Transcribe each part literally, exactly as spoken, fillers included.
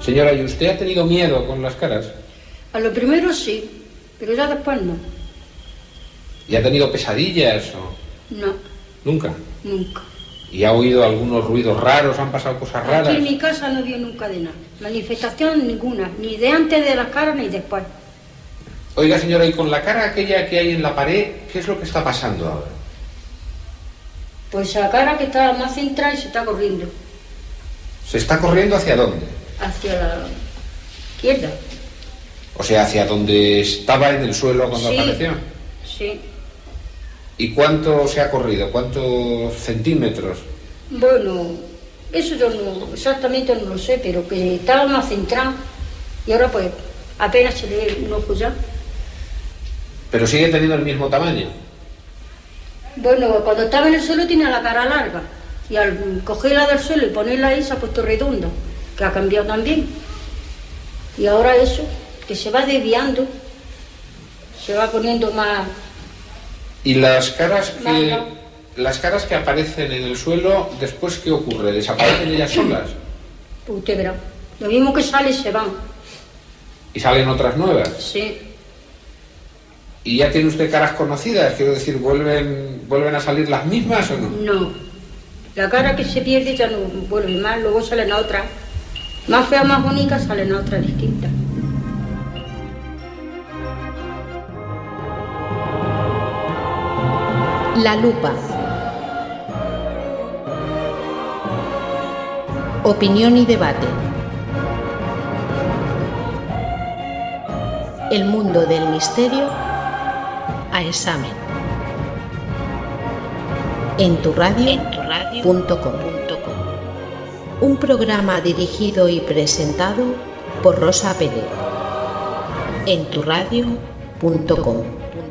Señora, ¿y usted ha tenido miedo con las caras? A lo primero sí, pero ya después no. ¿Y ha tenido pesadillas o...? No. ¿Nunca? Nunca. ¿Y ha oído algunos ruidos raros? ¿Han pasado cosas raras? Aquí en mi casa no vio nunca de nada. Manifestación ninguna, ni de antes de las caras ni después. Oiga, señora, y con la cara aquella que hay en la pared, ¿qué es lo que está pasando ahora? Pues la cara que está más centrada y se está corriendo. ¿Se está corriendo hacia dónde? Hacia la izquierda. O sea, hacia donde estaba en el suelo cuando Sí, apareció. Sí. ¿Y cuánto se ha corrido? ¿Cuántos centímetros? Bueno, eso yo no, exactamente no lo sé, pero que estaba más centrado y ahora pues apenas se le ve un ojo ya. ¿Pero sigue teniendo el mismo tamaño? Bueno, cuando estaba en el suelo tenía la cara larga y al cogerla del suelo y ponerla ahí se ha puesto redonda, que ha cambiado también. Y ahora eso, que se va desviando, se va poniendo más... ¿Y las caras que, Más, las caras que aparecen en el suelo, después qué ocurre? ¿Desaparecen ellas solas? Pues usted verá, lo mismo que sale se van. ¿Y salen otras nuevas? Sí. ¿Y ya tiene usted caras conocidas? Quiero decir, ¿vuelven, ¿vuelven a salir las mismas o no? No. La cara que se pierde ya no vuelve más, luego salen a otra. Más feas, más bonitas, salen a otra distinta. La lupa. Opinión y debate. El mundo del misterio a examen. En tu radio punto com. Un programa dirigido y presentado por Rosa Pérez. En tu radio punto com.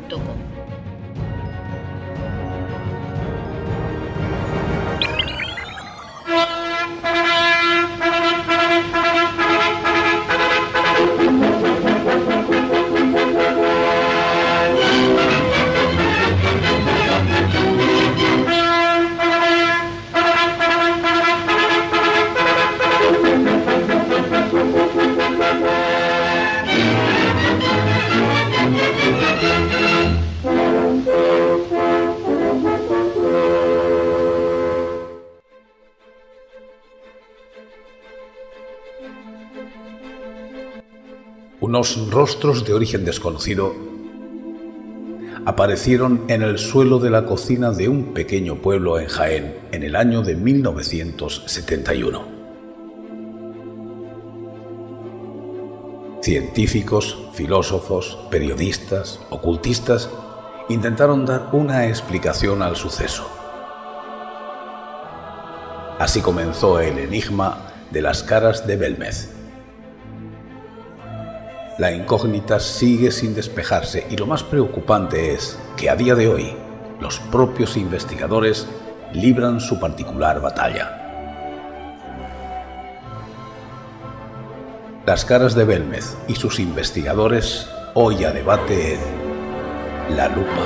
Unos rostros de origen desconocido aparecieron en el suelo de la cocina de un pequeño pueblo en Jaén en el año de mil novecientos setenta y uno. Científicos, filósofos, periodistas, ocultistas intentaron dar una explicación al suceso. Así comenzó el enigma de las caras de Belmez. La incógnita sigue sin despejarse y lo más preocupante es que a día de hoy los propios investigadores libran su particular batalla. Las caras de Belmez y sus investigadores hoy a debate en La Lupa.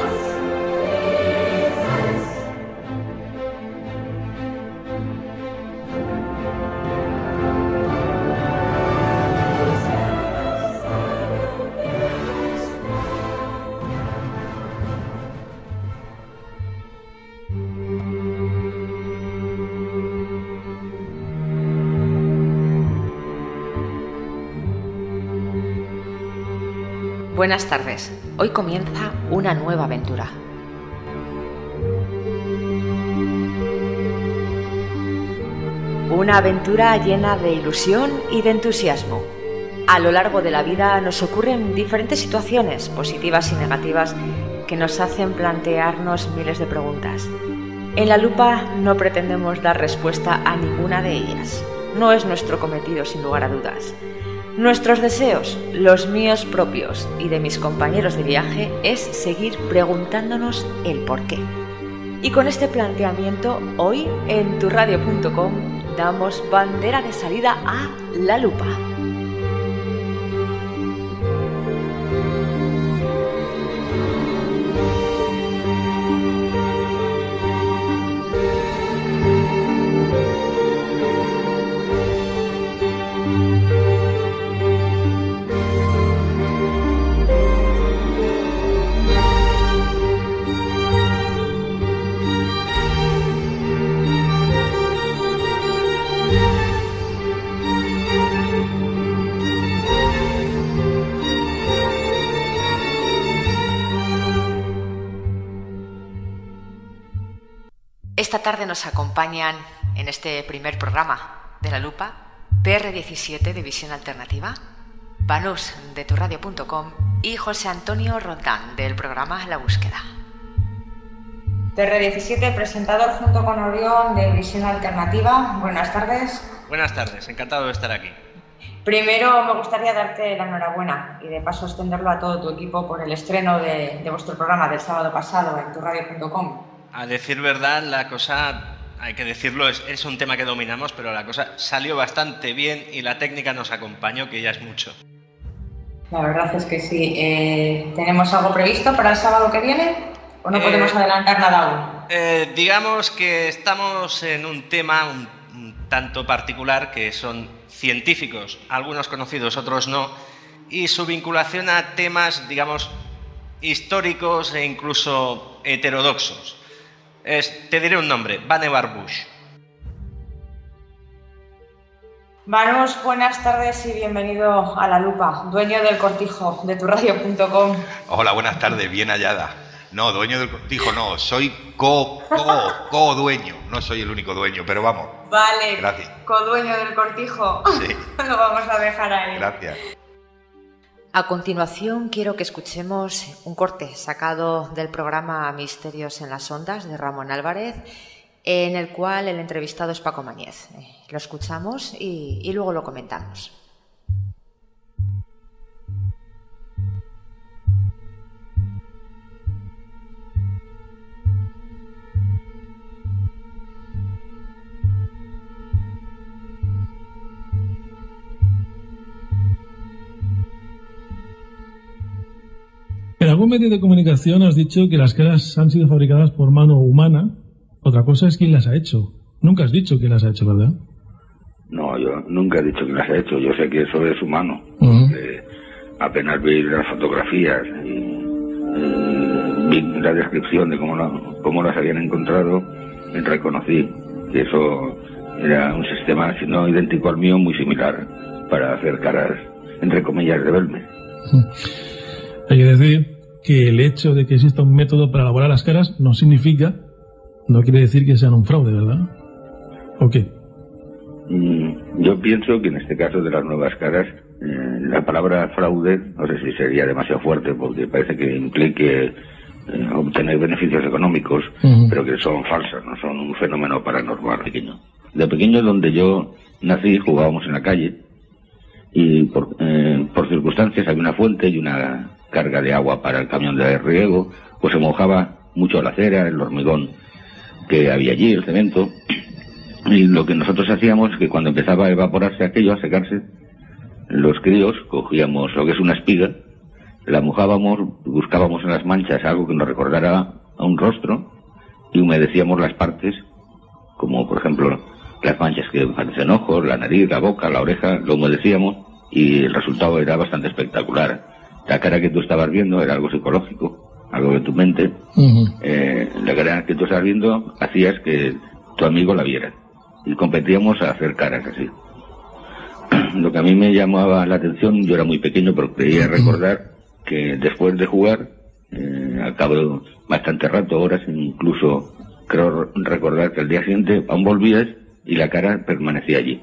Buenas tardes. Hoy comienza una nueva aventura. Una aventura llena de ilusión y de entusiasmo. A lo largo de la vida nos ocurren diferentes situaciones, positivas y negativas, que nos hacen plantearnos miles de preguntas. En La Lupa no pretendemos dar respuesta a ninguna de ellas. No es nuestro cometido, sin lugar a dudas. Nuestros deseos, los míos propios y de mis compañeros de viaje, es seguir preguntándonos el porqué. Y con este planteamiento, hoy en tu radio punto com damos bandera de salida a La Lupa. Esta tarde nos acompañan en este primer programa de La Lupa P R diecisiete de Visión Alternativa, Banús de turradio punto com y José Antonio Roldán del programa La Búsqueda. P R diecisiete, presentador junto con Orión de Visión Alternativa. Buenas tardes. Buenas tardes, encantado de estar aquí. Primero me gustaría darte la enhorabuena y de paso extenderlo a todo tu equipo por el estreno de, de vuestro programa del sábado pasado en turradio punto com. A decir verdad, la cosa, hay que decirlo, es, es un tema que dominamos, pero la cosa salió bastante bien y la técnica nos acompañó, que ya es mucho. La verdad es que sí. Eh, ¿Tenemos algo previsto para el sábado que viene o no eh, podemos adelantar nada aún? Eh, digamos que estamos en un tema un, un tanto particular, que son científicos, algunos conocidos, otros no, y su vinculación a temas, digamos, históricos e incluso heterodoxos. Es, te diré un nombre, Vannevar Bush. Vanus, buenas tardes y bienvenido a La Lupa, dueño del cortijo de turradio punto com. Hola, buenas tardes, bien hallada. No, dueño del cortijo no, soy co, co, co-dueño, no soy el único dueño, pero vamos. Vale, gracias. Co-dueño del cortijo, sí. Lo vamos a dejar ahí. Gracias. A continuación quiero que escuchemos un corte sacado del programa Misterios en las Ondas de Ramón Álvarez, en el cual el entrevistado es Paco Mañez. Lo escuchamos y, y luego lo comentamos. En algún medio de comunicación has dicho que las caras han sido fabricadas por mano humana. Otra cosa es quién las ha hecho. Nunca has dicho quién las ha hecho, ¿verdad? No, yo nunca he dicho quién las ha hecho. Yo sé que eso es humano. Uh-huh. Eh, apenas vi las fotografías y, y vi la descripción de cómo, lo, cómo las habían encontrado, y reconocí que eso era un sistema, si no idéntico al mío, muy similar para hacer caras, entre comillas, de Belme. Uh-huh. Hay que decir que el hecho de que exista un método para elaborar las caras no significa, no quiere decir que sean un fraude, ¿verdad? ¿O qué? Mm, yo pienso que en este caso de las nuevas caras, eh, la palabra fraude, no sé si sería demasiado fuerte, porque parece que implique eh, obtener beneficios económicos, uh-huh. pero que son falsas, no son un fenómeno paranormal pequeño. De pequeño, donde yo nací, jugábamos en la calle, y por, eh, por circunstancias había una fuente y una carga de agua para el camión de riego, pues se mojaba mucho la acera, el hormigón que había allí, el cemento, y lo que nosotros hacíamos es que cuando empezaba a evaporarse aquello, a secarse, los críos cogíamos lo que es una espiga, la mojábamos, buscábamos en las manchas algo que nos recordara a un rostro y humedecíamos las partes, como por ejemplo las manchas que parecen ojos, la nariz, la boca, la oreja, lo humedecíamos y el resultado era bastante espectacular. La cara que tú estabas viendo era algo psicológico, algo de tu mente. Uh-huh. Eh, la cara que tú estabas viendo hacías que tu amigo la viera. Y competíamos a hacer caras así. Lo que a mí me llamaba la atención, yo era muy pequeño, pero creía recordar que después de jugar, eh, al cabo de bastante rato, horas, incluso creo recordar que al día siguiente aún volvías y la cara permanecía allí.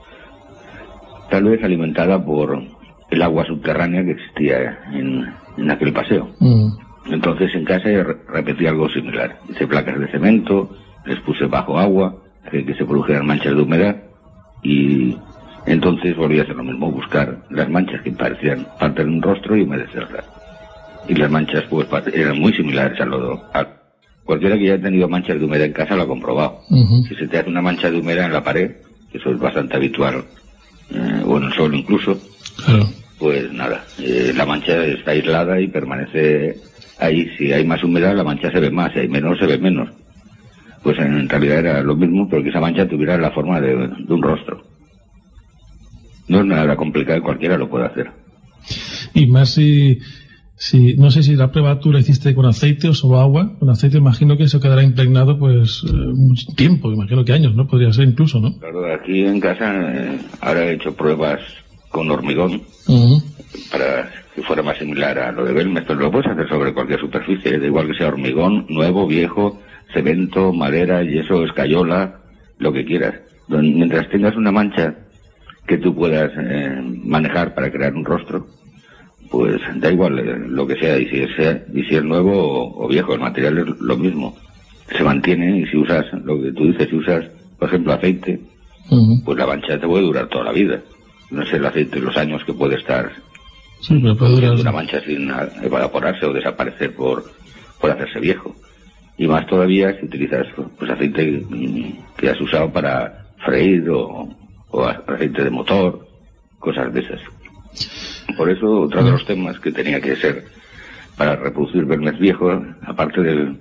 Tal vez alimentada por el agua subterránea que existía en, en aquel paseo. Mm. Entonces en casa repetí algo similar. Hice placas de cemento, les puse bajo agua, hacía que se produjeran manchas de humedad y entonces volví a hacer lo mismo, buscar las manchas que parecían parte de un rostro y humedecerlas. Y las manchas pues eran muy similares a lo a cualquiera que ya haya tenido manchas de humedad en casa lo ha comprobado. Uh-huh. Si se te hace una mancha de humedad en la pared, eso es bastante habitual, eh, o en el suelo incluso, claro. Pues nada, eh, la mancha está aislada y permanece ahí. Si hay más humedad, la mancha se ve más, si hay menos, se ve menos. Pues en realidad era lo mismo, pero que esa mancha tuviera la forma de, de un rostro. No es nada complicado, cualquiera lo puede hacer. Y más si, si, no sé si la prueba tú la hiciste con aceite o solo agua. Con aceite imagino que eso quedará impregnado pues eh, mucho tiempo, imagino que años, ¿no? Podría ser incluso, ¿no? Claro, aquí en casa eh, ahora he hecho pruebas con hormigón, uh-huh, para que fuera más similar a lo de Belme. Esto lo puedes hacer sobre cualquier superficie, da igual que sea hormigón, nuevo, viejo, cemento, madera, yeso, escayola, lo que quieras. Mientras tengas una mancha que tú puedas eh, manejar para crear un rostro, pues da igual eh, lo que sea, y si es, y si es nuevo o, o viejo, el material es lo mismo. Se mantiene, y si usas, lo que tú dices, si usas, por ejemplo, aceite, uh-huh. pues la mancha te puede durar toda la vida. No sé el aceite, los años que puede estar sí, pero puede durar una mancha sin evaporarse o desaparecer por, por hacerse viejo. Y más todavía si utilizas pues aceite que has usado para freír o, o aceite de motor, cosas de esas. Por eso, otro de los temas que tenía que ser para reproducir Belmez viejo, aparte del,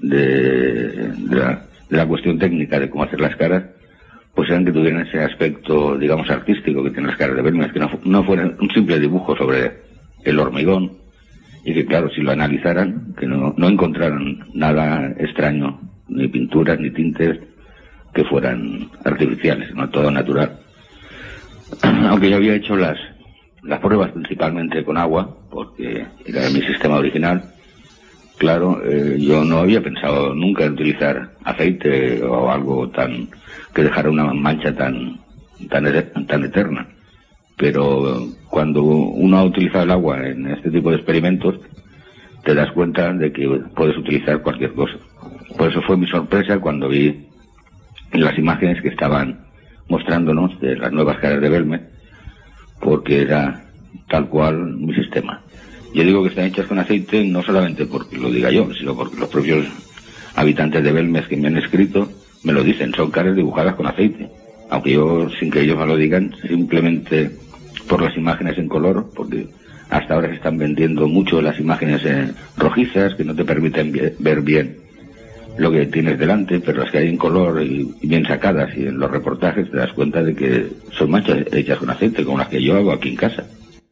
de, de, la, de la cuestión técnica de cómo hacer las caras, pues eran que tuvieran ese aspecto, digamos, artístico que tienen las caras de Belmez, que no, no fueran un simple dibujo sobre el hormigón, y que, claro, si lo analizaran, que no, no encontraran nada extraño, ni pinturas, ni tintes que fueran artificiales, sino todo natural. Aunque yo había hecho las, las pruebas principalmente con agua, porque era mi sistema original, claro, eh, yo no había pensado nunca en utilizar aceite o algo tan que dejara una mancha tan, tan, tan eterna. Pero cuando uno ha utilizado el agua en este tipo de experimentos, te das cuenta de que puedes utilizar cualquier cosa. Por eso fue mi sorpresa cuando vi las imágenes que estaban mostrándonos de las nuevas caras de Belmez, porque era tal cual mi sistema. Yo digo que están hechas con aceite no solamente porque lo diga yo, sino porque los propios habitantes de Belmez que me han escrito me lo dicen, son caras dibujadas con aceite. Aunque yo, sin que ellos me lo digan, simplemente por las imágenes en color, porque hasta ahora se están vendiendo mucho las imágenes eh, rojizas, que no te permiten ver bien lo que tienes delante, pero las que hay en color y, y bien sacadas, y en los reportajes te das cuenta de que son manchas hechas con aceite, como las que yo hago aquí en casa.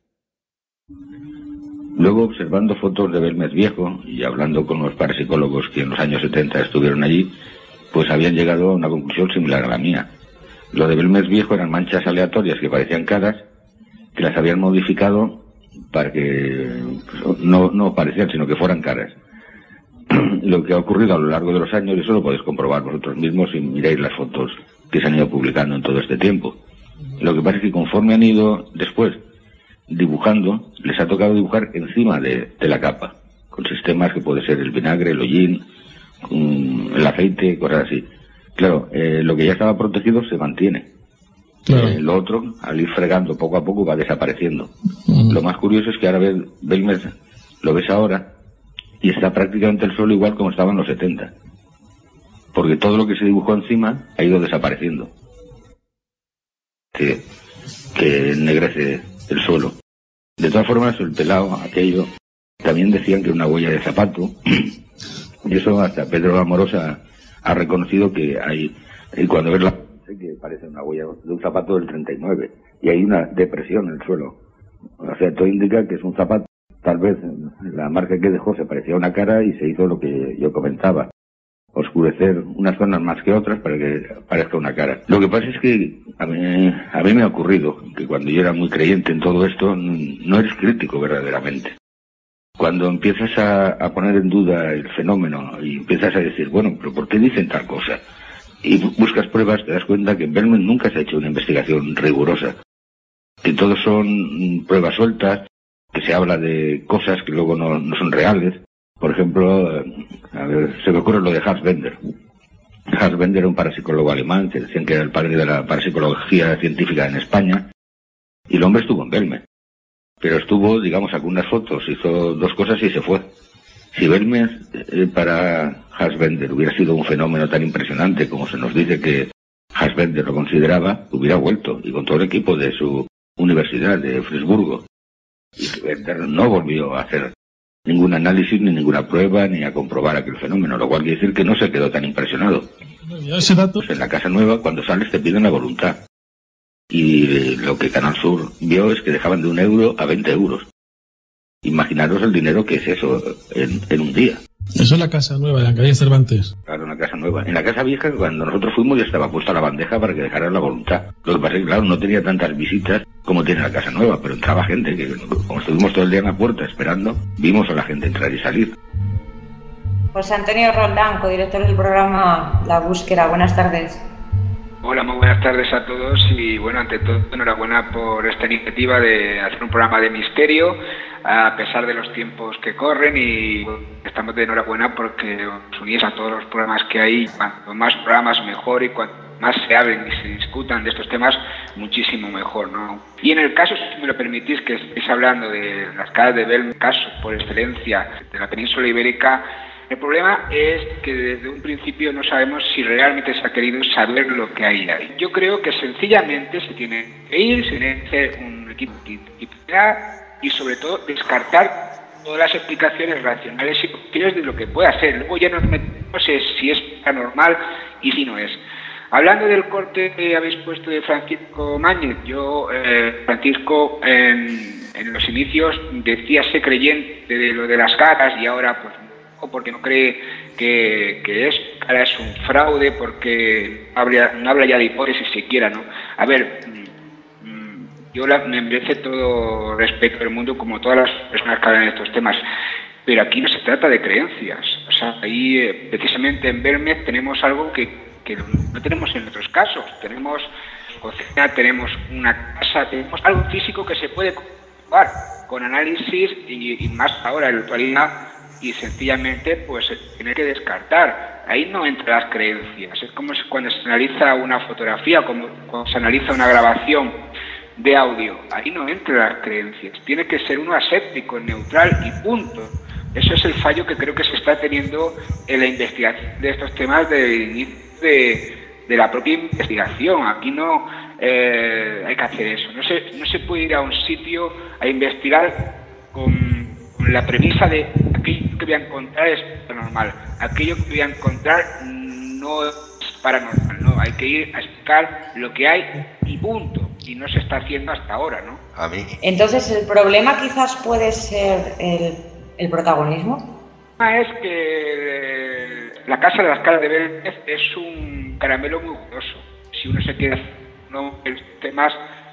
Luego, observando fotos de Belmez viejo y hablando con los parapsicólogos que en los años setenta estuvieron allí, pues habían llegado a una conclusión similar a la mía. Lo de Belmez viejo eran manchas aleatorias que parecían caras, que las habían modificado para que pues, no, no parecían, sino que fueran caras. Lo que ha ocurrido a lo largo de los años, y eso lo podéis comprobar vosotros mismos si miráis las fotos que se han ido publicando en todo este tiempo. Lo que pasa es que conforme han ido después dibujando, les ha tocado dibujar encima de, de la capa, con sistemas que puede ser el vinagre, el hollín, um, el aceite, cosas así. Claro, eh, lo que ya estaba protegido se mantiene. Claro. Eh, lo otro, al ir fregando poco a poco, va desapareciendo. Uh-huh. Lo más curioso es que ahora ves, Belmez, lo ves ahora, y está prácticamente el suelo igual como estaba en los setenta. Porque todo lo que se dibujó encima ha ido desapareciendo. Que, que ennegrece el suelo. De todas formas, el pelado, aquello, también decían que era una huella de zapato. Y eso hasta Pedro Amorosa ha reconocido que hay, y cuando ves la que parece una huella de un zapato del treinta y nueve, y hay una depresión en el suelo. O sea, todo indica que es un zapato. Tal vez la marca que dejó se parecía a una cara y se hizo lo que yo comentaba, oscurecer unas zonas más que otras para que parezca una cara. Lo que pasa es que a mí, a mí me ha ocurrido que cuando yo era muy creyente en todo esto, no eres crítico verdaderamente. Cuando empiezas a, a poner en duda el fenómeno y empiezas a decir, bueno, pero ¿por qué dicen tal cosa? Y buscas pruebas, te das cuenta que en Belmez nunca se ha hecho una investigación rigurosa, que todos son pruebas sueltas, que se habla de cosas que luego no, no son reales. Por ejemplo, a ver, se me ocurre lo de Hans Bender. Hans Bender era un parapsicólogo alemán, que decían que era el padre de la parapsicología científica en España, y el hombre estuvo en Belmez. Pero estuvo, digamos, sacó unas fotos, hizo dos cosas y se fue. Si Belmez eh, para Hans Bender hubiera sido un fenómeno tan impresionante como se nos dice que Hans Bender lo consideraba, hubiera vuelto, y con todo el equipo de su universidad de Frisburgo. Y Bender no volvió a hacer ningún análisis, ni ninguna prueba, ni a comprobar aquel fenómeno, lo cual quiere decir que no se quedó tan impresionado. Ese dato... Pues en la Casa Nueva, cuando sales, te piden la voluntad. Y lo que Canal Sur vio es que dejaban de un euro a veinte euros. Imaginaros el dinero que es eso en, en un día. Eso es la Casa Nueva, en la calle Cervantes. Claro, en la Casa Nueva. En la Casa Vieja, cuando nosotros fuimos, ya estaba puesta la bandeja para que dejaran la voluntad. Lo que pasa es que, claro, no tenía tantas visitas como tiene la Casa Nueva, pero entraba gente, que como estuvimos todo el día en la puerta esperando, vimos a la gente entrar y salir. José Antonio Roldán, codirector del programa La Búsqueda. Buenas tardes. Hola, muy buenas tardes a todos y bueno, ante todo, enhorabuena por esta iniciativa de hacer un programa de misterio a pesar de los tiempos que corren y bueno, estamos de enhorabuena porque os unís a todos los programas que hay. Cuanto más programas mejor y cuanto más se hablen y se discutan de estos temas, muchísimo mejor, ¿no? Y en el caso, si me lo permitís, que estéis hablando de las caras de Belmez, caso por excelencia de la península ibérica, el problema es que desde un principio no sabemos si realmente se ha querido saber lo que hay ahí. Yo creo que sencillamente se tiene que ir, se tiene que hacer un equipo y sobre todo descartar todas las explicaciones racionales y posibles de lo que pueda ser. Luego ya nos metemos en si es anormal y si no es. Hablando del corte que habéis puesto de Francisco Mañez, yo, eh, Francisco, en, en los inicios decía ser creyente de lo de las caras y ahora pues porque no cree que, que es, ahora es un fraude, porque habla, no habla ya de hipótesis siquiera, ¿no? A ver, mmm, yo la, me merece todo respeto del mundo, como todas las personas que hablan de estos temas, pero aquí no se trata de creencias. O sea, ahí eh, precisamente en Belmez tenemos algo que, que no tenemos en otros casos. Tenemos cocina, tenemos una casa, tenemos algo físico que se puede comprobar con análisis y, y más ahora en la actualidad. Y sencillamente pues se tiene que descartar. Ahí no entran las creencias. Es como cuando se analiza una fotografía, como cuando se analiza una grabación de audio. Ahí no entran las creencias. Tiene que ser uno aséptico, neutral y punto. Eso es el fallo que creo que se está teniendo en la investigación de estos temas de, de, de la propia investigación. Aquí no eh, hay que hacer eso. No se, no se puede ir a un sitio a investigar con la premisa de aquello que voy a encontrar es paranormal, aquello que voy a encontrar no es paranormal, no, hay que ir a explicar lo que hay y punto, y no se está haciendo hasta ahora, ¿no? A mí. Entonces, ¿el problema quizás puede ser el, el protagonismo? Es que eh, la Casa de las Caras de Belmez es un caramelo muy jugoso. Si uno se quiere hacer uno de los temas,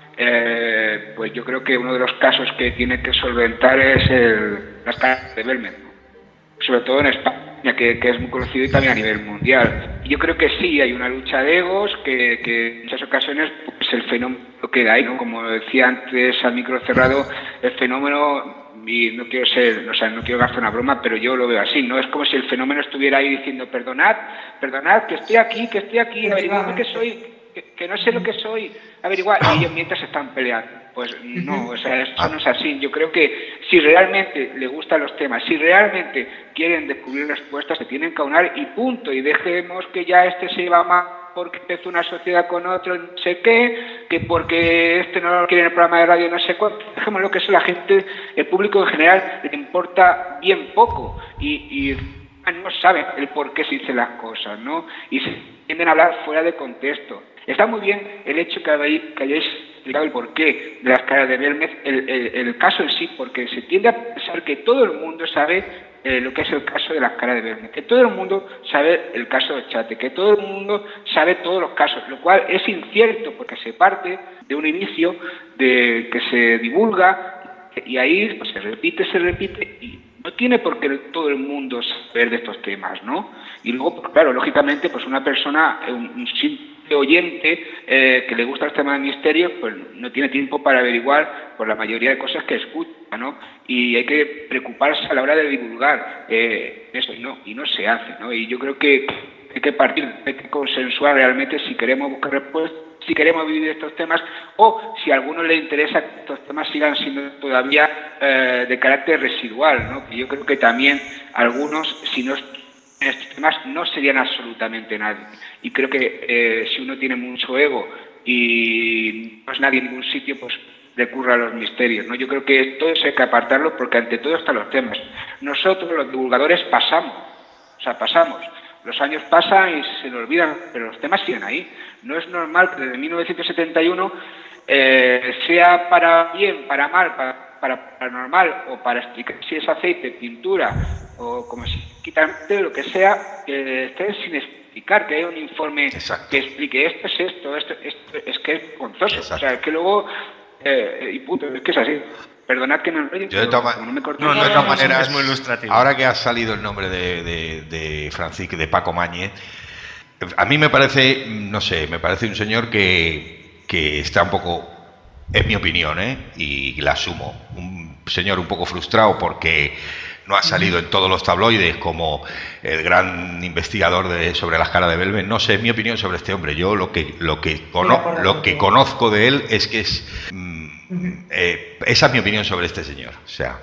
Eh, pues yo creo que uno de los casos que tiene que solventar es el, las caras de Belmez, ¿no? Sobre todo en España, que, que es muy conocido y también a nivel mundial. Y yo creo que sí, hay una lucha de egos que, que en muchas ocasiones pues el fenómeno queda ahí, ¿no? Como decía antes al micro cerrado, el fenómeno, y no quiero ser, o sea, no quiero gastar una broma, pero yo lo veo así, ¿no? Es como si el fenómeno estuviera ahí diciendo, perdonad, perdonad, que estoy aquí, que estoy aquí, averiguadme que soy, que, que no sé lo que soy, averiguar, y ellos mientras están peleando. Pues no, o sea, eso no es así. Yo creo que si realmente le gustan los temas, si realmente quieren descubrir respuestas, se tienen que aunar y punto, y dejemos que ya este se va más porque empezó una sociedad con otro, no sé qué, que porque este no lo quiere en el programa de radio, no sé cuánto. Dejémoslo, que eso la gente, el público en general, le importa bien poco y, y no saben el por qué se dicen las cosas, ¿no? Y se tienden a hablar fuera de contexto. Está muy bien el hecho que hayáis, que hayáis explicado el porqué de las caras de Belmez, el, el, el caso en sí, porque se tiende a pensar que todo el mundo sabe eh, lo que es el caso de las caras de Belmez, que todo el mundo sabe el caso de Chate, que todo el mundo sabe todos los casos, lo cual es incierto porque se parte de un inicio de que se divulga y ahí pues, se repite, se repite y no tiene por qué todo el mundo saber de estos temas, ¿no? Y luego, pues, claro, lógicamente, pues una persona, un, un simple oyente eh, que le gusta el tema del misterio, pues no tiene tiempo para averiguar por la mayoría de cosas que escucha, ¿no? Y hay que preocuparse a la hora de divulgar eh, eso, y no, y no se hace, ¿no? Y yo creo que hay que partir, hay que consensuar realmente si queremos buscar respuestas, si queremos vivir estos temas o si a alguno le interesa que estos temas sigan siendo todavía eh, de carácter residual, ¿no? Que yo creo que también algunos, si no en estos temas, no serían absolutamente nadie. Y creo que eh, si uno tiene mucho ego y no es nadie en ningún sitio, pues recurra a los misterios, ¿no? Yo creo que todo eso hay que apartarlo porque ante todo están los temas. Nosotros, los divulgadores, pasamos, o sea, pasamos. Los años pasan y se nos olvidan, pero los temas siguen ahí. No es normal que desde mil novecientos setenta y uno, eh, sea para bien, para mal, para, para paranormal o para explicar si es aceite, pintura o como si quitan lo que sea, que estén sin explicar, que haya un informe Exacto. que explique esto es esto, esto, esto es que es gonzoso. O sea, que luego, eh, y punto, es que es así. Perdonad que me enrollo, Yo de todas no me corté. no, no, de todas maneras, es muy ilustrativo. Ahora que ha salido el nombre de, de, de Francisco, de Paco Mañez, a mí me parece, no sé, me parece un señor que, que está un poco, es mi opinión, ¿eh? Y la asumo, un señor un poco frustrado porque no ha salido en todos los tabloides como el gran investigador de, sobre las caras de Belmez. No sé, es mi opinión sobre este hombre. Yo lo que lo que, cono, lo que conozco de él es que es mm, eh, esa es mi opinión sobre este señor. O sea,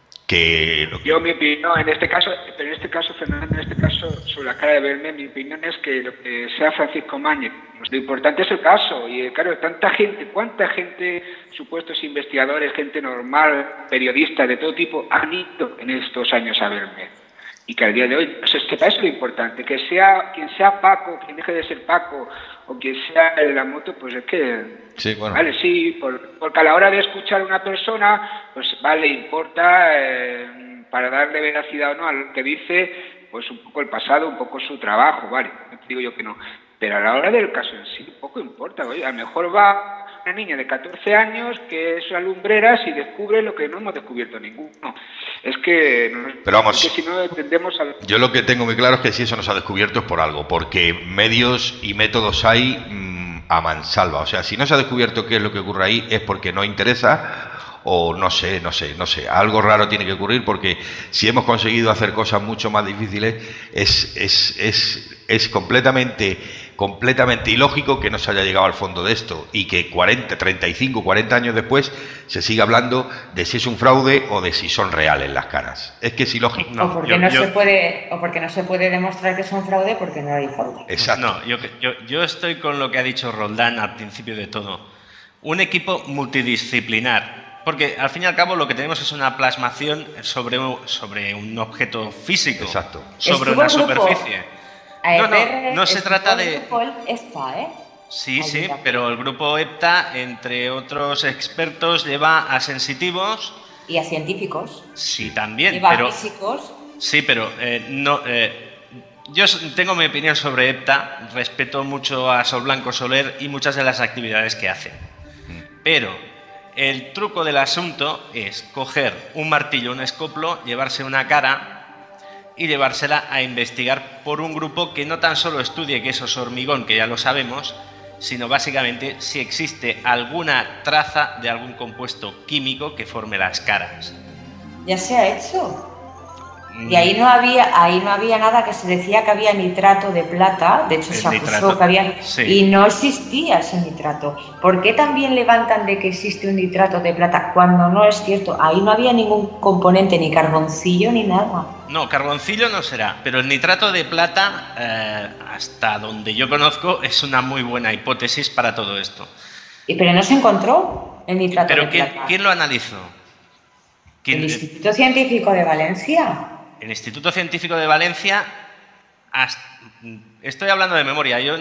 que lo que... Yo mi opinión en este caso, pero en este caso, Fernando, en este caso sobre la cara de Belmez, mi opinión es que lo que sea Francisco Mañez, lo importante es el caso. Y claro, tanta gente, cuánta gente, supuestos investigadores, gente normal, periodistas de todo tipo, han ido en estos años a Belmez. Y que al día de hoy, o sea, es que para eso es lo importante, que sea quien sea Paco, quien deje de ser Paco, o quien sea el de la moto, pues es que... Sí, bueno. Vale, sí, por, porque a la hora de escuchar a una persona, pues vale, importa eh, para darle veracidad o no a lo que dice, pues un poco el pasado, un poco su trabajo, vale, no te digo yo que no. Pero a la hora del caso en sí, poco importa, oye, a lo mejor va una niña de catorce años que es una lumbrera y descubre lo que no hemos descubierto ninguno. Es que, Pero vamos, es que si no entendemos a... Yo lo que tengo muy claro es que si eso nos ha descubierto es por algo, porque medios y métodos hay mmm, a mansalva. O sea, si no se ha descubierto qué es lo que ocurre ahí es porque no interesa o no sé, no sé, no sé. Algo raro tiene que ocurrir porque si hemos conseguido hacer cosas mucho más difíciles es, es, es, es completamente... completamente ilógico que no se haya llegado al fondo de esto y que cuarenta, treinta y cinco, cuarenta años después se siga hablando de si es un fraude o de si son reales las caras. Es que es ilógico. No, o, porque yo, no yo... Se puede, o porque no se puede demostrar que es un fraude porque no hay fraude. Exacto. No, yo, yo, yo estoy con lo que ha dicho Roldán al principio de todo. Un equipo multidisciplinar. Porque al fin y al cabo lo que tenemos es una plasmación sobre, sobre un objeto físico. Exacto. Sobre una superficie. No, no, no se trata de... EPTA, ¿eh? Sí, sí, pero el grupo EPTA, entre otros expertos, lleva a sensitivos... Y a científicos. Sí, también, lleva pero... a físicos. Sí, pero eh, no... Eh, yo tengo mi opinión sobre EPTA, respeto mucho a Sol Blanco Soler y muchas de las actividades que hace. Pero el truco del asunto es coger un martillo, un escoplo, llevarse una cara... y llevársela a investigar por un grupo que no tan solo estudie que eso es hormigón, que ya lo sabemos, sino básicamente si existe alguna traza de algún compuesto químico que forme las caras. Ya se ha hecho. Y ahí no había, ahí no había nada, que se decía que había nitrato de plata, de hecho El se acusó nitrato, que había, sí. Y no existía ese nitrato. ¿Por qué también levantan de que existe un nitrato de plata cuando no es cierto? Ahí no había ningún componente, ni carboncillo ni nada. No, carboncillo no será, pero el nitrato de plata, eh, hasta donde yo conozco, es una muy buena hipótesis para todo esto. ¿Y pero no se encontró el nitrato ¿Pero de quién, plata? quién lo analizó? ¿Quién, ¿El Instituto Científico de Valencia? El Instituto Científico de Valencia, hasta, estoy hablando de memoria, yo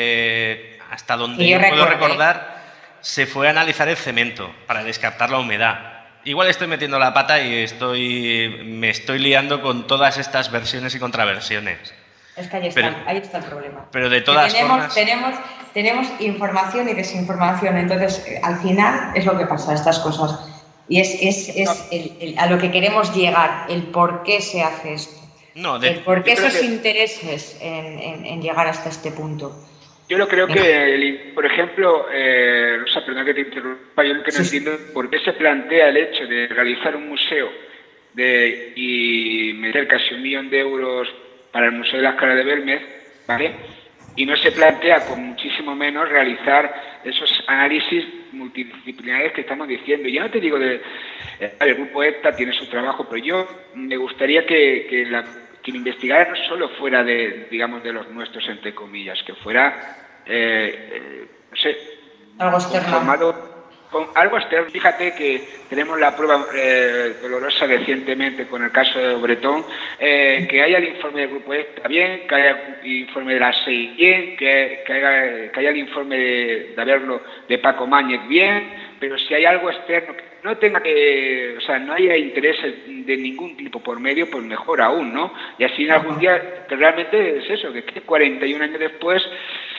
eh, hasta donde yo, yo puedo recordar, se fue a analizar el cemento para descartar la humedad. Igual estoy metiendo la pata y estoy me estoy liando con todas estas versiones y contraversiones. Es que ahí está, pero, ahí está el problema. Pero de todas tenemos, formas... Tenemos, tenemos información y desinformación, entonces al final es lo que pasa, estas cosas. Y es, es, es el, el, a lo que queremos llegar, el por qué se hace esto. No, de, el por qué esos que, intereses en, en, en llegar hasta este punto. Yo lo creo que, el, por ejemplo, eh, Rosa, perdón que te interrumpa, yo lo que no sí. entiendo por qué se plantea el hecho de realizar un museo de, y meter casi un millón de euros para el Museo de las Caras de Belmez, ¿vale? Y no se plantea, con muchísimo menos, realizar esos análisis multidisciplinares que estamos diciendo. Ya no te digo de... Eh, el grupo EPTA tiene su trabajo, pero yo me gustaría que, que, la, que lo investigara no solo fuera de, digamos, de los nuestros, entre comillas, que fuera, eh, eh, no sé... Algo externo. Formado, con algo externo. Fíjate que tenemos la prueba eh, dolorosa recientemente con el caso de Bretón, eh, que haya el informe del grupo EPTA bien, que haya el informe de la S E I bien, que, que, haya, que haya el informe de, de haberlo de Paco Mañez bien, pero si hay algo externo que no tenga que, o sea, no haya intereses de ningún tipo por medio, pues mejor aún, ¿no? Y así en algún día, que realmente es eso, que cuarenta y un años después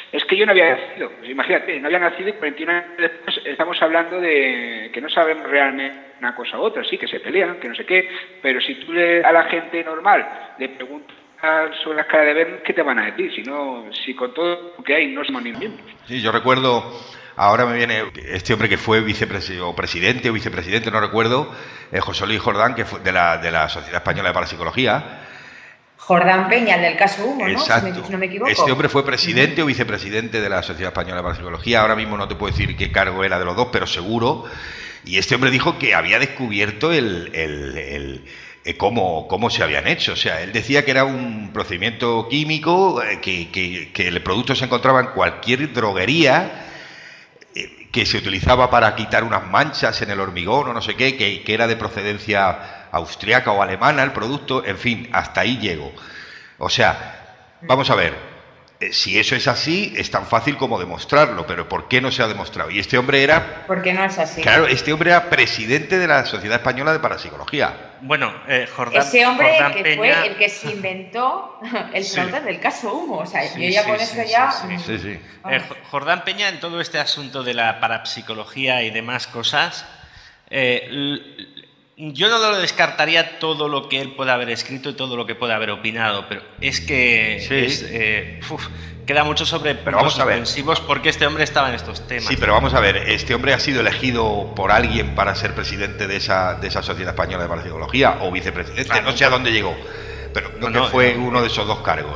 Es que yo no había nacido, pues imagínate, no había nacido y cuarenta y un años después estamos hablando de que no sabemos realmente una cosa u otra, sí, que se pelean, que no sé qué, pero si tú le, a la gente normal le preguntas sobre las caras de ver, ¿qué te van a decir? Si no, si con todo lo que hay no somos ni miembros. Sí, yo recuerdo, ahora me viene este hombre que fue vicepresidente o presidente o vicepresidente, no recuerdo, eh, José Luis Jordán, que fue de la, de la Sociedad Española de Parapsicología. Jordán Peña, el del caso Humo, ¿no? Exacto. Si, me, si no me equivoco. Este hombre fue presidente uh-huh. o vicepresidente de la Sociedad Española de Parapsicología. Ahora mismo no te puedo decir qué cargo era de los dos, pero seguro. Y este hombre dijo que había descubierto el, el, el, el cómo, cómo se habían hecho. O sea, él decía que era un procedimiento químico, eh, que, que, que el producto se encontraba en cualquier droguería, eh, que se utilizaba para quitar unas manchas en el hormigón o no sé qué, que, que era de procedencia austriaca o alemana el producto, en fin, hasta ahí llego. O sea, vamos a ver, eh, si eso es así, es tan fácil como demostrarlo, pero ¿por qué no se ha demostrado? Y este hombre era... ¿Por qué no es así? Claro, este hombre era presidente de la Sociedad Española de Parapsicología. Bueno, eh, Jordán, ese hombre Jordán que Peña... fue el que se inventó el fraude sí. del caso Humo, o sea, sí, yo ya sí, con sí, eso sí, ya... Sí, sí. sí, sí. Eh, Jordán Peña, en todo este asunto de la parapsicología y demás cosas, eh, yo no lo descartaría todo lo que él pueda haber escrito y todo lo que pueda haber opinado, pero es que sí. es, eh, uf, queda mucho sobre pero vamos a ver. Suspensivos porque este hombre estaba en estos temas. Sí, pero vamos a ver, este hombre ha sido elegido por alguien para ser presidente de esa, de esa Sociedad Española de Parapsicología o vicepresidente, claro, no sé a dónde llegó, pero creo no, que fue no, uno de esos dos cargos.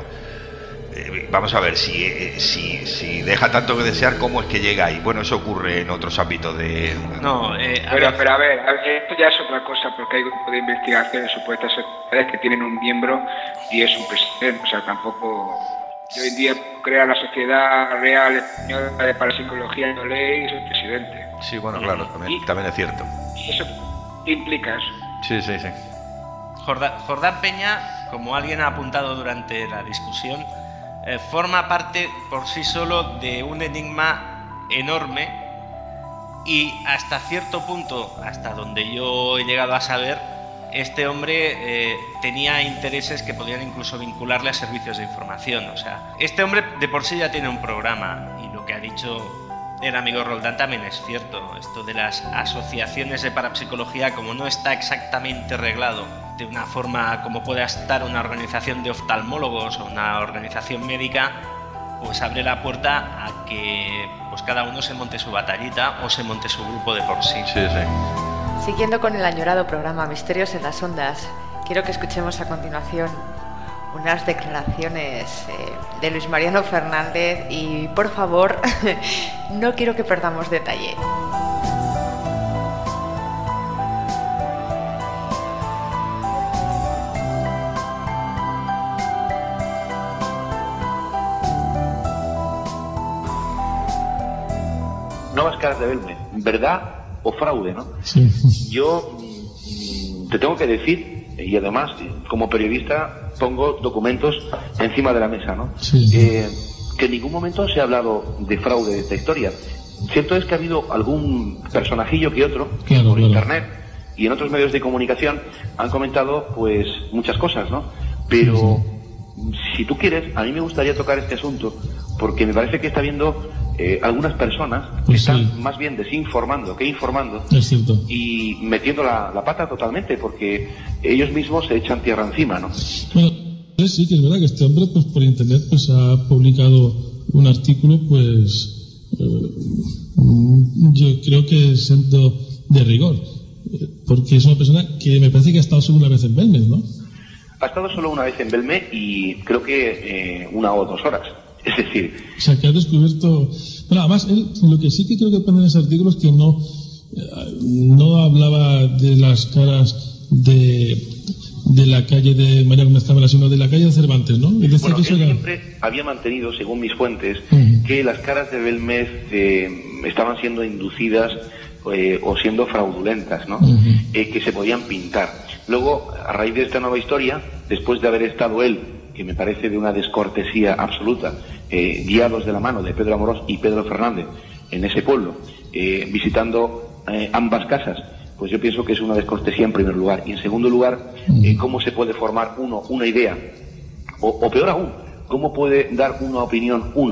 Eh, vamos a ver, si, eh, si, si deja tanto que desear, ¿cómo es que llega ahí? Bueno, eso ocurre en otros ámbitos de... No, eh, a pero, ver. pero a ver, a ver, esto ya es otra cosa, porque hay grupos de investigación en supuestas sociedades que tienen un miembro y es un presidente, o sea, tampoco... Yo hoy en día crea la Sociedad Real Española de Parapsicología y Ley y soy presidente. Sí, bueno, claro, también, y, también es cierto. ¿Eso implica eso? Sí, sí, sí. Jordán, Jordán Peña, como alguien ha apuntado durante la discusión, eh, forma parte por sí solo de un enigma enorme y hasta cierto punto, hasta donde yo he llegado a saber, este hombre eh, tenía intereses que podían incluso vincularle a servicios de información. O sea, este hombre de por sí ya tiene un programa y lo que ha dicho el amigo Roldán también es cierto. Esto de las asociaciones de parapsicología, como no está exactamente reglado de una forma como pueda estar una organización de oftalmólogos o una organización médica, pues abre la puerta a que pues cada uno se monte su batallita o se monte su grupo de por sí. Sí, sí. Siguiendo con el añorado programa Misterios en las Ondas, quiero que escuchemos a continuación unas declaraciones eh, de Luis Mariano Fernández y, por favor, no quiero que perdamos detalle. Nuevas caras de Belmez, ¿verdad o fraude, no? Sí. Yo mm, te tengo que decir, y además como periodista pongo documentos encima de la mesa, ¿no? Sí. Eh, que en ningún momento se ha hablado de fraude de esta historia. Cierto es que ha habido algún personajillo que otro claro, por claro. internet y en otros medios de comunicación han comentado pues muchas cosas, ¿no? Pero sí. si tú quieres, a mí me gustaría tocar este asunto porque me parece que está habiendo eh, algunas personas que pues están sí. más bien desinformando que informando es cierto. y metiendo la, la pata totalmente porque ellos mismos se echan tierra encima, ¿no? Bueno, sí que es verdad que este hombre pues por internet pues ha publicado un artículo pues eh, yo creo que siendo de rigor eh, porque es una persona que me parece que ha estado solo una vez en Belmez, ¿no? Ha estado solo una vez en Belmez y creo que eh, una o dos horas. Es decir... O sea, que ha descubierto... Bueno, además, él, lo que sí que creo que pone en ese artículo es que no, no hablaba de las caras de, de la calle de María Gómez Cámara, sino de la calle de Cervantes, ¿no? Es decir, bueno, que eso él era... siempre había mantenido, según mis fuentes, uh-huh. que las caras de Belmez eh, estaban siendo inducidas eh, o siendo fraudulentas, ¿no? Uh-huh. Eh, que se podían pintar. Luego, a raíz de esta nueva historia, después de haber estado él, que me parece de una descortesía absoluta, eh, guiados de la mano de Pedro Amorós y Pedro Fernández en ese pueblo, eh, visitando eh, ambas casas, pues yo pienso que es una descortesía en primer lugar. Y en segundo lugar, eh, cómo se puede formar uno una idea, o, o peor aún, cómo puede dar una opinión uno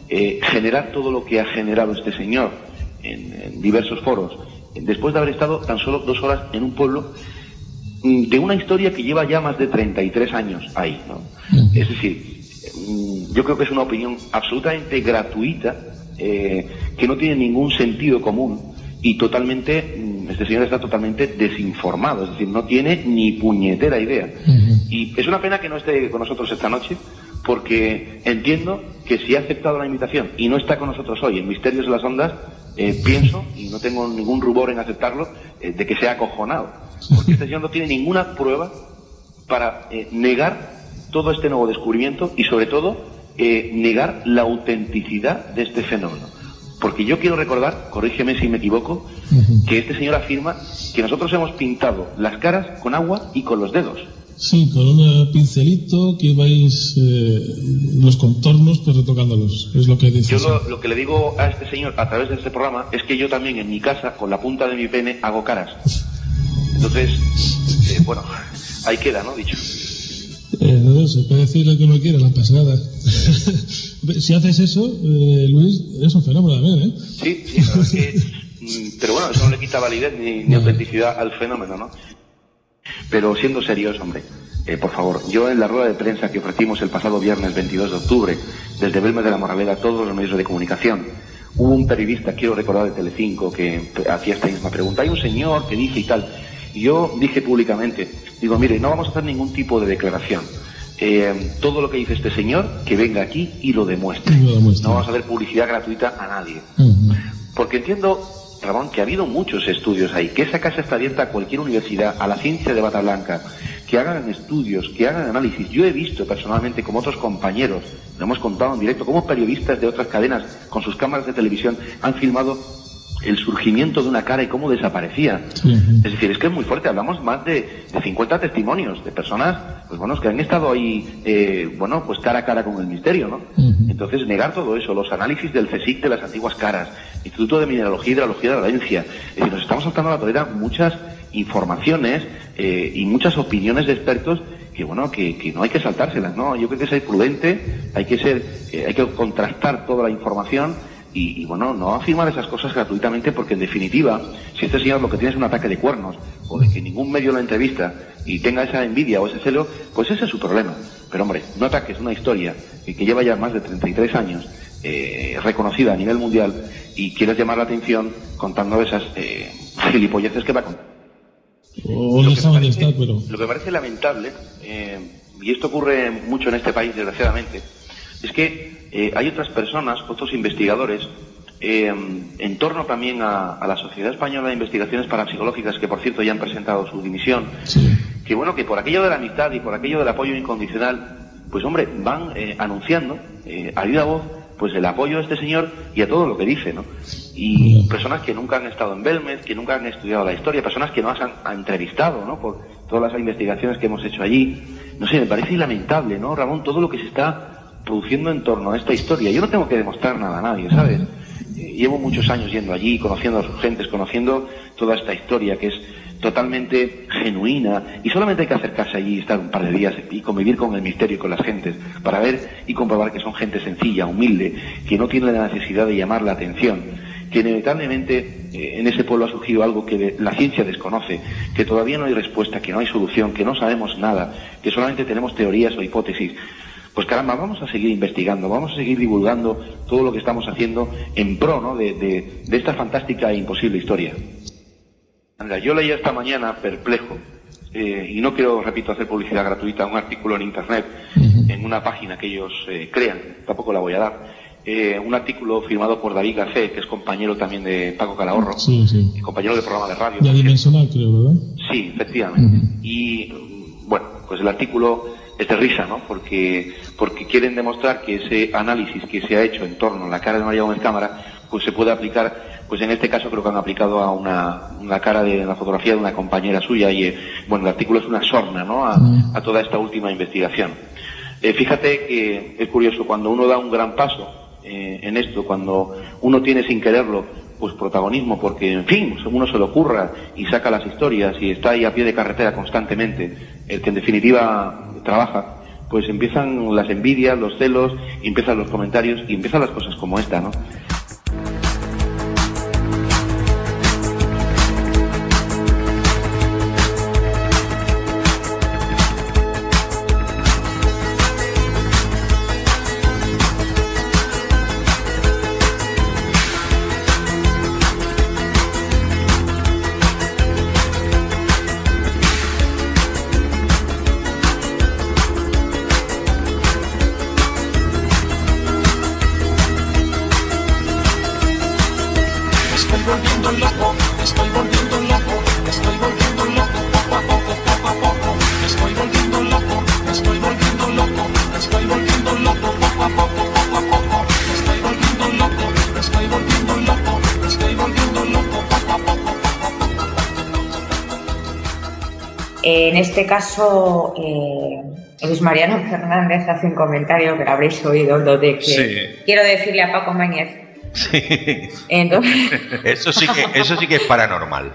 eh, generar todo lo que ha generado este señor en, en diversos foros, después de haber estado tan solo dos horas en un pueblo de una historia que lleva ya más de treinta y tres años ahí, ¿no? Es decir, yo creo que es una opinión absolutamente gratuita, eh, que no tiene ningún sentido común y totalmente, este señor está totalmente desinformado, es decir, no tiene ni puñetera idea. Uh-huh. Y es una pena que no esté con nosotros esta noche, porque entiendo que si ha aceptado la invitación y no está con nosotros hoy en Misterios de las Ondas, eh, pienso, y no tengo ningún rubor en aceptarlo, eh, de que sea acojonado, porque este señor no tiene ninguna prueba para eh, negar todo este nuevo descubrimiento y sobre todo eh, negar la autenticidad de este fenómeno. Porque yo quiero recordar, corrígeme si me equivoco, uh-huh. que este señor afirma que nosotros hemos pintado las caras con agua y con los dedos. Sí, con un pincelito que vais eh, los contornos pues retocándolos, es lo que dice. Yo lo, lo que le digo a este señor a través de este programa es que yo también en mi casa, con la punta de mi pene, hago caras. Entonces, eh, bueno, ahí queda, ¿no? Dicho. Eh, no, se puede decir lo que uno quiera, no pasa nada. Si haces eso, eh, Luis, es un fenómeno también, ¿eh? Sí, sí, la verdad es que... Pero bueno, eso no le quita validez ni, ni autenticidad al fenómeno, ¿no? Pero siendo serios, hombre, eh, por favor, yo en la rueda de prensa que ofrecimos el pasado viernes veintidós de octubre, desde Belmes de la Moraleda, todos los medios de comunicación, hubo un periodista, quiero recordar de Telecinco, que hacía esta misma pregunta. Hay un señor que dice y tal... Y yo dije públicamente, digo, mire, no vamos a hacer ningún tipo de declaración. Eh, todo lo que dice este señor, que venga aquí y lo demuestre. Lo demuestre. No vamos a hacer publicidad gratuita a nadie. Uh-huh. Porque entiendo, Ramón, que ha habido muchos estudios ahí, que esa casa está abierta a cualquier universidad, a la ciencia de bata blanca, que hagan estudios, que hagan análisis. Yo he visto personalmente, como otros compañeros, lo hemos contado en directo, como periodistas de otras cadenas, con sus cámaras de televisión, han filmado el surgimiento de una cara y cómo desaparecía. Uh-huh. Es decir, es que es muy fuerte. Hablamos más de, de cincuenta testimonios de personas, pues bueno, que han estado ahí, eh, bueno, pues cara a cara con el misterio, ¿no? Uh-huh. Entonces, negar todo eso, los análisis del CSIC de las antiguas caras, Instituto de Mineralogía y Hidrología de la Valencia, es decir, nos estamos saltando a la torera muchas informaciones eh, y muchas opiniones de expertos que, bueno, que, que no hay que saltárselas, ¿no? Yo creo que hay que ser prudente, hay que ser, eh, hay que contrastar toda la información. Y, y bueno, no afirmar esas cosas gratuitamente, porque en definitiva, si este señor lo que tiene es un ataque de cuernos, o de que ningún medio lo entrevista y tenga esa envidia o ese celo, pues ese es su problema. Pero hombre, no ataques una historia que, que lleva ya más de treinta y tres años, eh, reconocida a nivel mundial, y quieres llamar la atención contando esas eh, gilipolleces que va a contar. Oh, lo, que parece, estar, pero... lo que parece lamentable, eh, y esto ocurre mucho en este país, desgraciadamente, es que eh, hay otras personas, otros investigadores, eh, en torno también a, a la Sociedad Española de Investigaciones Parapsicológicas, que por cierto ya han presentado su dimisión, sí. que bueno, que por aquello de la amistad y por aquello del apoyo incondicional, pues hombre, van eh, anunciando eh, a viva voz pues el apoyo a este señor y a todo lo que dice, ¿no? Y personas que nunca han estado en Belmez, que nunca han estudiado la historia, personas que nos han, han entrevistado, ¿no? Por todas las investigaciones que hemos hecho allí. No sé, me parece lamentable, ¿no, Ramón? Todo lo que se está produciendo en torno a esta historia. Yo no tengo que demostrar nada a nadie, ¿sabes? Eh, llevo muchos años yendo allí, conociendo a sus gentes, conociendo toda esta historia que es totalmente genuina, y solamente hay que acercarse allí y estar un par de días y convivir con el misterio y con las gentes para ver y comprobar que son gente sencilla, humilde, que no tiene la necesidad de llamar la atención, que inevitablemente eh, en ese pueblo ha surgido algo que de, la ciencia desconoce, que todavía no hay respuesta, que no hay solución, que no sabemos nada, que solamente tenemos teorías o hipótesis. Pues caramba, vamos a seguir investigando, vamos a seguir divulgando todo lo que estamos haciendo en pro, ¿no?, de, de, de esta fantástica e imposible historia. Yo leía esta mañana, perplejo, eh, y no quiero, repito, hacer publicidad gratuita, un artículo en Internet, uh-huh. en una página que ellos eh, crean, tampoco la voy a dar, eh, un artículo firmado por David Garcés, que es compañero también de Paco Calahorro, sí, sí. y compañero del programa de radio. Ya dimensional, creo, ¿verdad? Sí, efectivamente. Uh-huh. Y, bueno, pues el artículo es de risa, ¿no? Porque, porque quieren demostrar que ese análisis que se ha hecho en torno a la cara de María Gómez Cámara, pues se puede aplicar, pues en este caso creo que han aplicado a una, una cara de la fotografía de una compañera suya, y eh, bueno, el artículo es una sorna, ¿no?, a, a toda esta última investigación. Eh, fíjate que es curioso, cuando uno da un gran paso eh, en esto, cuando uno tiene sin quererlo pues protagonismo, porque en fin, uno se le ocurra y saca las historias y está ahí a pie de carretera constantemente, el que en definitiva trabaja, pues empiezan las envidias, los celos, y empiezan los comentarios, y empiezan las cosas como esta, ¿no? En este caso, eh, Luis Mariano Fernández hace un comentario que lo habréis oído, donde que Sí. quiero decirle a Paco Mañez. Sí. Entonces, Eso sí que, eso sí que es paranormal.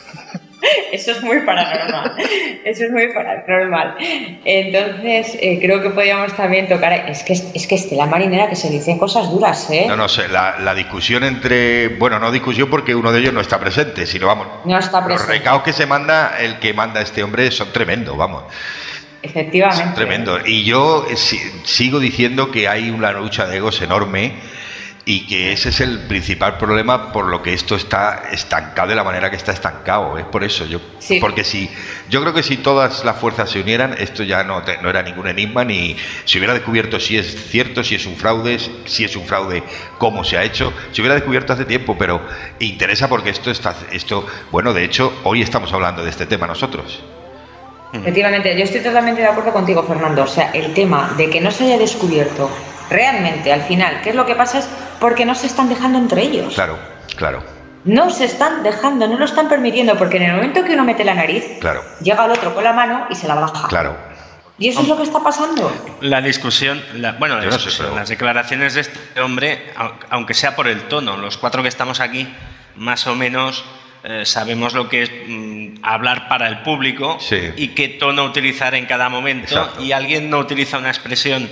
eso es muy paranormal. Eso es muy paranormal. Entonces, eh, creo que podríamos también tocar. Es que es que Estela Marinera, que se dicen cosas duras, ¿eh? No, no sé, la, la discusión entre... Bueno, no discusión porque uno de ellos no está presente, sino, vamos... No está Los presente. recaos que se manda, el que manda este hombre, son tremendos, vamos. Efectivamente. Son tremendos. Y yo eh, si- sigo diciendo que hay una lucha de egos enorme y que ese es el principal problema por lo que esto está estancado de la manera que está estancado. Es por eso yo... Sí. Porque si... Yo creo que si todas las fuerzas se unieran, esto ya no, te- no era ningún enigma, ni se hubiera descubierto si es cierto, si es un fraude, si es un fraude, cómo se ha hecho, se hubiera descubierto hace tiempo, pero interesa porque esto está... esto Bueno, de hecho, hoy estamos hablando de este tema nosotros. Efectivamente, yo estoy totalmente de acuerdo contigo, Fernando. O sea, el tema de que no se haya descubierto realmente al final qué es lo que pasa es porque no se están dejando entre ellos. Claro, claro, No se están dejando, no lo están permitiendo, porque en el momento que uno mete la nariz, claro, llega el otro con la mano y se la baja. claro. Y eso es lo que está pasando. La discusión, la- bueno, la Yo no sé, discusión, pero- las declaraciones de este hombre, au- aunque sea por el tono, los cuatro que estamos aquí, más o menos eh, sabemos lo que es mm, hablar para el público Sí. y qué tono utilizar en cada momento. Exacto. Y alguien no utiliza una expresión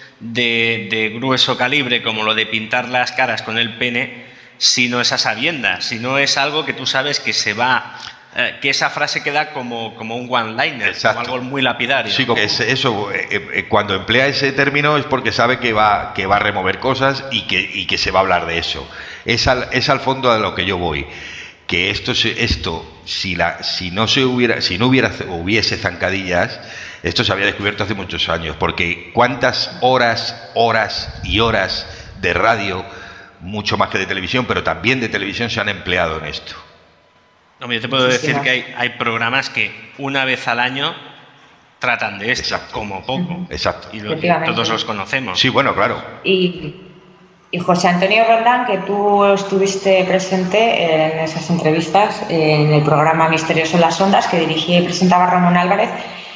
de, de grueso calibre como lo de pintar las caras con el pene si no es a sabiendas, si no es algo que tú sabes que se va... eh, que esa frase queda como, como un one-liner, Exacto. como algo muy lapidario. Sí, como es eso, eh, eh, cuando emplea ese término es porque sabe que va, que va a remover cosas y que, y que se va a hablar de eso. Es al, es al fondo a lo que yo voy. Que esto, se- esto si, la, si no se hubiera, si no hubiera, hubiese zancadillas, esto se había descubierto hace muchos años. Porque cuántas horas, horas y horas de radio, mucho más que de televisión, pero también de televisión, se han empleado en esto. Hombre, yo te puedo decir Muchísimas. que hay, hay programas que una vez al año tratan de esto, Exacto. como poco. Exacto. Y lo- Efectivamente. todos los conocemos. Sí, bueno, claro. Y, y José Antonio Roldán, que tú estuviste presente en esas entrevistas en el programa Misterioso en las Ondas que dirigía y presentaba Ramón Álvarez,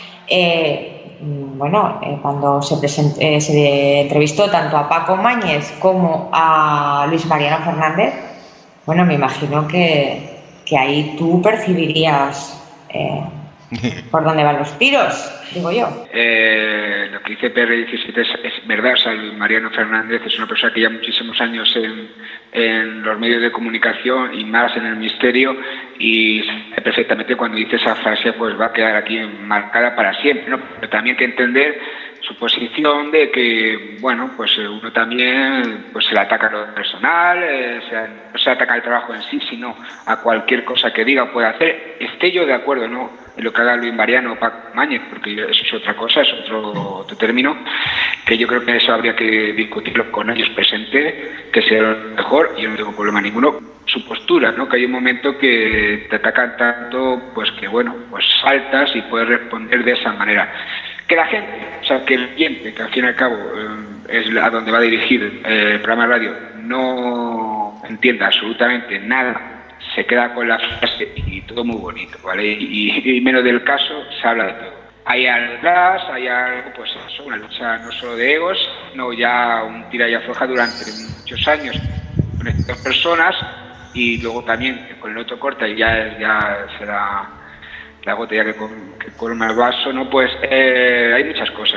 eh, bueno, eh, cuando se, present- eh, se entrevistó tanto a Paco Mañez como a Luis Mariano Fernández, bueno, me imagino que, que ahí tú percibirías eh, por dónde van los tiros, digo yo. Eh, lo que dice P R diecisiete es, es verdad. O sea, Mariano Fernández es una persona que lleva muchísimos años en, en los medios de comunicación y más en el misterio, y sabe perfectamente cuando dice esa frase pues va a quedar aquí marcada para siempre, ¿no? Pero también hay que entender su posición de que, bueno, pues uno también pues se le ataca a lo personal, eh, se, no se le ataca al trabajo en sí, sino a cualquier cosa que diga o pueda hacer. Esté yo de acuerdo, ¿no?, en lo que haga Luis Mariano o Paco Mañez, porque eso es otra cosa, es otro, otro término, que yo creo que eso habría que discutirlo con ellos presentes, que sea lo mejor, y yo no tengo problema ninguno. Su postura, ¿no?, que hay un momento que te atacan tanto, pues que bueno, pues saltas y puedes responder de esa manera. Que la gente, o sea, que el cliente, que al fin y al cabo eh, es a donde va dirigido eh, el programa de radio, no entienda absolutamente nada, se queda con la frase y todo muy bonito, ¿vale? Y, y menos del caso se habla de todo. Hay algo atrás, hay algo, pues eso, una lucha no solo de egos, no ya un tira y afloja durante muchos años con estas personas, y luego también con el otro corta y ya, ya será la gota ya que, con, que colma el vaso, ¿no? Pues eh, hay muchas cosas.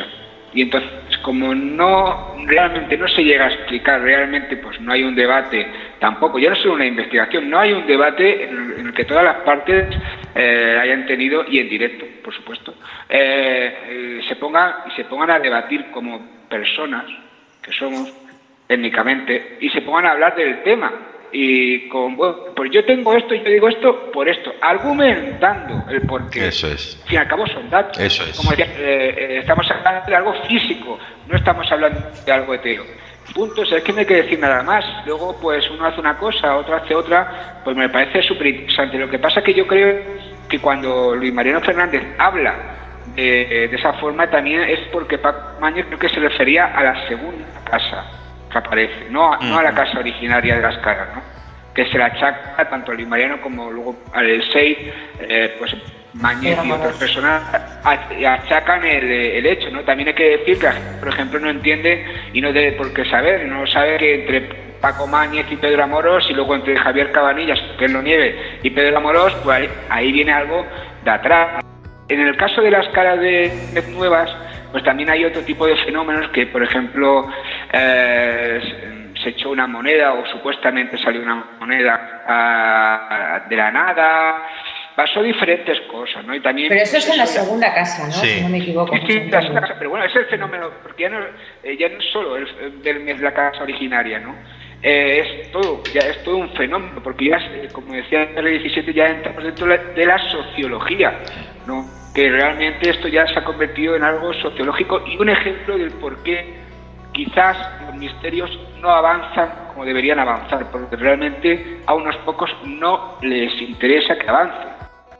Y entonces, como no realmente no se llega a explicar, realmente pues no hay un debate tampoco, ya no es solo una investigación, no hay un debate en el, en el que todas las partes eh, hayan tenido, y en directo, por supuesto, eh, eh, se pongan y se pongan a debatir como personas que somos técnicamente y se pongan a hablar del tema. Y con, bueno, pues yo tengo esto y yo digo esto por esto, argumentando el porqué. Eso es. Al fin y al cabo son datos. Eso es. Como decía, eh, eh, estamos hablando de algo físico, no estamos hablando de algo etéreo. Punto, o sea, es que no hay que decir nada más. Luego, pues uno hace una cosa, otro hace otra, pues me parece súper interesante. Lo que pasa es que yo creo que cuando Luis Mariano Fernández habla de, de esa forma también es porque Paco Mañez creo que se refería a la segunda casa que aparece, no a, no a la casa originaria de las caras, ¿no? Que se la achaca tanto a Luis Mariano como luego al Elsey, eh, pues Mañez y otras personas achacan el, el hecho, ¿no? También hay que decir que, por ejemplo, no entiende y no debe por qué saber, no sabe que entre Paco Mañez y Pedro Amorós y luego entre Javier Cabanillas, que es lo nieve, y Pedro Amorós, pues ahí, ahí viene algo de atrás. En el caso de las caras de, de nuevas, pues también hay otro tipo de fenómenos que, por ejemplo, eh, se echó una moneda o supuestamente salió una moneda uh, de la nada, pasó diferentes cosas, ¿no? Y también, pero eso es en la segunda casa, ¿no? Sí. Si no me equivoco. Sí, sí, la segunda casa, pero bueno, ese es el fenómeno, porque ya no, eh, ya no es solo el, el, el, la casa originaria, ¿no? Eh, es todo, ya es todo un fenómeno, porque ya, como decía el diecisiete, ya entramos dentro de la sociología, ¿no? Que realmente esto ya se ha convertido en algo sociológico y un ejemplo del por qué quizás los misterios no avanzan como deberían avanzar, porque realmente a unos pocos no les interesa que avancen.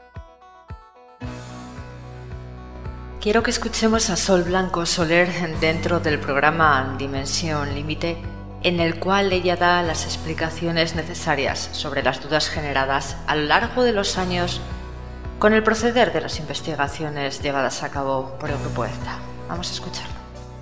Quiero que escuchemos a Sol Blanco Soler dentro del programa Dimensión Límite, en el cual ella da las explicaciones necesarias sobre las dudas generadas a lo largo de los años con el proceder de las investigaciones llevadas a cabo por el Grupo EZTA. Vamos a escucharlo.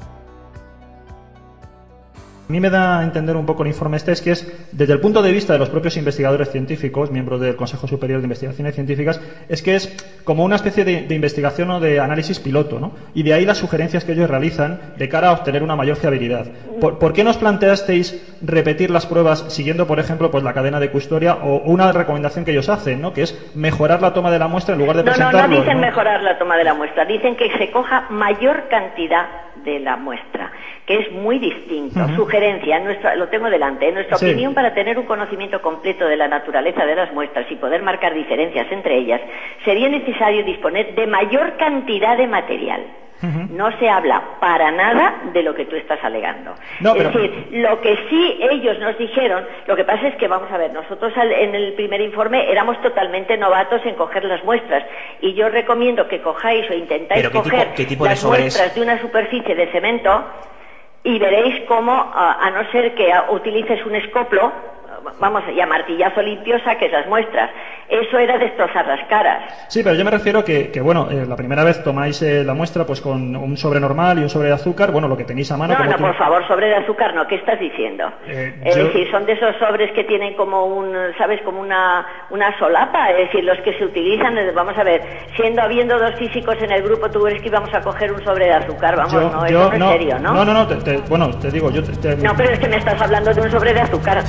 A mí me da a entender un poco el informe este, es que es, desde el punto de vista de los propios investigadores científicos, miembros del Consejo Superior de Investigaciones Científicas, es que es como una especie de, de investigación o de análisis piloto, ¿no? Y de ahí las sugerencias que ellos realizan de cara a obtener una mayor fiabilidad. ¿Por, ¿por qué nos planteasteis repetir las pruebas siguiendo, por ejemplo, pues la cadena de custodia o una recomendación que ellos hacen, ¿no? Que es mejorar la toma de la muestra en lugar de no, presentarlo? No, no dicen ¿no? mejorar la toma de la muestra, dicen que se coja mayor cantidad de la muestra, que es muy distinto. Uh-huh. Sugerencia, nuestra, lo tengo delante, en nuestra sí. opinión, para tener un conocimiento completo de la naturaleza de las muestras y poder marcar diferencias entre ellas, sería necesario disponer de mayor cantidad de material. Uh-huh. No se habla para nada de lo que tú estás alegando. No, pero... Es decir, lo que sí ellos nos dijeron, lo que pasa es que, vamos a ver, nosotros al, en el primer informe éramos totalmente novatos en coger las muestras, y yo recomiendo que cojáis o intentáis ¿Pero qué coger tipo, qué tipo las de sobres? muestras de una superficie de cemento y veréis cómo, a, a no ser que a, utilices un escoplo, vamos, y a martillazo limpio saques las muestras. Eso era destrozar las caras. Sí, pero yo me refiero que, que bueno, eh, la primera vez tomáis eh, la muestra pues con un sobre normal y un sobre de azúcar, bueno, lo que tenéis a mano. No, como no, tú... por favor, sobre de azúcar no, ¿qué estás diciendo? Eh, es yo... decir, son de esos sobres que tienen como un, ¿sabes? Como una, una solapa, es decir, los que se utilizan, vamos a ver, siendo habiendo dos físicos en el grupo, ¿tú crees que íbamos a coger un sobre de azúcar? Vamos, yo, no, yo, eso no, no es serio, ¿no? No, no, no, te, te, bueno, te digo, yo te, te... No, pero es que me estás hablando de un sobre de azúcar.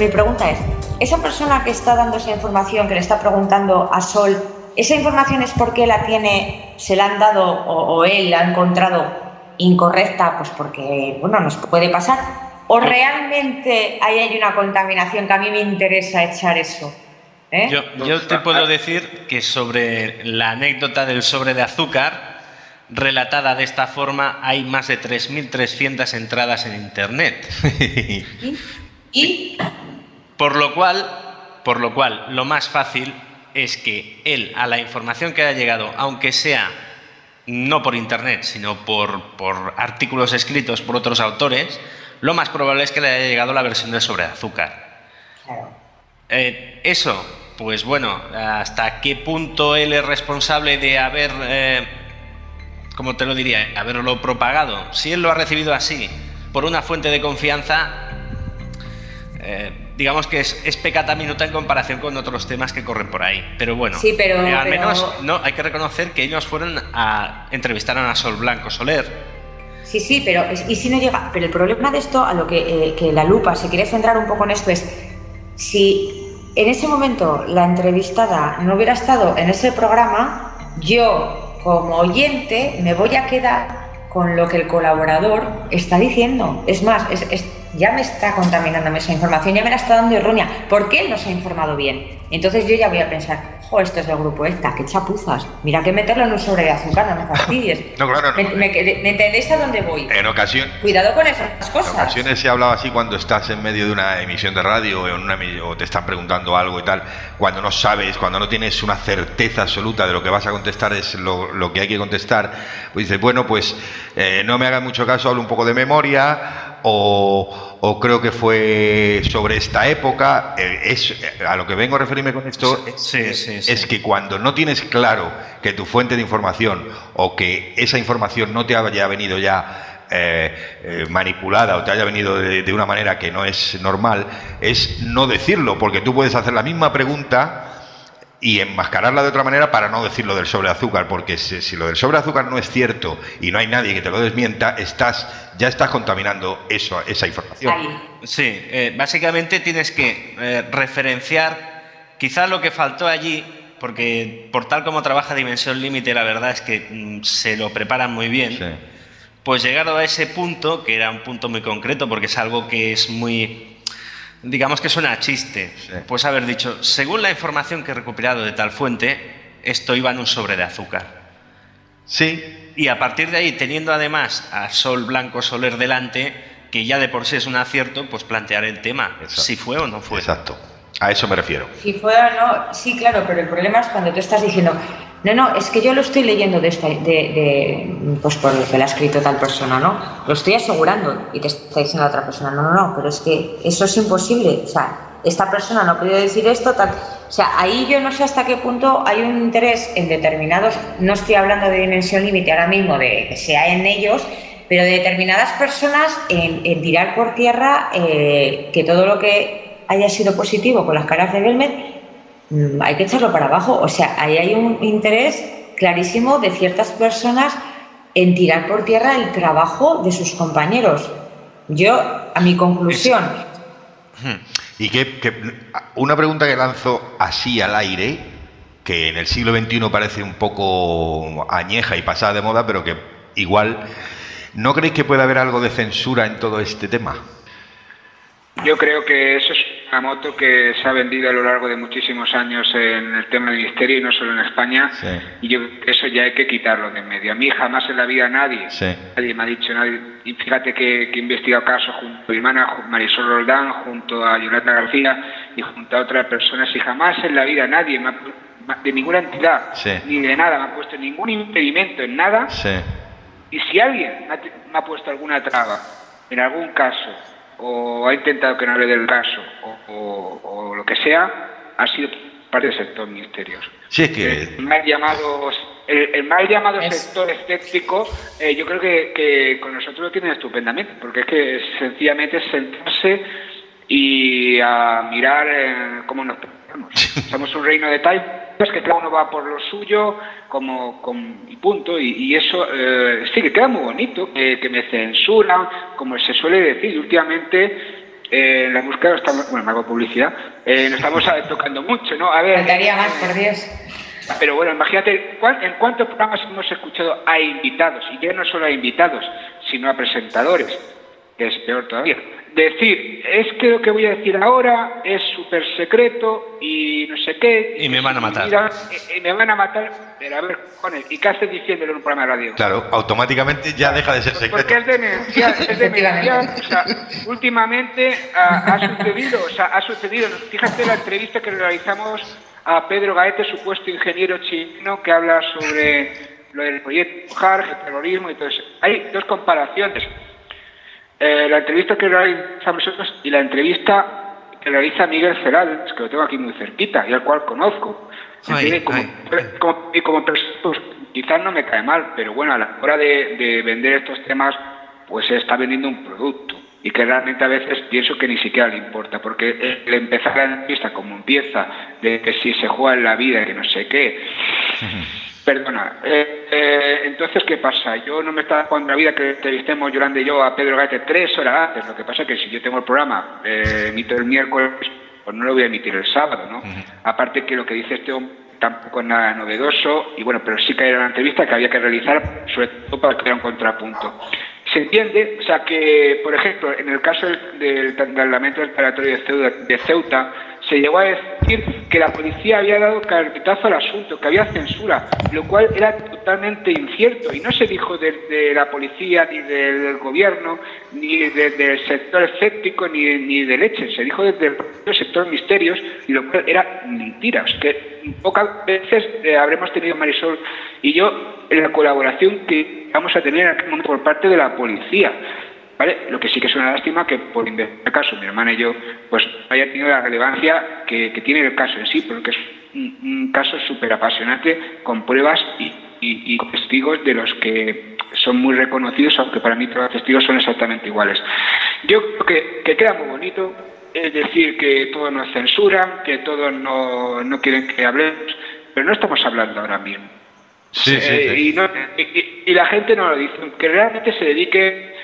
mi pregunta es, esa persona que está dando esa información, que le está preguntando a Sol, ¿esa información es porque la tiene, se la han dado o, o él la ha encontrado incorrecta, pues porque, bueno, nos puede pasar? ¿O realmente ahí hay una contaminación que a mí me interesa echar eso? ¿Eh? Yo, yo te puedo decir que sobre la anécdota del sobre de azúcar, relatada de esta forma, hay más de tres mil trescientas entradas en Internet. ¿Y? ¿Y? Por lo cual, por lo cual, lo más fácil es que él, a la información que haya llegado, aunque sea no por Internet, sino por, por artículos escritos por otros autores, lo más probable es que le haya llegado la versión del sobre de azúcar. Eh, eso, pues bueno, hasta qué punto él es responsable de haber, eh, ¿cómo te lo diría?, haberlo propagado. Si él lo ha recibido así, por una fuente de confianza, eh, digamos que es, es pecata minuta en comparación con otros temas que corren por ahí. Pero bueno, sí, pero, eh, al pero... menos no, hay que reconocer que ellos fueron a entrevistar a Sol Blanco Soler. Sí, sí, pero y si no llega. Pero el problema de esto, a lo que, eh, que la lupa se quiere centrar un poco en esto, es si en ese momento la entrevistada no hubiera estado en ese programa, yo como oyente me voy a quedar con lo que el colaborador está diciendo. Es más, es, es, ya me está contaminando esa información, ya me la está dando errónea, porque él no se ha informado bien. Entonces yo ya voy a pensar, jo, esto es del grupo ETA, qué chapuzas, mira que meterlo en un sobre de azúcar, no me fastidies. No, claro, no. ¿Me, me, me entendéis a dónde voy? En ocasión, Cuidado con esas cosas. En ocasiones se ha hablado así cuando estás en medio de una emisión de radio o, en una, o te están preguntando algo y tal, cuando no sabes, cuando no tienes una certeza absoluta de lo que vas a contestar es lo, lo que hay que contestar, pues dices, bueno, pues eh, no me hagan mucho caso, hablo un poco de memoria o, o creo que fue sobre esta época. Eh, es, a lo que vengo a referirme con esto sí, sí, sí. es que cuando no tienes claro que tu fuente de información o que esa información no te haya venido ya eh, eh, manipulada o te haya venido de, de una manera que no es normal, es no decirlo, porque tú puedes hacer la misma pregunta y enmascararla de otra manera para no decir lo del sobre de azúcar, porque si, si lo del sobre de azúcar no es cierto y no hay nadie que te lo desmienta, estás ya estás contaminando eso, esa información. Sí, eh, básicamente tienes que eh, referenciar quizás lo que faltó allí, porque por tal como trabaja Dimensión Límite, la verdad es que mm, se lo preparan muy bien. Sí. Pues llegado a ese punto, que era un punto muy concreto, porque es algo que es muy... digamos que suena a chiste, sí. Pues haber dicho, según la información que he recuperado de tal fuente, esto iba en un sobre de azúcar. Sí. Y a partir de ahí, teniendo además a Sol Blanco Soler delante, que ya de por sí es un acierto, pues plantear el tema, exacto, si fue o no fue. Exacto, a eso me refiero. Si fue o no, sí, claro, pero el problema es cuando tú estás diciendo, no, no, es que yo lo estoy leyendo de, esta, de, de pues por lo que le ha escrito tal persona, ¿no? Lo estoy asegurando y te está diciendo la otra persona, no, no, no, pero es que eso es imposible, o sea, esta persona no ha podido decir esto, tal. O sea, ahí yo no sé hasta qué punto hay un interés en determinados, no estoy hablando de Dimensión Límite ahora mismo, de que sea en ellos, pero de determinadas personas en, en tirar por tierra eh, que todo lo que haya sido positivo con las caras de Belmed, mmm, hay que echarlo para abajo. O sea, ahí hay un interés clarísimo de ciertas personas en tirar por tierra el trabajo de sus compañeros. Yo, a mi conclusión... Y que, que una pregunta que lanzo así al aire, que en el siglo veintiuno parece un poco añeja y pasada de moda, pero que igual, ¿no creéis que puede haber algo de censura en todo este tema? Yo creo que eso es una moto que se ha vendido a lo largo de muchísimos años en el tema del misterio y no solo en España, sí. Y yo eso ya hay que quitarlo de en medio. A mí jamás en la vida nadie, sí. nadie me ha dicho, nadie, y fíjate que, que he investigado casos junto a mi hermana Marisol Roldán, junto a Yolanda García y junto a otras personas, y jamás en la vida nadie me ha, de ninguna entidad, sí. ni de nada, me ha puesto ningún impedimento en nada, sí. Y si alguien me ha, me ha puesto alguna traba en algún caso, o ha intentado que no hable del caso, o, o, o lo que sea, ha sido parte del sector misterios. Sí, es que... El mal llamado, el, el mal llamado es... sector escéptico, eh, yo creo que, que con nosotros lo tienen estupendamente, porque es que sencillamente es sentarse y a mirar eh, cómo nos pensamos. Somos un reino de tal, es que cada uno va por lo suyo, como, como y punto, y, y eso eh, sí que queda muy bonito, eh, que me censuran, como se suele decir últimamente. eh, en la búsqueda estamos, bueno, me hago publicidad, eh, nos estamos tocando mucho, ¿no? A ver, faltaría más, por Dios. Pero bueno, imagínate, ¿en cuántos programas hemos escuchado a invitados? Y ya no solo a invitados, sino a presentadores, que es peor todavía. Decir, es que lo que voy a decir ahora es súper secreto y no sé qué. Y me van a matar. Y, y me van a matar. Pero a ver, cojones, ¿y qué haces diciéndolo en un programa de radio? Claro, automáticamente ya deja de ser secreto. Porque es demencial, es demencial. O sea, últimamente ha, ha sucedido, o sea, ha sucedido. Fíjate la entrevista que realizamos a Pedro Gaete, supuesto ingeniero chileno, que habla sobre lo del proyecto Harg, el terrorismo y todo eso. Hay dos comparaciones. Eh, la entrevista que realizamos nosotros y la entrevista que realiza Miguel Cerales, que lo tengo aquí muy cerquita y al cual conozco. Ay, como, ay. Como, y como persona, pues, quizás no me cae mal, pero bueno, a la hora de, de vender estos temas, pues se está vendiendo un producto y que realmente a veces pienso que ni siquiera le importa, porque el empezar la entrevista como empieza, de que si se juega en la vida y que no sé qué... Perdona, eh, eh, entonces, ¿qué pasa? Yo no me estaba jugando la vida que entrevistemos Yolanda y yo a Pedro Gaete tres horas antes. Lo que pasa es que si yo tengo el programa, eh, emito el miércoles, pues no lo voy a emitir el sábado, ¿no? Uh-huh. Aparte que lo que dice este hombre tampoco es nada novedoso, y bueno, pero sí que era una entrevista que había que realizar, sobre todo para crear un contrapunto. Se entiende, o sea que, por ejemplo, en el caso del, del trasladamiento del territorio de Ceuta, de Ceuta, se llegó a decir que la policía había dado carpetazo al asunto, que había censura, lo cual era totalmente incierto, y no se dijo de, de la policía, ni del gobierno, ni de, del sector escéptico, ni, ni de leche, se dijo desde el propio sector misterios, y lo cual era mentira. O sea, que pocas veces eh, habremos tenido, Marisol y yo, en la colaboración que vamos a tener en aquel momento por parte de la policía. ¿Vale? Lo que sí que es una lástima que por este caso mi hermana y yo pues haya tenido la relevancia que, que tiene el caso en sí, porque es un, un caso súper apasionante con pruebas y, y, y testigos de los que son muy reconocidos, aunque para mí todos los testigos son exactamente iguales. Yo creo que, que queda muy bonito, es decir, que todos nos censuran, que todos no, no quieren que hablemos, pero no estamos hablando ahora mismo. Sí, eh, sí, sí. Y, no, y, y la gente no lo dice, que realmente se dedique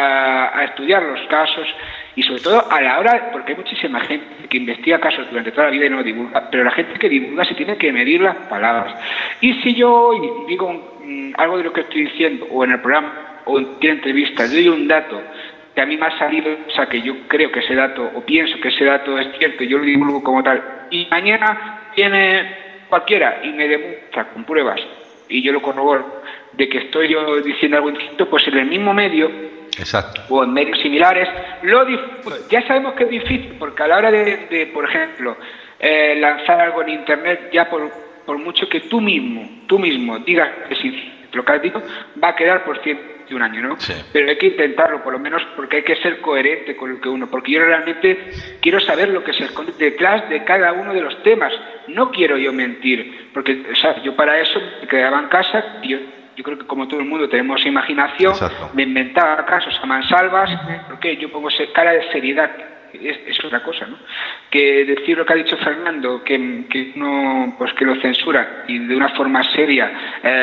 A, a estudiar los casos y sobre todo a la hora, porque hay muchísima gente que investiga casos durante toda la vida y no divulga, pero la gente que divulga se tiene que medir las palabras. Y si yo digo um, algo de lo que estoy diciendo, o en el programa, o en cualquier entrevista, doy un dato que a mí me ha salido, o sea, que yo creo que ese dato, o pienso que ese dato es cierto, yo lo divulgo como tal, y mañana viene cualquiera y me demuestra con pruebas, y yo lo corroboro, de que estoy yo diciendo algo distinto, pues en el mismo medio, exacto, o en medios similares, lo difundo. Ya sabemos que es difícil, porque a la hora de, de por ejemplo, eh, lanzar algo en Internet, ya por, por mucho que tú mismo, tú mismo digas que si lo que has dicho, va a quedar por ciento de un año, ¿no? Sí. Pero hay que intentarlo, por lo menos, porque hay que ser coherente con lo que uno, porque yo realmente quiero saber lo que se esconde detrás de cada uno de los temas. No quiero yo mentir, porque, o sea, yo para eso me quedaba en casa y yo Yo creo que como todo el mundo tenemos imaginación. Exacto. De inventar casos a mansalvas, porque yo pongo cara de seriedad, es, es otra cosa, ¿no? Que decir lo que ha dicho Fernando, que, que no, pues que lo censura y de una forma seria,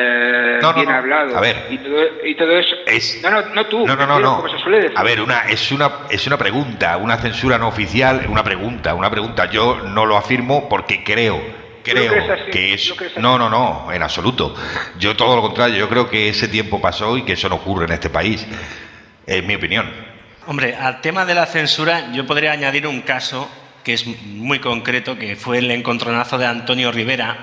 eh, no, no, bien no. hablado, A ver. y todo, y todo eso. Es... No, no, no tú. No, no, no, no. Como se suele decir. A ver, una, es una, es una pregunta, una censura no oficial, una pregunta, una pregunta. Yo no lo afirmo porque creo. Creo que es... No, no, no, en absoluto. Yo todo lo contrario, yo creo que ese tiempo pasó y que eso no ocurre en este país. Es mi opinión. Hombre, al tema de la censura yo podría añadir un caso que es muy concreto, que fue el encontronazo de Antonio Rivera,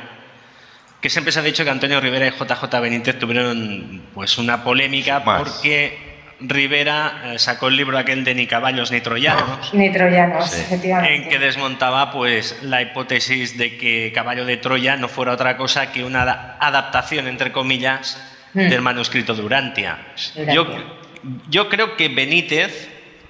que siempre se ha dicho que Antonio Rivera y J J Benítez tuvieron pues una polémica Más. porque Rivera eh, sacó el libro aquel de Ni caballos ni troyanos, ni troyanos, sí. efectivamente, en que desmontaba pues la hipótesis de que Caballo de Troya no fuera otra cosa que una adaptación, entre comillas, mm. del manuscrito de Urantia. Urantia. Yo, yo creo que Benítez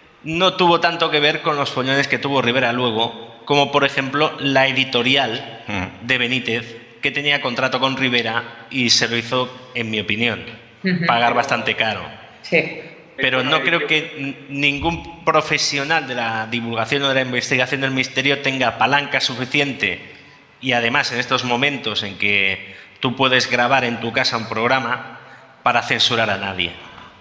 no tuvo tanto que ver con los follones que tuvo Rivera luego, como por ejemplo la editorial mm. de Benítez, que tenía contrato con Rivera y se lo hizo, en mi opinión, mm-hmm. pagar bastante caro. Sí. Pero no creo que ningún profesional de la divulgación o de la investigación del misterio tenga palanca suficiente, y además en estos momentos en que tú puedes grabar en tu casa un programa, para censurar a nadie.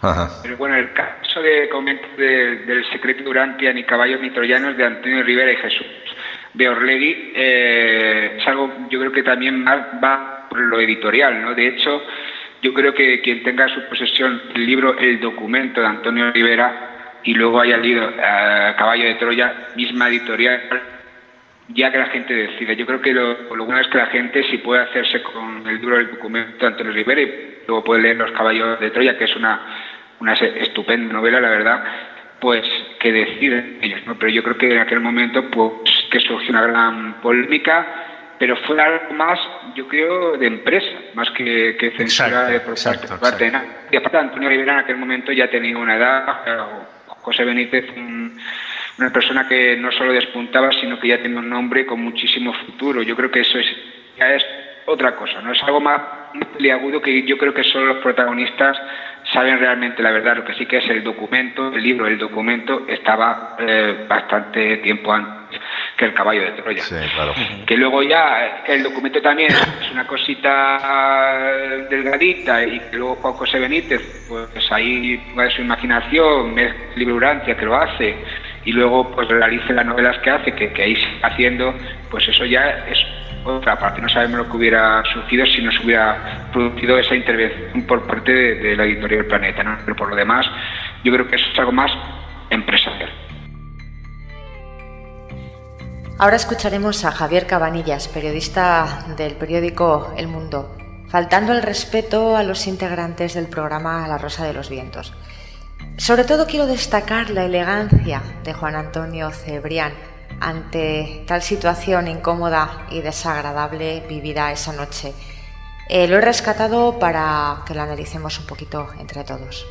Ajá. Pero bueno, el caso de comento de, del secreto de Urantia, ni caballos ni troyanos, de Antonio Rivera y Jesús Beorlegui, eh, es algo, yo creo que también va, va por lo editorial, ¿no? De hecho, yo creo que quien tenga en su posesión el libro, el documento de Antonio Rivera, y luego haya leído uh, Caballo de Troya, misma editorial, ya que la gente decide. Yo creo que lo, lo bueno es que la gente, si puede hacerse con el libro del documento de Antonio Rivera y luego puede leer Los Caballos de Troya, que es una, una estupenda novela, la verdad, pues que deciden ellos, ¿no? Pero yo creo que en aquel momento pues que surgió una gran polémica, pero fue algo más, yo creo, de empresa, más que, que censura de por parte, por parte de nada. Y aparte Antonio Rivera en aquel momento ya tenía una edad, José Benítez, un, una persona que no solo despuntaba, sino que ya tenía un nombre con muchísimo futuro. Yo creo que eso es, ya es otra cosa, ¿no? Es algo más peliagudo que yo creo que solo los protagonistas saben realmente la verdad. Lo que sí que es el documento, el libro, el documento estaba eh, bastante tiempo antes que el Caballo de Troya. Sí, claro. Que luego ya el documento también es una cosita delgadita y que luego Juan José Benítez, pues ahí va de su imaginación, es libro Urantia que lo hace y luego pues realice las novelas que hace, que, que ahí sigue haciendo, pues eso ya es otra parte. No sabemos lo que hubiera surgido si no se hubiera producido esa intervención por parte de, de la editorial Planeta, ¿no? Pero por lo demás, yo creo que eso es algo más empresarial. Ahora escucharemos a Javier Cabanillas, periodista del periódico El Mundo, faltando el respeto a los integrantes del programa La Rosa de los Vientos. Sobre todo quiero destacar la elegancia de Juan Antonio Cebrián ante tal situación incómoda y desagradable vivida esa noche. Eh, lo he rescatado para que lo analicemos un poquito entre todos.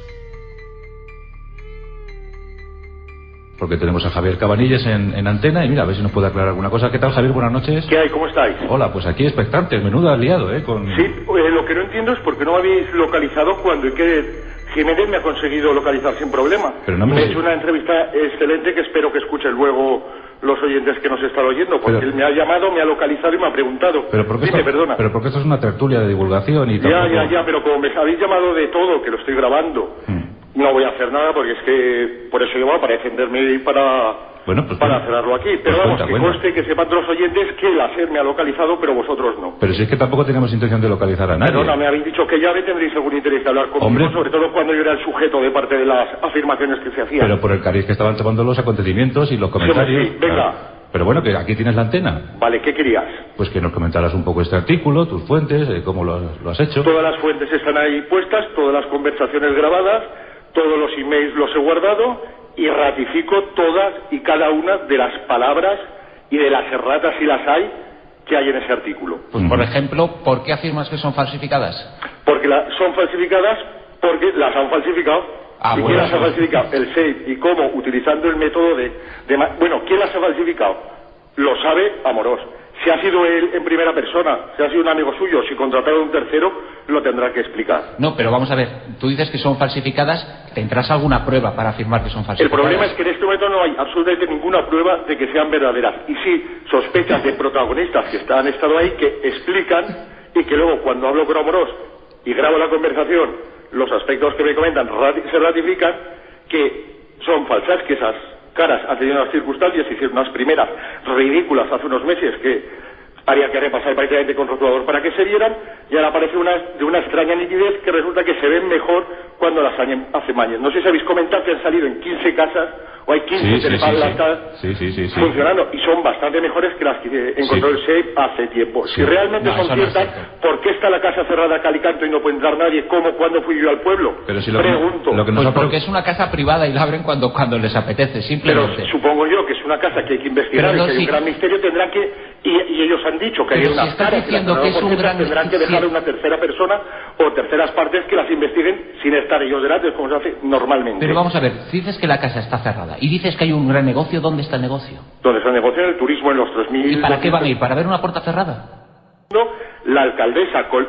Porque tenemos a Javier Cabanillas en, en antena y mira, a ver si nos puede aclarar alguna cosa. ¿Qué tal, Javier? Buenas noches. ¿Qué hay? ¿Cómo estáis? Hola, pues aquí expectantes, menuda liado, ¿eh? Con... Sí, eh, lo que no entiendo es por qué no me habéis localizado cuando Iker Jiménez me ha conseguido localizar sin problema. Pero no me... me ha hecho una entrevista excelente que espero que escuchen luego los oyentes que nos están oyendo, porque pero... él me ha llamado, me ha localizado y me ha preguntado. Pero porque Dime, esto... perdona. Pero porque esto es una tertulia de divulgación y Ya, tampoco... ya, ya, pero como me habéis llamado de todo, que lo estoy grabando, hmm. no voy a hacer nada porque es que por eso llevo para defenderme y para... Bueno, pues, para cerrarlo aquí, pero pues vamos, cuenta, que cuenta. conste que sepan los oyentes que la SER me ha localizado, pero vosotros no. Pero si es que tampoco tenemos intención de localizar a nadie. Perdona, me habéis dicho que ya me tendréis algún interés de hablar conmigo, Hombre. sobre todo cuando yo era el sujeto de parte de las afirmaciones que se hacían. Pero por el cariz que estaban tomando los acontecimientos y los comentarios. Sí, sí, venga. Claro. Pero bueno, que aquí tienes la antena. Vale, ¿qué querías? Pues que nos comentaras un poco este artículo, tus fuentes, eh, cómo lo, lo has hecho. Todas las fuentes están ahí puestas, todas las conversaciones grabadas, todos los emails los he guardado y ratifico todas y cada una de las palabras y de las erratas, si las hay, que hay en ese artículo. Pues, por ejemplo, ¿por qué afirmas que son falsificadas? Porque la, son falsificadas porque las han falsificado. Ah, ¿Y bueno, quién las ha sí. falsificado? El S E I. ¿Y cómo? Utilizando el método de, de... Bueno, ¿quién las ha falsificado? Lo sabe Amorós. Si ha sido él en primera persona, si ha sido un amigo suyo, si contrataron a un tercero, lo tendrá que explicar. No, pero vamos a ver, tú dices que son falsificadas, ¿tendrás alguna prueba para afirmar que son El falsificadas? problema es que en este momento no hay absolutamente ninguna prueba de que sean verdaderas. Y sí, sospechas de protagonistas que han estado ahí, que explican y que luego cuando hablo con Amorós y grabo la conversación, los aspectos que me comentan rati- se ratifican, que son falsas, que esas caras han tenido unas circunstancias, hicieron unas primeras ridículas hace unos meses que haría que repasar prácticamente con rotulador para que se vieran, y ahora aparece una, de una extraña nitidez que resulta que se ven mejor cuando las hacen mañas. No sé si habéis comentado que han salido en quince casas o hay quince Sí, sí, telepalas sí, sí, sí, sí. funcionando y son bastante mejores que las que encontró Sí. el S E I hace tiempo. Sí. Si realmente No, son eso no es ciertas, ¿por qué está la casa cerrada a cal y canto y no puede entrar nadie? ¿Cómo? ¿Cuándo fui yo al pueblo? Pero si lo Pregunto. Que, lo que nos Pues ha porque es una casa privada y la abren cuando, cuando les apetece, Pero simplemente. supongo yo que es una casa que hay que investigar Pero no, y que hay sí. un gran misterio, tendrán que, y, y ellos han dicho que Pero hay si unas estás caras diciendo las que es cerraron un por gran ciertas, tendrán que dejar sí. a una tercera persona o terceras partes que las investiguen sin estar ellos delante, como se hace normalmente. Pero vamos a ver, dices que la casa está cerrada y dices que hay un gran negocio, ¿dónde está el negocio? Donde se negocia el turismo en los tres mil... ¿Y para qué van a ir? ¿Para ver una puerta cerrada? La alcaldesa, col-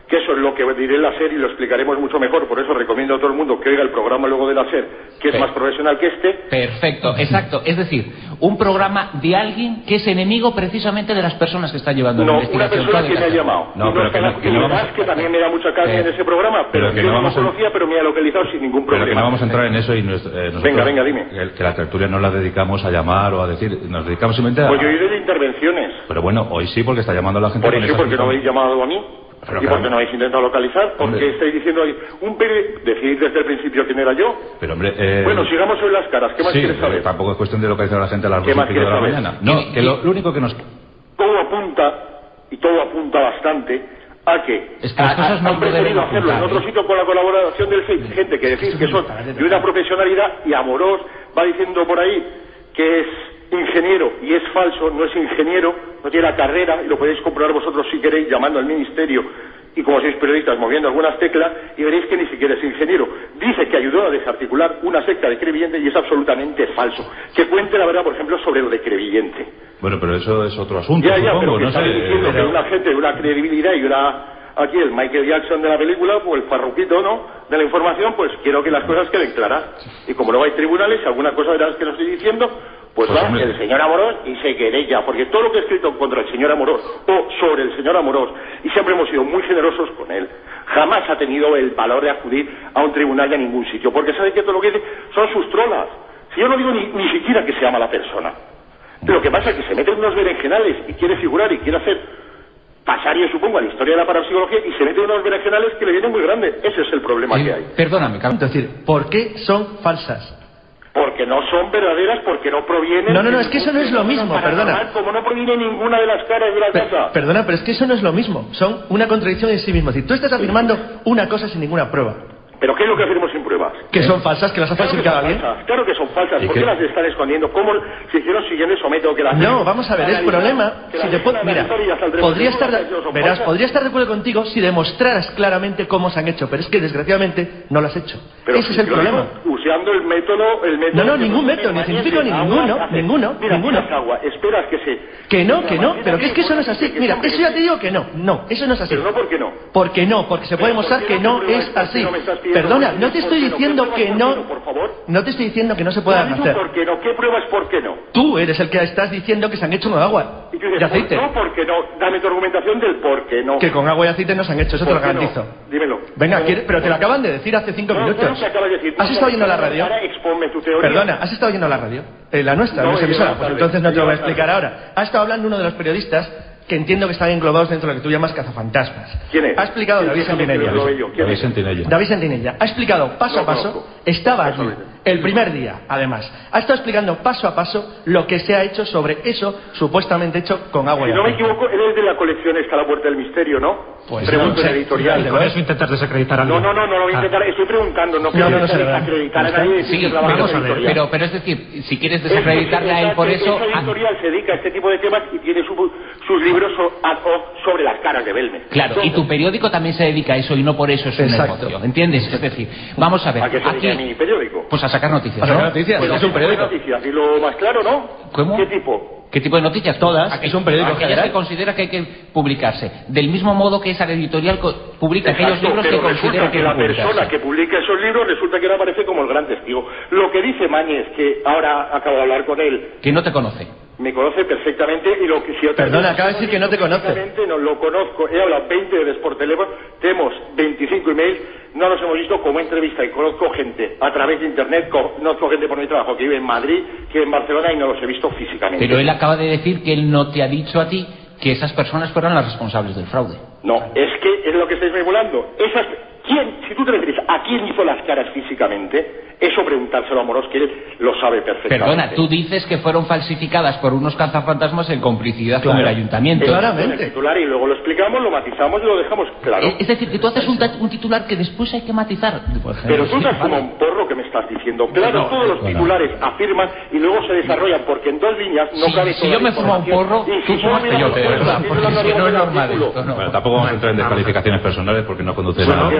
que eso es lo que diré en la SER y lo explicaremos mucho mejor, por eso recomiendo a todo el mundo que oiga el programa luego de la SER, que es más profesional que este. Perfecto, exacto, es decir, un programa de alguien que es enemigo precisamente de las personas que están llevando no, la investigación. No, una persona que me ha llamado. No, y pero no que, no, que, no vamos... que también me da mucha caña eh, en ese programa, pero, pero que yo no lo conocía, a... pero me ha localizado sin ningún problema. Pero que no vamos a entrar en eso y nos, eh, nosotros, venga, venga, dime. Que, que la tertulia no la dedicamos a llamar o a decir, nos dedicamos simplemente a... Pues yo iré de intervenciones. Pero bueno, hoy sí, porque está llamando a la gente... Por eso, porque no habéis llamado a mí. Pero ¿y por qué no habéis intentado localizar? Porque hombre, estáis diciendo ahí, un periodista, decidid desde el principio quién era yo. Pero hombre, eh... bueno, sigamos hoy las caras, ¿qué más sí, quieres saber? Tampoco es cuestión de localizar a la gente a las dos y pico de la saber? mañana. No, que lo, lo único que nos... Todo apunta, y todo apunta bastante, a que, es que las a, cosas no han preferido apuntar, hacerlo ¿eh? en otro sitio con la colaboración del F E I, gente que decís que son de una profesionalidad y Amorós va diciendo por ahí que es ingeniero y es falso, no es ingeniero, no tiene la carrera y lo podéis comprobar vosotros si queréis llamando al ministerio y como sois periodistas moviendo algunas teclas y veréis que ni siquiera es ingeniero. Dice que ayudó a desarticular una secta de Crevillente y es absolutamente falso. Que cuente la verdad, por ejemplo, sobre lo de Crevillente. Bueno, pero eso es otro asunto, ya, ya, supongo, pero que no está sé, diciendo pero... que una gente de una credibilidad y una... Aquí el Michael Jackson de la película, pues el farruquito, ¿no?, de la información, pues quiero que las cosas queden claras. Y como luego hay tribunales, alguna cosa verás que no estoy diciendo, pues, pues va hombre. el señor Amorós y se querella, porque todo lo que he escrito contra el señor Amorós o sobre el señor Amorós, y siempre hemos sido muy generosos con él, jamás ha tenido el valor de acudir a un tribunal y a ningún sitio, porque sabe que todo lo que dice son sus trolas. Si yo no digo ni, ni siquiera que sea mala persona. Lo que pasa es que se mete en unos berenjenales y quiere figurar y quiere hacer pasar, yo supongo, a la historia de la parapsicología y se mete en unos berenjenales que le vienen muy grandes. Ese es el problema sí, que hay. Perdóname, Carlos. Es decir, ¿por qué son falsas? Porque no son verdaderas, porque no provienen... No, no, no, es que eso no es lo mismo, perdona. Como no proviene ninguna de las caras de la per, casa. Perdona, pero es que eso no es lo mismo. Son una contradicción en sí mismo. Es decir, tú estás afirmando una cosa sin ninguna prueba. ¿Pero qué es lo que hacemos sin pruebas? Que son falsas, que las ha claro falsificado alguien. Claro que son falsas. ¿Por qué las están escondiendo? ¿Cómo se hicieron siguiendo ese método que las... No, vamos a ver, el problema... Si te puedo, mira, podría estar, de, verás, podría estar de acuerdo contigo si demostraras claramente cómo se han hecho, pero es que desgraciadamente no lo has hecho. Pero ese si es el problema. Usando el método... El método no, no, ningún método, ni científico ni ninguno, ninguno, mira, ninguno. Agua, esperas que se... Que no, que no, pero que es que eso no es así. Mira, eso ya te digo que no, no, eso no es así. Pero no, ¿por qué no? Porque no, porque se puede demostrar que no es así. Perdona, no te estoy diciendo que no, no te estoy diciendo que no se puedan hacer. ¿Por qué no? ¿Qué pruebas por qué no? Tú eres el que estás diciendo que se han hecho con agua y, dices, y aceite. No, ¿por qué no? Dame tu argumentación del por qué no. Que con agua y aceite no se han hecho, eso te lo garantizo. No? Dímelo. Venga, ¿quieres? Pero te lo acaban de decir hace cinco no, minutos. No, no acabas de decir. ¿Has estado oyendo la radio? Ahora exponme tu teoría. Perdona, ¿has estado oyendo la radio? Eh, la nuestra, no, no, emisora. Pues entonces no te lo voy a tarde. explicar ahora. Ha estado hablando uno de los periodistas que entiendo que están englobados dentro de lo que tú llamas cazafantasmas. ¿Quién es? Ha explicado David Sentinella. David Sentinella. David Sentinella. Ha explicado paso a paso, estaba allí el primer día, además. Ha estado explicando paso a paso lo que se ha hecho sobre eso supuestamente hecho con agua. Si no me equivoco, él es de la colección Esta la Puerta del Misterio, ¿no? Pues pregunto en editorial. Con eso intentas desacreditar a alguien. No, no, no, no lo voy a intentar. Estoy preguntando, no quiero no, no, no, desacreditar a nadie. Sí, vamos a ver, pero, pero es decir, si quieres desacreditarle a él por eso... Esa editorial se dedica a este tipo de temas y tiene su, sus libros so, a, o, sobre las caras de Belmez. Claro, y tu periódico también se dedica a eso y no por eso es un negocio, ¿entiendes? Es decir, vamos a ver... ¿A qué se dedica mi periódico? Pues a sacar noticias, ¿A sacar ¿no? noticias? Pues es un periódico. Noticias, y lo más claro, ¿no? ¿Cómo? ¿Qué tipo? ¿Qué tipo de noticias? Todas. Aquel, es un periódico aquellas general. que considera que hay que publicarse. Del mismo modo que esa editorial publica Exacto, aquellos libros que considera que, que la publicarse. persona que publica esos libros resulta que ahora aparece como el gran testigo. Lo que dice Mañez, que ahora acabo de hablar con él... Que no te conoce. Me conoce perfectamente y lo que si otra Perdona, acaba de decir que no te conoce. No lo conozco. He hablado veinte veces por teléfono, tenemos veinticinco emails, no nos hemos visto como entrevista y conozco gente a través de internet, conozco gente por mi trabajo que vive en Madrid, que vive en Barcelona y no los he visto físicamente. Pero él acaba de decir que él no te ha dicho a ti que esas personas fueran las responsables del fraude. No, es que es lo que estáis regulando. Esas... ¿Quién, si tú te refieres a quién hizo las caras físicamente, eso preguntárselo a Amorós, que él lo sabe perfectamente. Perdona, tú dices que fueron falsificadas por unos cazafantasmas en complicidad claro. con el ayuntamiento. Claramente. El titular y luego lo explicamos, lo matizamos y lo dejamos claro. Es decir, que tú haces un, un titular que después hay que matizar. Pero tú estás como un porro que me estás diciendo. Claro, no, todos los bueno. titulares afirman y luego se desarrollan porque en dos líneas no sí, cabe Si yo me fumo un porro, y tú si fumaste yo, te porque es que no es normal esto. No. Bueno, tampoco vamos a entrar en descalificaciones personales porque no conduce a nada.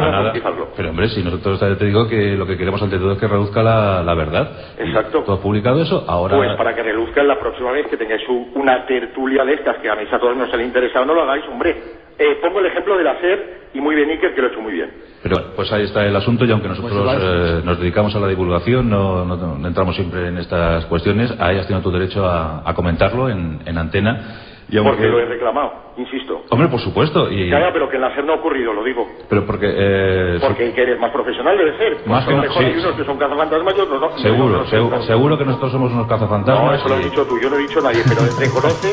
nada. Pero hombre, si nosotros te digo que lo que queremos ante todo es que reduzca la, la verdad. Exacto. ¿Tú has publicado eso? Ahora... Pues para que reduzcan la próxima vez que tengáis una tertulia de estas, que a mí a todos nos han interesado, no lo hagáis, hombre. Eh, pongo el ejemplo del hacer y muy bien Iker, que lo ha hecho muy bien. Pero pues ahí está el asunto, y aunque nosotros pues eh, nos dedicamos a la divulgación, no, no, no entramos siempre en estas cuestiones, ahí has tenido tu derecho a, a comentarlo en, en antena. Y aunque... Porque lo he reclamado, insisto. Hombre, por supuesto. Y... Claro, pero que en la SER no ha ocurrido, lo digo. Pero porque... Eh... Porque que eres más profesional, debe ser. Más que no, no, mejor sí. hay unos que son cazafantasmas y otros no. Seguro, no, no, seguro, no, seguro que nosotros somos unos cazafantasmas. No, eso lo has dicho tú, yo no he dicho nadie, pero reconoce...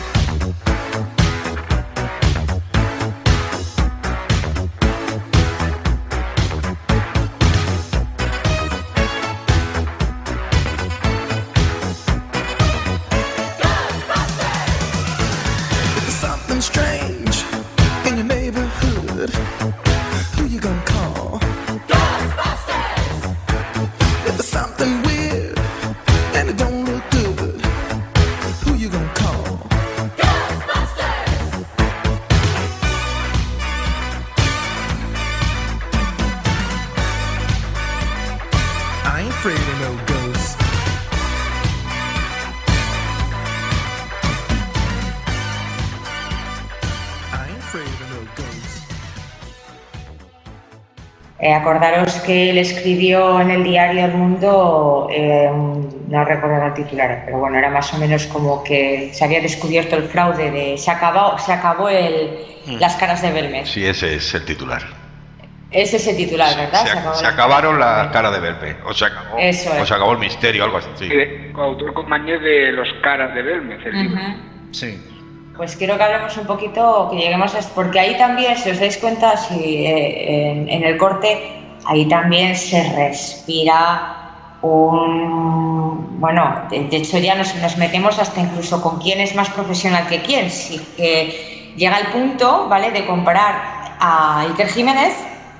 Eh, acordaros que él escribió en el diario El Mundo, eh, no recuerdo el titular, pero bueno, era más o menos como que se había descubierto el fraude de se acabó, se acabó el, mm. las caras de Belmez. Sí, ese es el titular. Es ese titular, ¿verdad? Se, se, acabó se la... acabaron las caras de Belmez, o se acabó, Eso es. o se acabó el misterio, algo así. Sí. Coautor con Mañez de Los caras de Belmez, el uh-huh. libro. Sí. Pues quiero que hablemos un poquito, que lleguemos a... Porque ahí también, si os dais cuenta, si eh, en, en el corte, ahí también se respira un... Bueno, de, de hecho ya nos, nos metemos hasta incluso con quién es más profesional que quién. Si que llega el punto, ¿vale?, de comparar a Iker Jiménez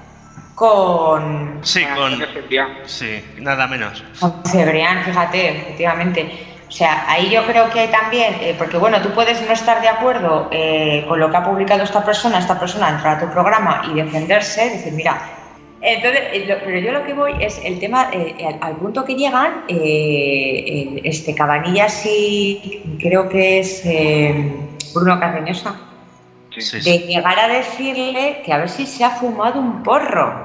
con... Sí, con... Sí, nada menos. Con Cebrián, fíjate, efectivamente... O sea, ahí yo creo que también, eh, porque bueno, tú puedes no estar de acuerdo eh, con lo que ha publicado esta persona, esta persona entrar a tu programa y defenderse, decir, mira, entonces, eh, lo, pero yo lo que voy es el tema, eh, al, al punto que llegan, eh, este Cabanillas y creo que es eh, Bruno Cardeñosa, sí, sí, sí. de llegar a decirle que a ver si se ha fumado un porro.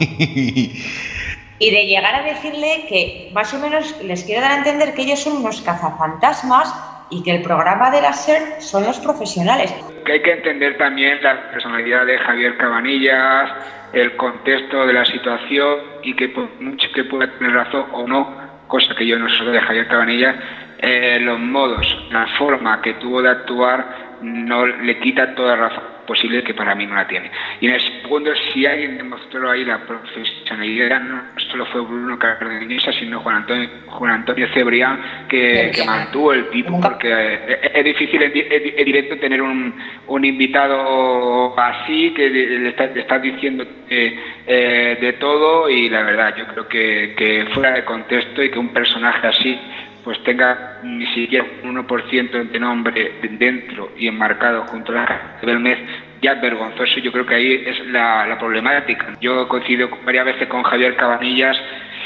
Y de llegar a decirle que más o menos les quiero dar a entender que ellos son unos cazafantasmas y que el programa de la SER son los profesionales. Que hay que entender también la personalidad de Javier Cabanillas, el contexto de la situación y que por mucho que pueda tener razón o no, cosa que yo no soy de Javier Cabanillas, eh, los modos, la forma que tuvo de actuar no le quita toda razón posible, que para mí no la tiene. Y en el segundo, si alguien demostró ahí la profesionalidad, no solo fue Bruno Cardeñosa, sino Juan Antonio, Juan Antonio Cebrián, que, que mantuvo el tipo, porque es, es difícil en, en, en directo tener un, un invitado así, que le está, le está diciendo eh, eh, de todo, y la verdad, yo creo que, que fuera de contexto y que un personaje así pues tenga ni siquiera un uno por ciento de nombre dentro y enmarcado junto a la cara de Belmez, ya es vergonzoso. Yo creo que ahí es la, la problemática. Yo coincido varias veces con Javier Cabanillas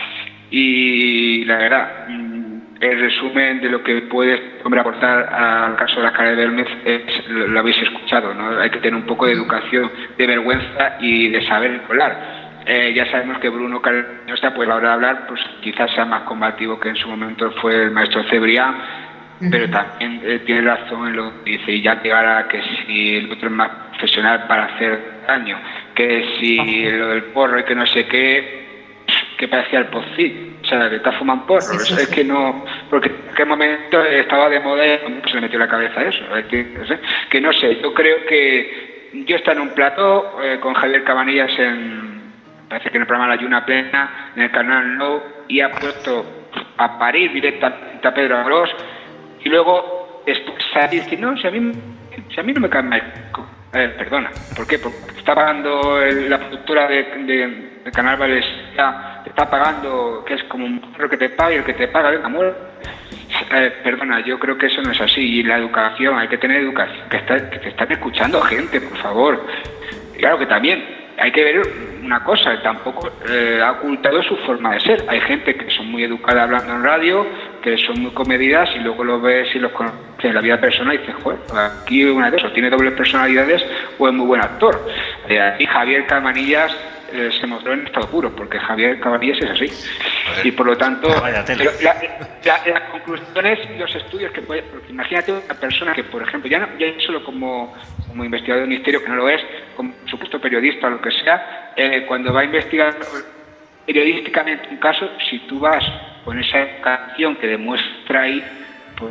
y la verdad, el resumen de lo que puede hombre, aportar al caso de la cara de Belmez es, lo, lo habéis escuchado, ¿no? Hay que tener un poco de educación, de vergüenza y de saber hablar. Eh, ya sabemos que Bruno Cardeñosa, pues a la hora de hablar, pues quizás sea más combativo que en su momento fue el maestro Cebrián, uh-huh. pero también eh, tiene razón en lo que dice, y ya llegará que si el otro es más profesional para hacer daño, que si uh-huh. lo del porro y que no sé qué, que parecía el Pozzi, o sea, que está fumando porro, sí, sí, es sí. que no, porque en qué momento estaba de moda y se le metió en la cabeza eso, es que, no sé, que no sé, yo creo que yo estaba en un plató eh, con Javier Cabanillas en... Parece que en el programa La Lluna Plena, en el canal No, y ha puesto a parir directamente a Pedro Amorós, y luego salir y decir, no, si a mí, si a mí no me cae mal. A ver, perdona, ¿por qué? Porque está pagando el, la productora de, de, de Canal Valencia, te está pagando, que es como un perro que te paga y el que te paga, venga, amor. Eh, perdona, yo creo que eso no es así, y la educación, hay que tener educación, que, está, que te están escuchando gente, por favor. Y claro que también, hay que ver una cosa, tampoco eh, ha ocultado su forma de ser. Hay gente que son muy educada hablando en radio, que son muy comedidas, y luego lo ves y los conoces en la vida personal y dices, joder, aquí una de esos, tiene dobles personalidades o es muy buen actor. Y Javier Cabanillas eh, se mostró en estado puro, porque Javier Cabanillas es así. Y por lo tanto, pero la, la, las conclusiones y los estudios que puede, porque imagínate una persona que, por ejemplo, ya no ya solo como, como investigador de misterio, que no lo es, como supuesto periodista o lo que sea, eh, cuando va a investigar periodísticamente un caso, si tú vas con esa canción que demuestra ahí, pues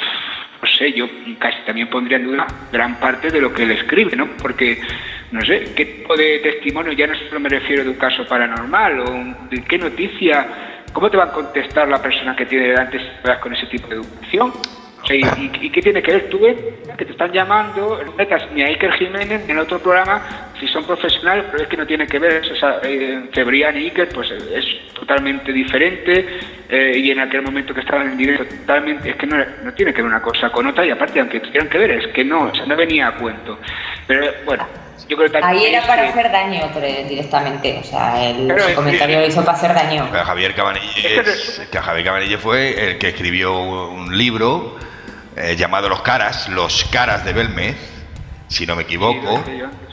no sé, yo casi también pondría en duda gran parte de lo que él escribe, ¿no? Porque, no sé, ¿qué tipo de testimonio? Ya no solo me refiero de un caso paranormal, o de qué noticia, ¿cómo te va a contestar la persona que tiene delante si vas con ese tipo de educación? O sea, ¿y, y, ¿y qué tiene que ver? Tú ves que te están llamando, no metas ni a Iker Jiménez ni en otro programa, si son profesionales, pero es que no tiene que ver. O sea, eh, Cebrián y Iker, pues es totalmente diferente, eh, y en aquel momento que estaban en directo, totalmente, es que no, no tiene que ver una cosa con otra, y aparte, aunque tuvieran que ver, es que no, o sea, no venía a cuento. Pero bueno, yo creo que ahí era para que... hacer daño directamente, o sea, el pero su comentario lo hizo para hacer daño. Pero Javier Cabanilles, que Javier Cabanilles fue el que escribió un libro eh, llamado Los Caras, Los Caras de Belmez, si no me equivoco.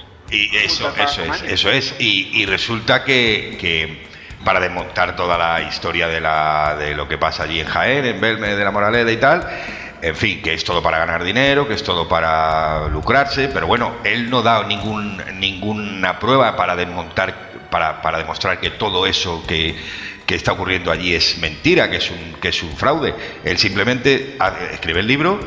Y eso, eso es, eso es. Y, y resulta que, que para desmontar toda la historia de la de lo que pasa allí en Jaén, en Belmez de la Moraleda y tal, en fin, que es todo para ganar dinero, que es todo para lucrarse, pero bueno, él no da ningún ninguna prueba para desmontar, para, para demostrar que todo eso que, que está ocurriendo allí es mentira, que es un que es un fraude. Él simplemente escribe el libro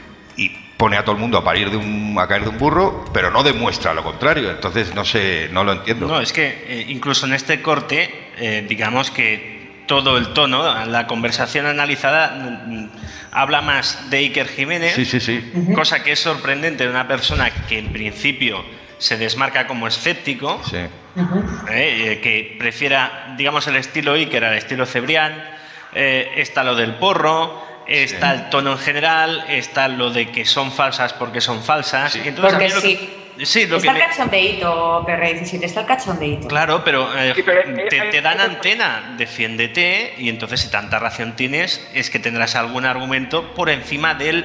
y pone a todo el mundo a parir de un a caer de un burro, pero no demuestra lo contrario. Entonces no sé, no lo entiendo. No, es que eh, incluso en este corte, eh, digamos que todo el tono, la conversación analizada mm, habla más de Iker Jiménez, sí, sí, sí. Uh-huh. Cosa que es sorprendente de una persona que en principio se desmarca como escéptico, sí. uh-huh. eh, que prefiera, digamos, el estilo Iker al estilo Cebrián. Eh, está lo del porro, está sí. el tono en general, está lo de que son falsas porque son falsas. Sí. Entonces, porque a mí lo sí. que, sí, lo está que el me... cachondeíto, P R diecisiete, está el cachondeíto. Claro, pero, eh, sí, pero eh, te, eh, te dan eh, antena, defiéndete, y entonces si tanta razón tienes, es que tendrás algún argumento por encima del...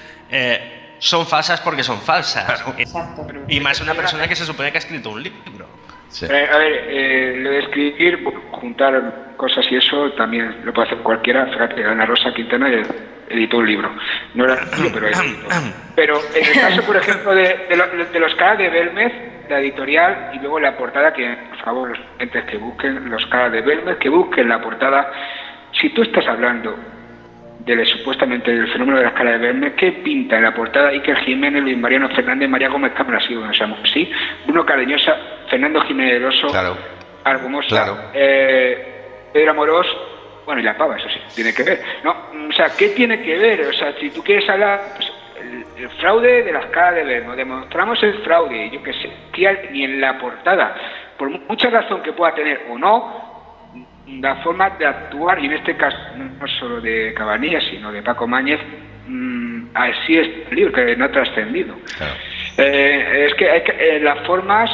Eh, son falsas porque son falsas. Claro. Exacto. Y más una persona que se supone que ha escrito un libro. Sí. Eh, a ver, eh, lo de escribir, juntar cosas y eso también lo puede hacer cualquiera. Fíjate, Ana Rosa Quintana editó un libro. No era un libro, pero editó. Pero en el caso, por ejemplo, de, de, lo, de los caras de Belmez, la editorial, y luego la portada, que por favor, los clientes que busquen los caras de Belmez, que busquen la portada. Si tú estás hablando de supuestamente del fenómeno de las caras de Belmez, ¿qué pinta en la portada Iker Jiménez, Luis Mariano Fernández, María Gómez Cámara, sí, bueno, seamos así, Bruno Cardeñosa, Fernando Jiménez del Oso, claro. Argumosa, claro. eh, Pedro Amorós, bueno, y la pava, eso sí, tiene que ver, ¿no? O sea, ¿qué tiene que ver? O sea, si tú quieres hablar, pues, el, el fraude de las caras de Belmez, demostramos el fraude, yo qué sé, ni en la portada, por mucha razón que pueda tener o no, la forma de actuar, y en este caso no solo de Cabanillas, sino de Paco Mañez, mmm, así es el libro, que no ha trascendido. Claro. Eh, es que, hay que eh, las formas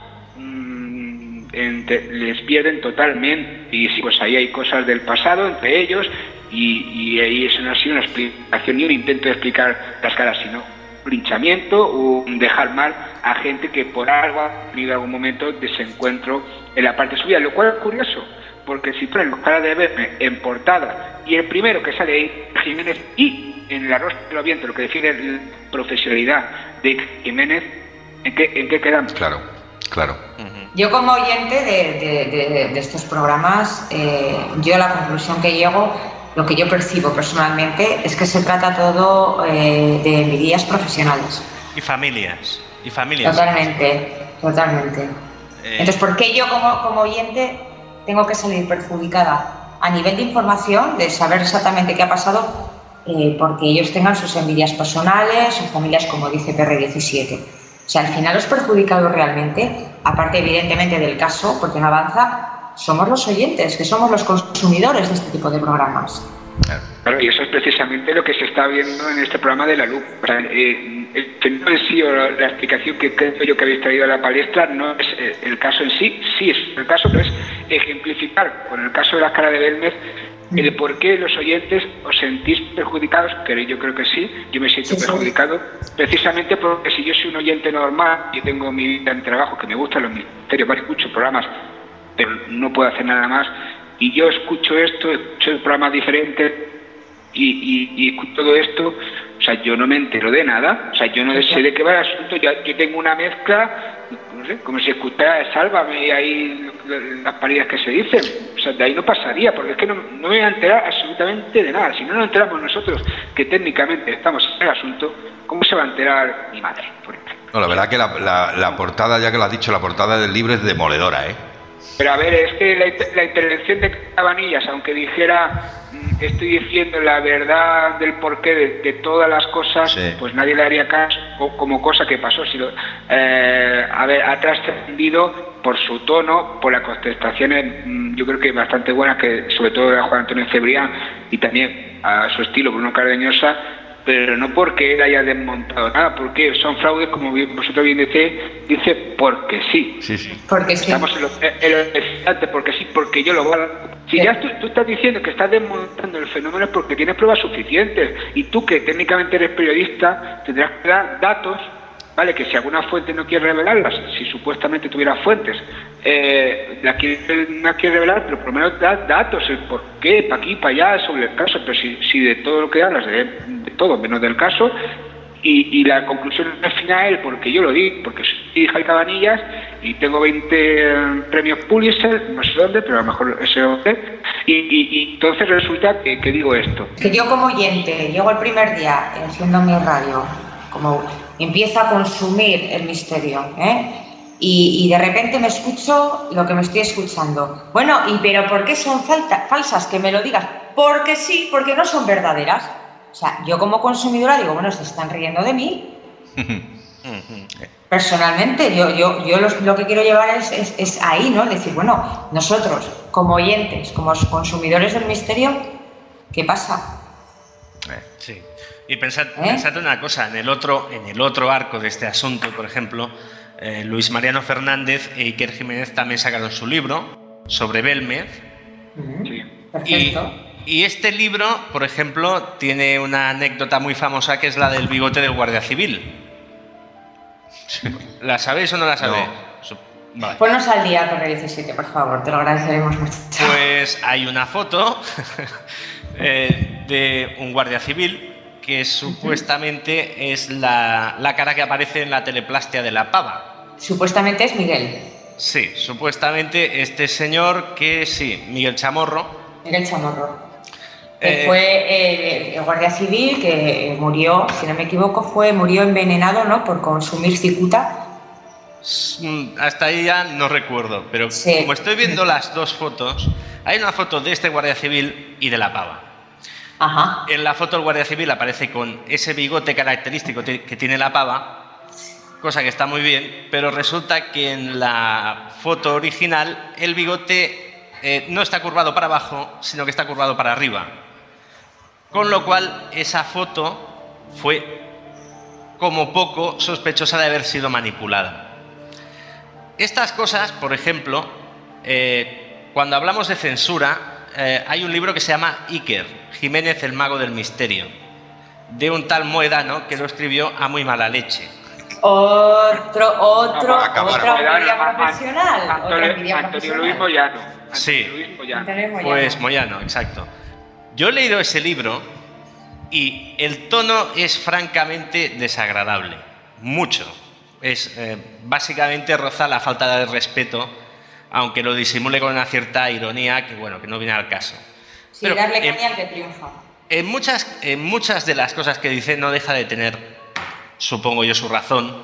mmm, entre, les pierden totalmente, y sí, pues ahí hay cosas del pasado entre ellos, y, y ahí eso no ha sido una explicación ni un intento de explicar las caras, sino un linchamiento o dejar mal a gente que por algo ha tenido algún momento desencuentro en la parte suya, lo cual es curioso. Porque si ponen los caras de Belmez en portada y el primero que sale ahí, Jiménez, y en el arroz de los vientos, lo que define la profesionalidad de Jiménez, ¿en qué, en qué quedamos? Claro, claro. Yo como oyente de, de, de, de estos programas, eh, yo la conclusión que llego, lo que yo percibo personalmente, es que se trata todo eh, de envidias profesionales. Y familias. Y familias. Totalmente, totalmente. Eh... Entonces, ¿por qué yo como, como oyente tengo que salir perjudicada a nivel de información, de saber exactamente qué ha pasado, eh, porque ellos tengan sus envidias personales, sus familias, como dice P R diecisiete? O sea, al final los perjudicados realmente, aparte evidentemente del caso, porque no avanza, somos los oyentes, que somos los consumidores de este tipo de programas. Claro, y eso es precisamente lo que se está viendo en este programa de La Luz. O sea, eh, el fenómeno en sí, o la, la explicación que creo yo que habéis traído a la palestra, no es eh, el caso en sí, sí es el caso, pero es ejemplificar con el caso de la cara de Belmez el por qué los oyentes os sentís perjudicados, que yo creo que sí, yo me siento sí, perjudicado, sí. precisamente porque si yo soy un oyente normal, yo tengo mi vida en trabajo, que me gustan los ministerios, escucho programas, pero no puedo hacer nada más, y yo escucho esto, escucho programas diferentes, y, y, y escucho todo esto, o sea, yo no me entero de nada, o sea, yo no sé de qué va el asunto, yo, yo tengo una mezcla, no sé, como si escuchara Sálvame y ahí las paridas que se dicen, o sea, de ahí no pasaría, porque es que no, no me voy a enterar absolutamente de nada. Si no nos enteramos nosotros, que técnicamente estamos en el asunto, ¿cómo se va a enterar mi madre, por ejemplo? No, la verdad que la, la, la portada, ya que lo has dicho, la portada del libro es demoledora, ¿eh? Pero a ver, es que la, la intervención de Cabanillas, aunque dijera estoy diciendo la verdad del porqué de, de todas las cosas, sí. pues nadie le haría caso como cosa que pasó. Si lo, eh, a ver, ha trascendido por su tono, por las contestaciones, yo creo que bastante buenas, que sobre todo de Juan Antonio Cebrián y también a su estilo Bruno Cardeñosa, pero no porque él haya desmontado nada, porque son fraudes, como vosotros bien decís, dice porque sí. Sí, sí. Porque sí. Estamos en lo, en lo excitante, porque sí, porque yo lo voy a... Si ya tú, tú estás diciendo que estás desmontando el fenómeno es porque tienes pruebas suficientes, y tú, que técnicamente eres periodista, tendrás que dar datos, ¿vale? Que si alguna fuente no quiere revelarlas, si supuestamente tuviera fuentes, eh, la quiere, no quiere revelar, pero por lo menos da datos, el por qué, para aquí, para allá, sobre el caso. Pero si, si de todo lo que hablas, de, de todo menos del caso, y, y la conclusión final es porque yo lo di, porque soy hija de Cabanillas y tengo veinte premios Pulitzer, no sé dónde, pero a lo mejor ese dónde, y, y, y entonces resulta que, que digo esto. Que yo como oyente, llego el primer día enciendo mi radio, como empiezo a consumir el misterio, ¿eh? Y, y de repente me escucho lo que me estoy escuchando. Bueno, ¿y pero por qué son falta, falsas? Que me lo digas. Porque sí, porque no son verdaderas. O sea, yo como consumidora digo, bueno, se están riendo de mí. Personalmente, yo, yo, yo lo, lo que quiero llevar es, es, es ahí, ¿no? Es decir, bueno, nosotros, como oyentes, como consumidores del misterio, ¿qué pasa? Sí. Y pensad, ¿Eh? pensad una cosa, en el otro, en el otro arco de este asunto, por ejemplo, eh, Luis Mariano Fernández e Iker Jiménez también sacaron su libro sobre Belmez. Sí. Perfecto. Y, y este libro, por ejemplo, tiene una anécdota muy famosa, que es la del bigote del guardia civil. ¿La sabéis o no la sabéis? No. Vale. Ponnos al día con el diecisiete, por favor, te lo agradeceremos mucho. Pues hay una foto eh, de un guardia civil que supuestamente es la, la cara que aparece en la teleplastia de la pava. Supuestamente es Miguel. Sí, supuestamente este señor que sí, Miguel Chamorro. Miguel Chamorro. Eh, fue eh, el guardia civil que murió, si no me equivoco, fue murió envenenado, ¿no? Por consumir cicuta. Hasta ahí ya no recuerdo, pero sí. Como estoy viendo las dos fotos, hay una foto de este guardia civil y de la pava. Ajá. En la foto el guardia civil aparece con ese bigote característico que tiene la pava, cosa que está muy bien, pero resulta que en la foto original el bigote eh, no está curvado para abajo, sino que está curvado para arriba. Con lo cual esa foto fue como poco sospechosa de haber sido manipulada. Estas cosas, por ejemplo, eh, cuando hablamos de censura, eh, hay un libro que se llama Iker Jiménez, el mago del misterio, de un tal Moedano que lo escribió a muy mala leche. Otro, otro, otra envidia profesional. Antonio, Antonio Luis Moyano. Sí, Luis Moyano. Pues Moyano, exacto. Yo he leído ese libro y el tono es francamente desagradable, mucho. Es eh, básicamente roza la falta de respeto, aunque lo disimule con una cierta ironía que, bueno, que no viene al caso. Sí, Pero darle en, caña al que triunfa. En muchas, en muchas de las cosas que dice no deja de tener, supongo yo, su razón,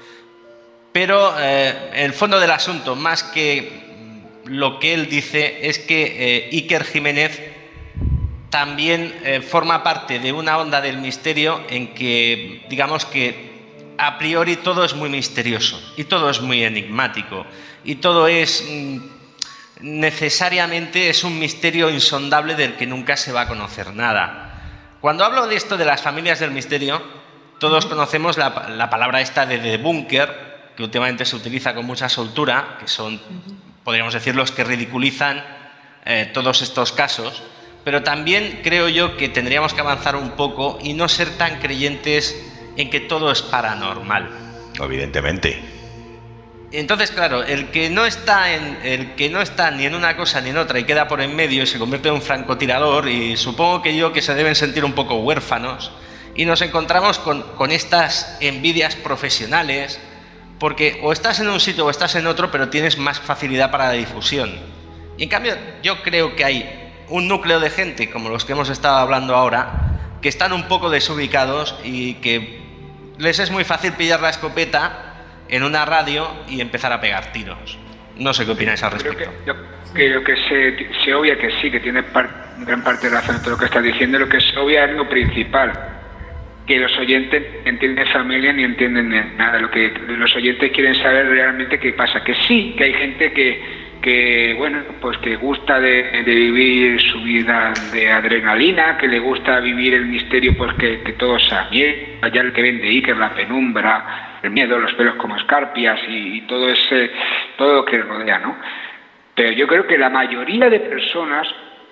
pero eh, el fondo del asunto, más que lo que él dice, es que eh, Iker Jiménez también eh, forma parte de una onda del misterio en que, digamos que a priori todo es muy misterioso y todo es muy enigmático y todo es mm, necesariamente es un misterio insondable del que nunca se va a conocer nada. Cuando hablo de esto de las familias del misterio, todos conocemos la, la palabra esta de debunker, que últimamente se utiliza con mucha soltura, que son, podríamos decir, los que ridiculizan eh, todos estos casos, pero también creo yo que tendríamos que avanzar un poco y no ser tan creyentes en que todo es paranormal. Evidentemente. Entonces, claro, el que no está en, el que no está ni en una cosa ni en otra y queda por en medio y se convierte en un francotirador, y supongo que yo que se deben sentir un poco huérfanos, y nos encontramos con, con estas envidias profesionales, porque o estás en un sitio o estás en otro, pero tienes más facilidad para la difusión. Y en cambio, yo creo que hay un núcleo de gente, como los que hemos estado hablando ahora, que están un poco desubicados y que les es muy fácil pillar la escopeta en una radio y empezar a pegar tiros. No sé qué opináis al respecto. Creo que, yo creo que se, se obvia que sí, que tiene par, gran parte de razón en todo lo que está diciendo. Lo que se obvia es lo principal, que los oyentes no entienden familia ni entienden nada. Lo que los oyentes quieren saber realmente qué pasa. Que sí, que hay gente que, que bueno, pues que gusta de, de vivir su vida de adrenalina, que le gusta vivir el misterio, pues que, que todo sea miedo, allá el que vende Iker, la penumbra, el miedo, los pelos como escarpias y, y todo ese, todo lo que rodea, ¿no? Pero yo creo que la mayoría de personas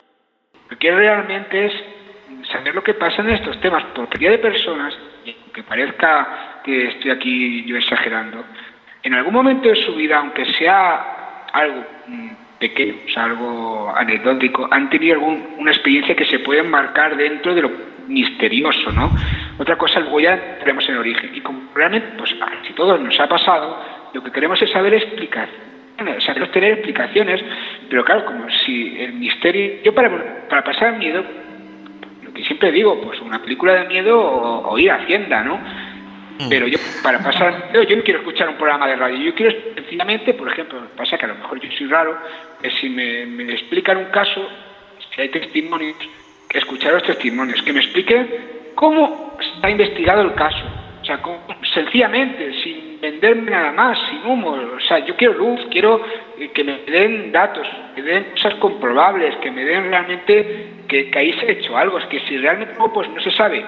lo que realmente es saber lo que pasa en estos temas, porque la mayoría de personas, aunque parezca que estoy aquí yo exagerando, en algún momento de su vida, aunque sea algo pequeño, o sea, algo anecdótico, han tenido algún, una experiencia que se puede marcar dentro de lo misterioso, ¿no? Otra cosa, luego ya tenemos el origen. Y como realmente, pues si todo nos ha pasado, lo que queremos es saber explicar, saber tener explicaciones, pero claro, como si el misterio... Yo para, para pasar miedo, lo que siempre digo, pues una película de miedo o, o ir a Hacienda, ¿no? Pero yo, para pasar, yo, yo no quiero escuchar un programa de radio, yo quiero sencillamente, por ejemplo, pasa que a lo mejor yo soy raro, que si me, me explican un caso, si hay testimonios, que escuchar los testimonios, que me expliquen cómo está investigado el caso, o sea, cómo, sencillamente, sin venderme nada más, sin humo, o sea, yo quiero luz, quiero que me den datos, que me den cosas comprobables, que me den realmente que, que ahí se ha hecho algo, es que si realmente pues no se sabe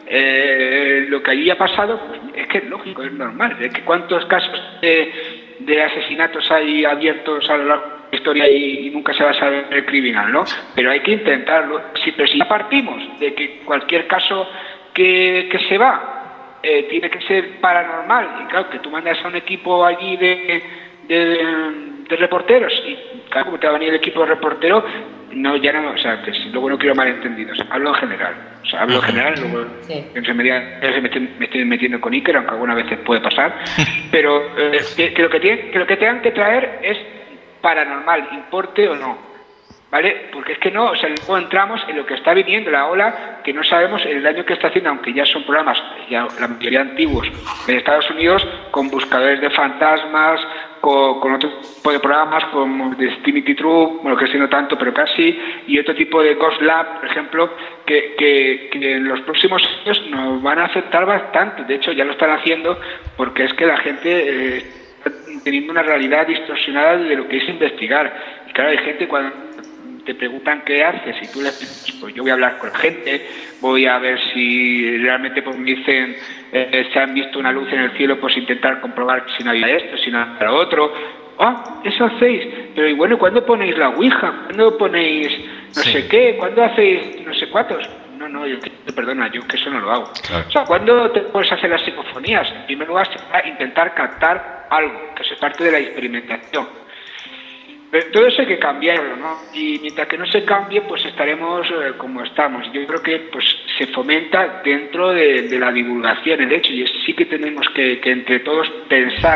Eh, lo que allí ha pasado, pues es que es lógico, es normal. Es que cuántos casos de, de asesinatos hay abiertos a lo largo de la historia y, y nunca se va a saber el criminal, ¿no? Pero hay que intentarlo. Sí, pero si ya partimos de que cualquier caso que, que se va eh, tiene que ser paranormal, y claro, que tú mandas a un equipo allí de, de, de reporteros, y claro, como te va a venir el equipo de reporteros, no, ya no, o sea, que si, luego no quiero malentendidos, hablo en general, o sea, hablo en general, luego sí. en media, me, estoy, me estoy metiendo con Iker, aunque algunas veces puede pasar, pero eh, que, que, lo que, tiene, que lo que tengan que traer es paranormal, importe o no, ¿vale? Porque es que no, o sea, luego entramos en lo que está viniendo, la ola, que no sabemos el daño que está haciendo, aunque ya son programas, ya la mayoría antiguos, de Estados Unidos, con buscadores de fantasmas, con, con otro tipo de programas como Destiny True, bueno, que sí no tanto, pero casi, y otro tipo de Ghost Lab, por ejemplo, que, que, que en los próximos años nos van a afectar bastante. De hecho, ya lo están haciendo, porque es que la gente eh, está teniendo una realidad distorsionada de lo que es investigar. Y claro, hay gente cuando te preguntan qué haces y tú les dices, pues yo voy a hablar con la gente, voy a ver si realmente pues me dicen eh, se han visto una luz en el cielo, pues intentar comprobar si no había esto, si no había lo otro. Ah, eso hacéis, pero y bueno, ¿cuándo ponéis la ouija? ¿Cuándo ponéis no sí. sé qué? ¿Cuándo hacéis no sé cuántos? No, no, yo perdona, yo que eso no lo hago. Claro. O sea, ¿cuándo te puedes hacer las psicofonías? En primer lugar, será intentar captar algo, que es parte de la experimentación. Pero todo eso hay que cambiarlo, ¿no? Y mientras que no se cambie, pues estaremos eh, como estamos. Yo creo que pues se fomenta dentro de, de la divulgación, de hecho, y sí que tenemos que, que entre todos pensar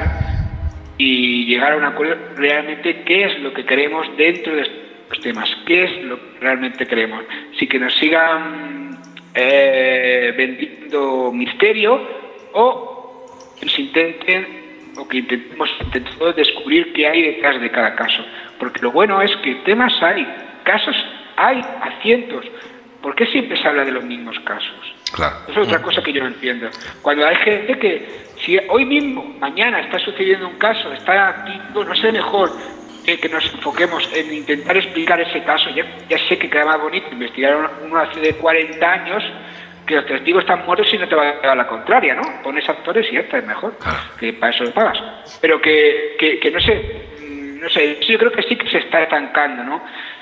y llegar a un acuerdo realmente qué es lo que queremos dentro de estos temas, qué es lo que realmente queremos. Si que nos sigan eh, vendiendo misterio o que nos intenten o que intentemos intentar descubrir qué hay detrás de cada caso. Porque lo bueno es que temas hay, casos hay a cientos. ¿Por qué siempre se habla de los mismos casos? Claro. Eso es otra cosa que yo no entiendo. Cuando hay gente que, si hoy mismo, mañana está sucediendo un caso, está aquí, no sé mejor, que, que nos enfoquemos en intentar explicar ese caso. Ya, ya sé que queda más bonito investigar uno hace de cuarenta años, que los testigos están muertos y no te va a llevar la contraria, ¿no? Pones actores y ya está, es mejor, que para eso lo pagas. Pero que, que, que no sé, no sé, yo creo que sí que se está estancando, ¿no?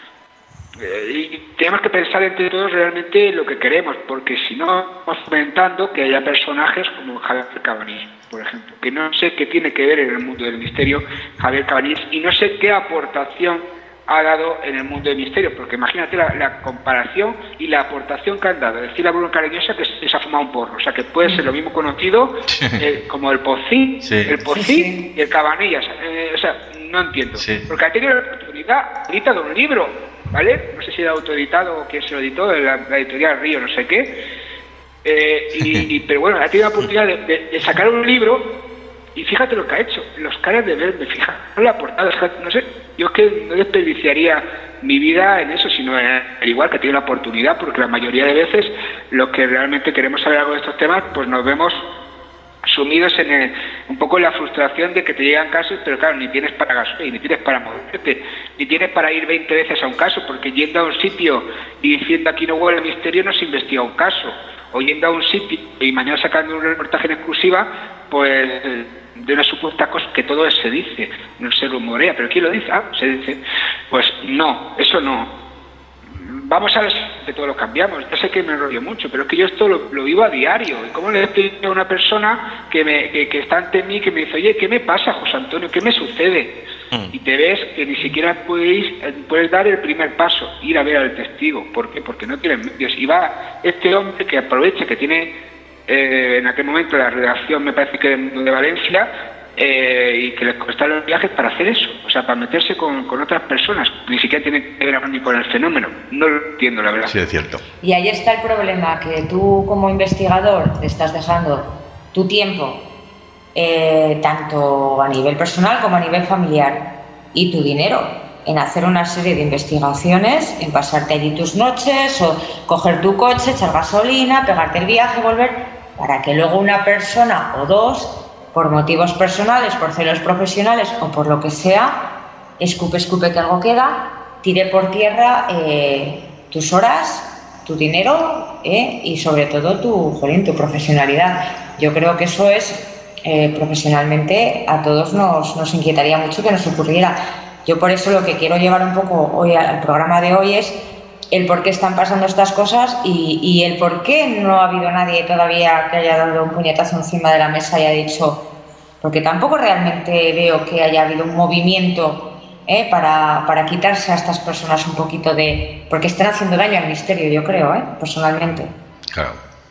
Y tenemos que pensar entre todos realmente lo que queremos, porque si no vamos fomentando que haya personajes como Javier Cabanillas, por ejemplo, que no sé qué tiene que ver en el mundo del misterio Javier Cabanillas, y no sé qué aportación ha dado en el mundo del misterio, porque imagínate la, la comparación y la aportación que han dado. Decir a Bruno Cariñosa que se ha fumado un porro, o sea que puede ser lo mismo conocido eh, como el Pocí, sí. el Pocí sí, sí. y el Cabanillas, eh, o sea, no entiendo, sí. porque ha tenido la oportunidad, ha editado un libro, ¿vale? No sé si era autoeditado o quién se lo editó, la, la editorial Río, no sé qué, eh, y, y, pero bueno, ha tenido la oportunidad de, de, de sacar un libro. Y fíjate lo que ha hecho, los caras de verde, fíjate la portada, no sé, yo es que no desperdiciaría mi vida en eso, sino en, igual que tiene la oportunidad, porque la mayoría de veces los que realmente queremos saber algo de estos temas, pues nos vemos sumidos en el, un poco en la frustración de que te llegan casos, pero claro, ni tienes para gasolina, ni tienes para moverte, ni tienes para ir veinte veces a un caso, porque yendo a un sitio y diciendo aquí no huele misterio no se investiga un caso, o yendo a un sitio y mañana sacando un reportaje en exclusiva, pues de una supuesta cosa que todo se dice, no se rumorea, pero ¿quién lo dice? Ah, se dice. Pues no, eso no. Vamos a ver si todo lo cambiamos. Ya sé que me enrollo mucho, pero es que yo esto lo, lo vivo a diario. ¿Y cómo le estoy a una persona que, me, que, que está ante mí, que me dice, oye, ¿qué me pasa, José Antonio? ¿Qué me sucede? Mm. Y te ves que ni siquiera puedes, puedes dar el primer paso, ir a ver al testigo. ¿Por qué? Porque no tienes medios. Y va este hombre que aprovecha, que tiene... Eh, en aquel momento la redacción me parece que de Valencia eh, y que les costaron los viajes para hacer eso, o sea, para meterse con, con otras personas, ni siquiera tienen que ver ni con el fenómeno, no lo entiendo la verdad. Sí, es cierto. Y ahí está el problema, que tú como investigador te estás dejando tu tiempo eh, tanto a nivel personal como a nivel familiar y tu dinero en hacer una serie de investigaciones, en pasarte allí tus noches o coger tu coche, echar gasolina, pegarte el viaje, volver, para que luego una persona o dos, por motivos personales, por celos profesionales o por lo que sea, escupe, escupe que algo queda, tire por tierra eh, tus horas, tu dinero eh, y sobre todo tu, jolín, tu profesionalidad. Yo creo que eso es, eh, profesionalmente, a todos nos, nos inquietaría mucho que nos ocurriera. Yo por eso lo que quiero llevar un poco hoy al programa de hoy es el por qué están pasando estas cosas y, y el por qué no ha habido nadie todavía que haya dado un puñetazo encima de la mesa y haya dicho, porque tampoco realmente veo que haya habido un movimiento ¿eh? para, para quitarse a estas personas un poquito de... porque están haciendo daño al misterio, yo creo, ¿eh? personalmente. Claro.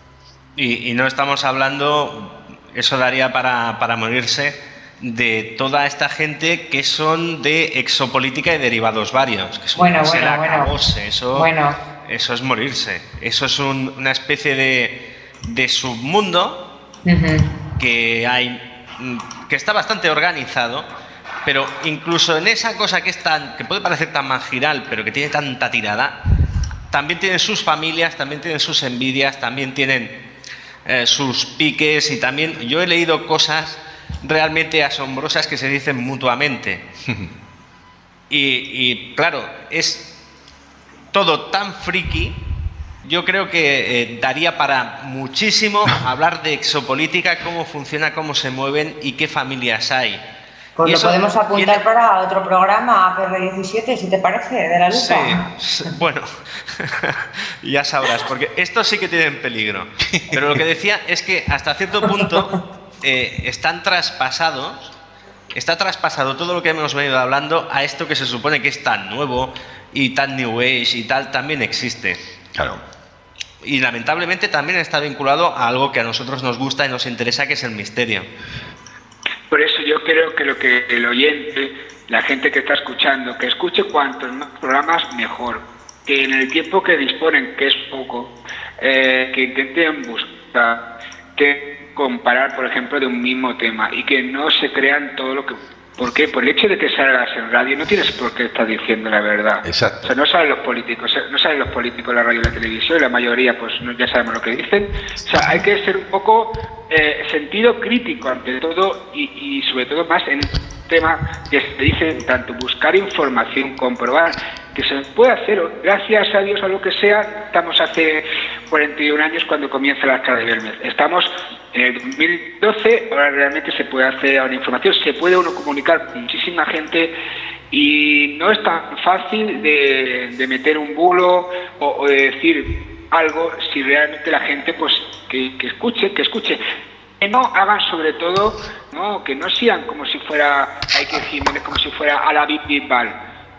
Y, y no estamos hablando, eso daría para, para morirse, de toda esta gente que son de exopolítica y derivados varios, que son bueno, bueno, bueno, acabose, eso, bueno. eso es morirse, eso es un, una especie de, de submundo uh-huh. que hay, que está bastante organizado, pero incluso en esa cosa que es tan, que puede parecer tan marginal, pero que tiene tanta tirada, también tienen sus familias, también tienen sus envidias, también tienen eh, sus piques, y también yo he leído cosas realmente asombrosas que se dicen mutuamente. y, y claro, es todo tan friki, yo creo que eh, daría para muchísimo hablar de exopolítica, cómo funciona, cómo se mueven y qué familias hay. Pues y lo eso podemos apuntar viene... para otro programa, A P R diecisiete, si te parece, de la lucha. Sí, bueno, ya sabrás, porque estos sí que tienen peligro. Pero lo que decía es que hasta cierto punto eh, están traspasados, está traspasado todo lo que hemos venido hablando a esto que se supone que es tan nuevo y tan New Age y tal, también existe. Claro. Y lamentablemente también está vinculado a algo que a nosotros nos gusta y nos interesa, que es el misterio. Por eso yo creo que lo que el oyente, la gente que está escuchando, que escuche cuantos más programas mejor, que en el tiempo que disponen, que es poco, eh, que intenten buscar, que comparar, por ejemplo, de un mismo tema y que no se crean todo lo que... ¿Por qué? Por el hecho de que salgas en radio no tienes por qué estar diciendo la verdad. Exacto. O sea, no saben los políticos, no saben los políticos la radio y la televisión, y la mayoría pues no, ya sabemos lo que dicen. O sea, hay que ser un poco eh, sentido crítico ante todo y, y sobre todo más en tema que se dice tanto buscar información, comprobar que se puede hacer. Gracias a Dios, a lo que sea, estamos hace cuarenta y un años cuando comienza la Escala de Belmez. Estamos en el dos mil doce, ahora realmente se puede hacer ahora información, se puede uno comunicar con muchísima gente y no es tan fácil de, de meter un bulo o, o de decir algo si realmente la gente pues que, que escuche, que escuche. Que no hagan sobre todo, no, que no sean como si fuera Iker Jiménez, como si fuera a la Bisbal,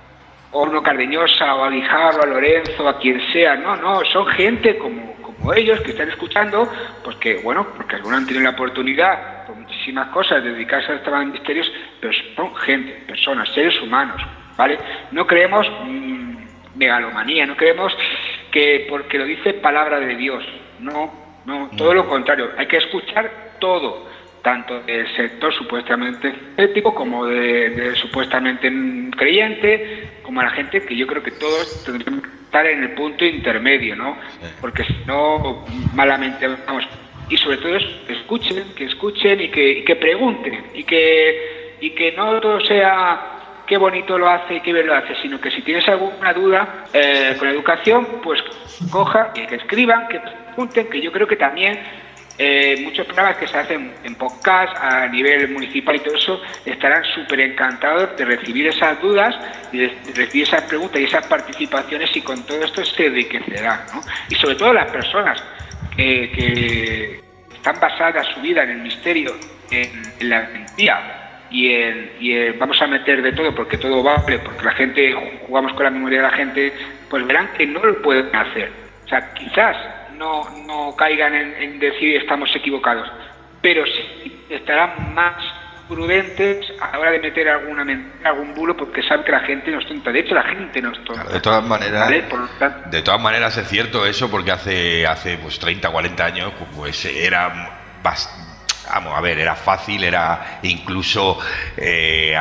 o Bruno Cardeñosa, o a Guijarro, a Lorenzo, a quien sea. No, no, son gente como, como ellos que están escuchando, pues que, bueno, porque algunos han tenido la oportunidad, por muchísimas cosas, de dedicarse a estos misterios, pero son gente, personas, seres humanos, ¿vale? No creemos mmm, megalomanía, no creemos que porque lo dice palabra de Dios, no. No, todo lo contrario, hay que escuchar todo, tanto del sector supuestamente ético como de, de supuestamente creyente, como a la gente, que yo creo que todos tendríamos que estar en el punto intermedio, ¿no? Porque si no, malamente vamos. Y sobre todo es escuchen, que escuchen y que, y que pregunten, y que, y que no todo sea qué bonito lo hace y qué bien lo hace, sino que si tienes alguna duda eh, con educación, pues coja y que escriban, que pregunten, que yo creo que también eh, muchos programas que se hacen en podcast a nivel municipal y todo eso estarán súper encantados de recibir esas dudas y de recibir esas preguntas y esas participaciones, y con todo esto se enriquecerá, ¿no? Y sobre todo las personas que, que están basadas su vida en el misterio, en, en la mentira, y, en, y en, vamos a meter de todo porque todo vale, porque la gente, jugamos con la memoria de la gente, pues verán que no lo pueden hacer. O sea, quizás no, no caigan en, en decir estamos equivocados, pero sí estarán más prudentes a la hora de meter alguna algún bulo, porque saben que la gente no es tonta. De hecho, la gente no es tonta. De todas maneras, ¿vale? Por lo tanto, de todas maneras es cierto eso, porque hace hace pues treinta, cuarenta años pues era bastante, vamos a ver, era fácil, era incluso eh,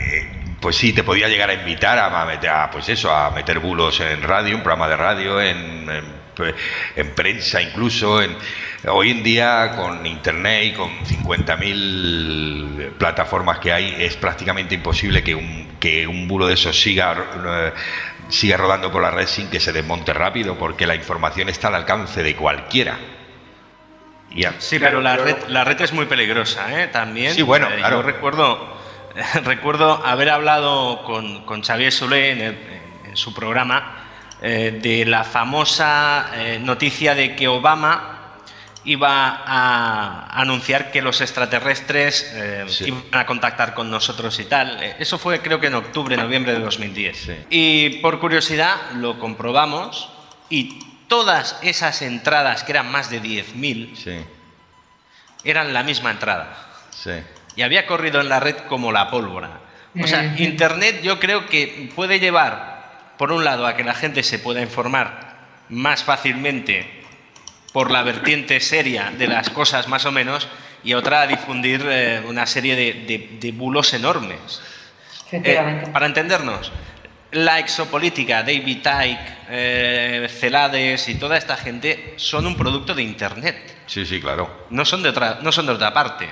pues sí, te podía llegar a invitar a meter, a, pues eso, a meter bulos en radio, un programa de radio, en, en en prensa incluso. En, hoy en día con internet y con cincuenta mil plataformas que hay, es prácticamente imposible que un, que un bulo de esos siga, eh, siga rodando por la red sin que se desmonte rápido, porque la información está al alcance de cualquiera. Ya. Sí, pero la red, la red es muy peligrosa, ¿eh? También. Sí, bueno, eh, claro. Yo recuerdo, recuerdo haber hablado con, con Xavier Solé en, el, en su programa eh, de la famosa eh, noticia de que Obama iba a anunciar que los extraterrestres eh, sí. iban a contactar con nosotros y tal. Eso fue, creo que en octubre, noviembre de dos mil diez. Sí. Y por curiosidad lo comprobamos, y todas esas entradas, que eran más de diez mil, sí. eran la misma entrada. Sí. Y había corrido en la red como la pólvora. O sea, Internet yo creo que puede llevar, por un lado, a que la gente se pueda informar más fácilmente por la vertiente seria de las cosas más o menos, y otra a difundir eh, una serie de, de, de bulos enormes. Eh, para entendernos, la exopolítica, David Icke, eh, Celades y toda esta gente son un producto de Internet. Sí, sí, claro. No son de otra, no son de otra parte.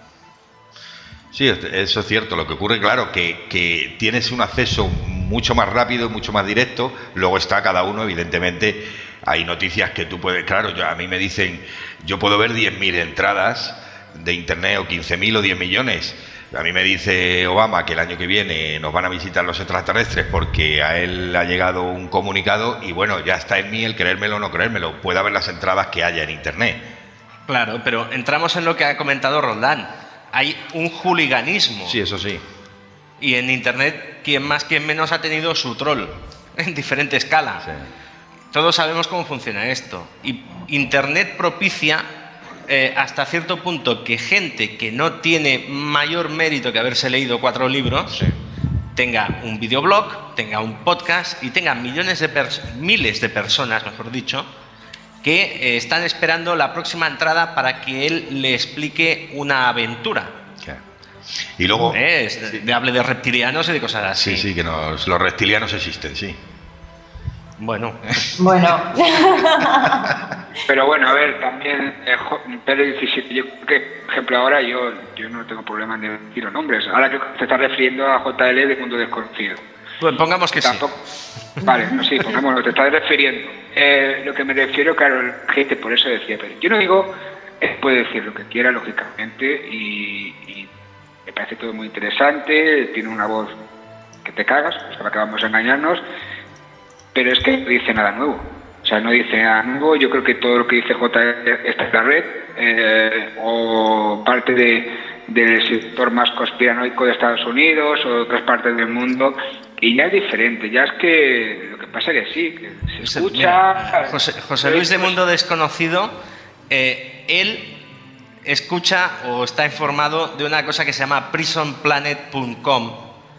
Sí, eso es cierto. Lo que ocurre, claro, que, que tienes un acceso mucho más rápido, mucho más directo. Luego está cada uno, evidentemente. Hay noticias que tú puedes... Claro, yo, a mí me dicen, yo puedo ver diez mil entradas de Internet, o quince mil o diez millones. A mí me dice Obama que el año que viene nos van a visitar los extraterrestres porque a él ha llegado un comunicado, y bueno, ya está en mí el creérmelo o no creérmelo. Puede haber las entradas que haya en Internet. Claro, pero entramos en lo que ha comentado Roldán. Hay un hooliganismo. Sí, eso sí. Y en Internet, quien más, quien menos ha tenido su troll en diferente escala. Sí. Todos sabemos cómo funciona esto. Y Internet propicia eh, hasta cierto punto que gente que no tiene mayor mérito que haberse leído cuatro libros, sí, tenga un videoblog, tenga un podcast y tenga millones de miles de personas, mejor dicho, que eh, están esperando la próxima entrada para que él le explique una aventura. Claro. Y luego... ¿Eh? Sí. De hable de reptilianos y de cosas así. Sí, sí, que nos, los reptilianos existen, sí. Bueno. Bueno. Pero bueno, a ver, también eh, Pedro diecisiete, yo creo que, por ejemplo, ahora yo, yo no tengo problema en decir los nombres. Ahora que te estás refiriendo a J L de Mundo Desconocido. Pues pongamos que Tampoco, sí. Vale, no, sí, pongámoslo, te estás refiriendo. Eh, lo que me refiero, claro, la gente, por eso decía, pero yo no digo, él puede decir lo que quiera, lógicamente, y, y me parece todo muy interesante, tiene una voz que te cagas, o sea, que vamos a engañarnos, pero es que no dice nada nuevo. O sea, no dice nada nuevo, yo creo que todo lo que dice J está en la red, eh, o parte de, del sector más conspiranoico de Estados Unidos, o de otras partes del mundo, y ya es diferente, ya es que lo que pasa es que sí, que se escucha... Mira, José, José Luis de Mundo Desconocido, eh, él escucha o está informado de una cosa que se llama prison planet punto com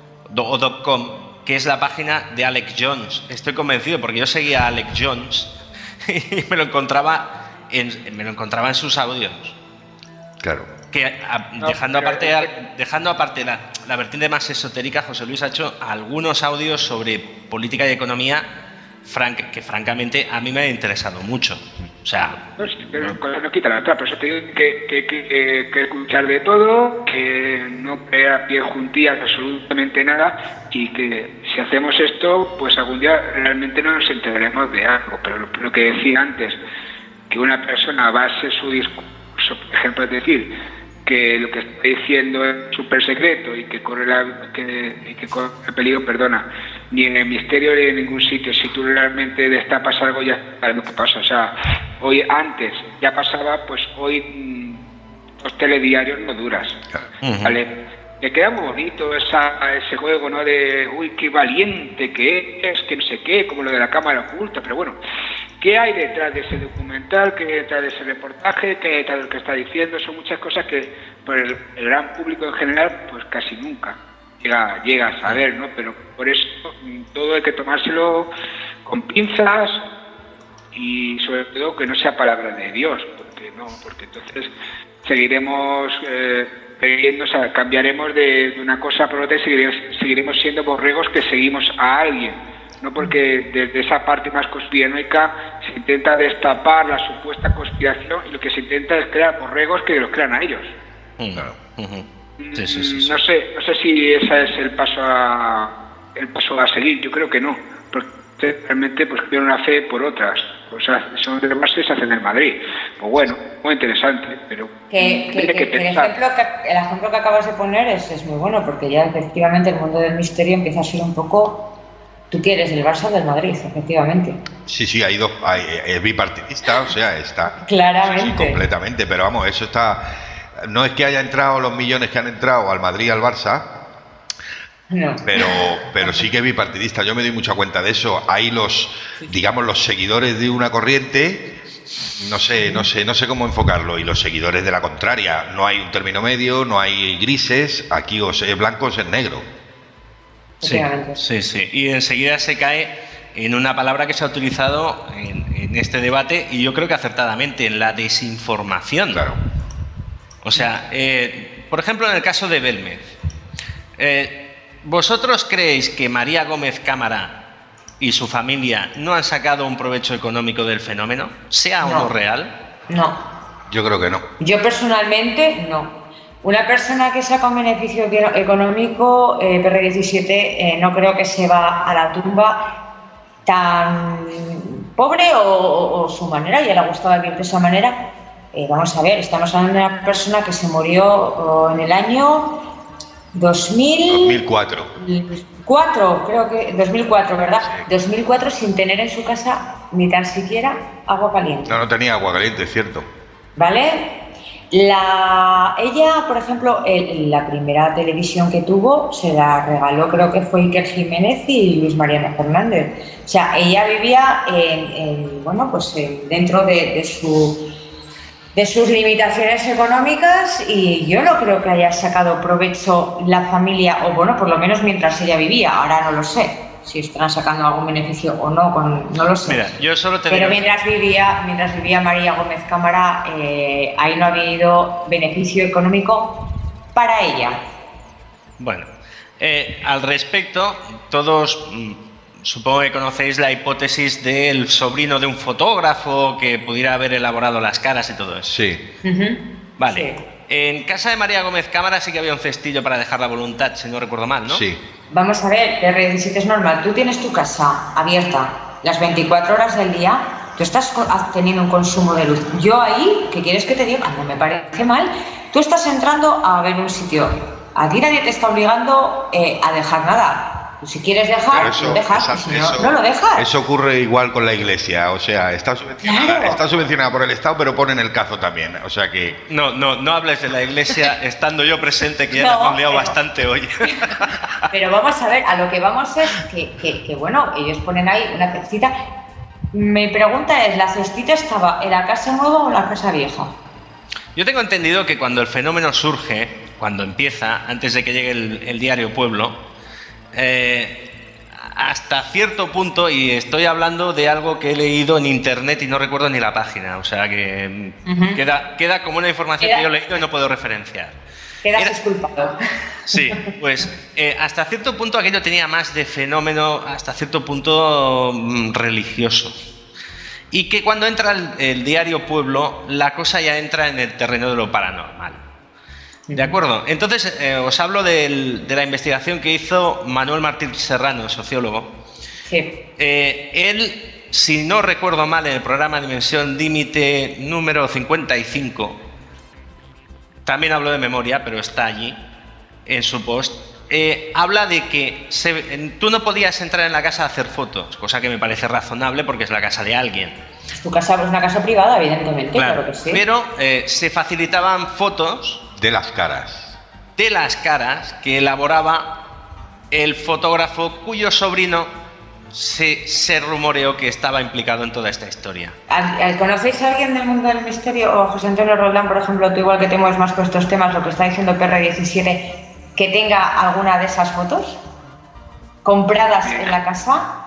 o .com, que es la página de Alex Jones. Estoy convencido porque yo seguía a Alex Jones y me lo encontraba en, me lo encontraba en sus audios. Claro. Que a, dejando aparte dejando aparte la, la vertiente más esotérica, José Luis ha hecho algunos audios sobre política y economía frank, que francamente a mí me ha interesado mucho. O sea, no, pero no quita la otra, pero eso te digo que, que, que, que escuchar de todo, que no crea pie juntillas absolutamente nada, y que si hacemos esto, pues algún día realmente no nos enteraremos de algo. Pero lo, lo que decía antes, que una persona base su discurso, por ejemplo, es decir, que lo que está diciendo es súper secreto y que corre la, que, y que corre el peligro, perdona, ni en el misterio ni en ningún sitio. Si tú realmente destapas algo, ya sabes lo que pasa. O sea, hoy antes ya pasaba, pues hoy mmm, los telediarios no duras. Uh-huh. ¿Vale? Me queda muy bonito esa, ese juego, ¿no? De, uy, qué valiente que es, que no sé qué, como lo de la cámara oculta, pero bueno, ¿qué hay detrás de ese documental? ¿Qué hay detrás de ese reportaje? ¿Qué hay detrás de lo que está diciendo? Son muchas cosas que por el, el gran público en general, pues casi nunca llega, llega a saber, ¿no? Pero por eso todo hay que tomárselo con pinzas y sobre todo que no sea palabra de Dios, porque no, porque entonces seguiremos eh, perdiendo, o sea, cambiaremos de, de una cosa por otra y seguiremos, seguiremos siendo borregos que seguimos a alguien. No, porque desde esa parte más conspiranoica se intenta destapar la supuesta conspiración y lo que se intenta es crear borregos que los crean a ellos. Claro. Uh-huh. Sí, sí, sí, sí. No sé, no sé si ese es el paso a el paso a seguir. Yo creo que no, porque realmente pues pierden una fe por otras. O sea, son de más que se hacen en Madrid. Pues bueno, muy interesante, pero que, que, que, que, que el, ejemplo que el ejemplo que acabas de poner es, es muy bueno, porque ya efectivamente el mundo del misterio empieza a ser un poco. Tú quieres el Barça del Madrid, efectivamente. Sí, sí, ha ido, es bipartidista, o sea, está... Claramente. Sí, sí, completamente, pero vamos, eso está... No es que haya entrado los millones que han entrado al Madrid y al Barça, no. pero, pero sí que es bipartidista. Yo me doy mucha cuenta de eso. Hay los, digamos, los seguidores de una corriente, no sé, no sé, no sé cómo enfocarlo, y los seguidores de la contraria. No hay un término medio, no hay grises, aquí o es blanco o es negro. Sí, sí, sí. Y enseguida se cae en una palabra que se ha utilizado en, en este debate, y yo creo que acertadamente, en la desinformación. Claro. O sea, eh, por ejemplo, en el caso de Belmez, eh, ¿vosotros creéis que María Gómez Cámara y su familia no han sacado un provecho económico del fenómeno, sea o no, no real? No. Yo creo que no. Yo personalmente no. Una persona que saca un beneficio económico, eh, P R diecisiete, eh, no creo que se va a la tumba tan pobre o, o, o su manera, y le ha gustado vivir de esa manera. Eh, vamos a ver, estamos hablando de una persona que se murió oh, en el año dos mil... dos mil cuatro. cuatro, creo que dos mil cuatro, ¿verdad? Sí. dos mil cuatro, sin tener en su casa ni tan siquiera agua caliente. No, no tenía agua caliente, es cierto. ¿Vale? La, ella, por ejemplo, el, la primera televisión que tuvo se la regaló, creo que fue Iker Jiménez y Luis Mariano Fernández. O sea, ella vivía en, en, bueno, pues en, dentro de, de, su, de sus limitaciones económicas, y yo no creo que haya sacado provecho la familia, o bueno, por lo menos mientras ella vivía. Ahora no lo sé si están sacando algún beneficio o no, con, no lo sé. Mira, yo solo te Pero digo... mientras vivía, mientras vivía María Gómez Cámara, eh, ahí no ha habido beneficio económico para ella. Bueno, eh, al respecto, todos mm, supongo que conocéis la hipótesis del sobrino de un fotógrafo que pudiera haber elaborado las caras y todo eso. Sí. Uh-huh. Vale. Sí. En casa de María Gómez Cámara sí que había un cestillo para dejar la voluntad, si no recuerdo mal, ¿no? Sí. Vamos a ver, P R diecisiete es normal. Tú tienes tu casa abierta las veinticuatro horas del día, tú estás teniendo un consumo de luz. Yo ahí, ¿qué quieres que te diga? No me parece mal. Tú estás entrando a ver un sitio. A ti nadie te está obligando eh, a dejar nada. Si quieres dejar, eso, lo dejas, esa, y si no, eso, no lo dejas. Eso ocurre igual con la iglesia, o sea, está subvencionada, Claro. está subvencionada por el Estado, pero ponen el cazo también, o sea que... No, no, no hables de la iglesia estando yo presente, que ya No, me han liado pero- bastante hoy. Pero vamos a ver, a lo que vamos es que, que, que bueno, ellos ponen ahí una cestita. Mi pregunta es, ¿la cestita estaba en la casa nueva o en la casa vieja? Yo tengo entendido que cuando el fenómeno surge, cuando empieza, antes de que llegue el, el diario Pueblo, eh, hasta cierto punto, y estoy hablando de algo que he leído en internet y no recuerdo ni la página, o sea que Ujú. queda, queda como una información Queda- que yo he leído y no puedo referenciar. Quedas Era- disculpado. Sí, pues eh, hasta cierto punto aquello tenía más de fenómeno, hasta cierto punto mm, religioso. Y que cuando entra el, el diario Pueblo, la cosa ya entra en el terreno de lo paranormal. ¿De acuerdo? Entonces, eh, os hablo del- de la investigación que hizo Manuel Martín Serrano, sociólogo. Sí. Eh, él, si no recuerdo mal, en el programa Dimensión Límite número cincuenta y cinco, también habló de memoria, pero está allí, en su post, eh, habla de que se- en- tú no podías entrar en la casa a hacer fotos, cosa que me parece razonable porque es la casa de alguien. Tu casa es una casa privada, evidentemente, claro, que sí. Pero eh, se facilitaban fotos De las caras. de las caras que elaboraba el fotógrafo cuyo sobrino se, se rumoreó que estaba implicado en toda esta historia. ¿Al- al- ¿Conocéis a alguien del mundo del misterio? O José Antonio Roldán, por ejemplo, tú igual que te mueves más con estos temas, lo que está diciendo P R diecisiete, que tenga alguna de esas fotos compradas en la casa?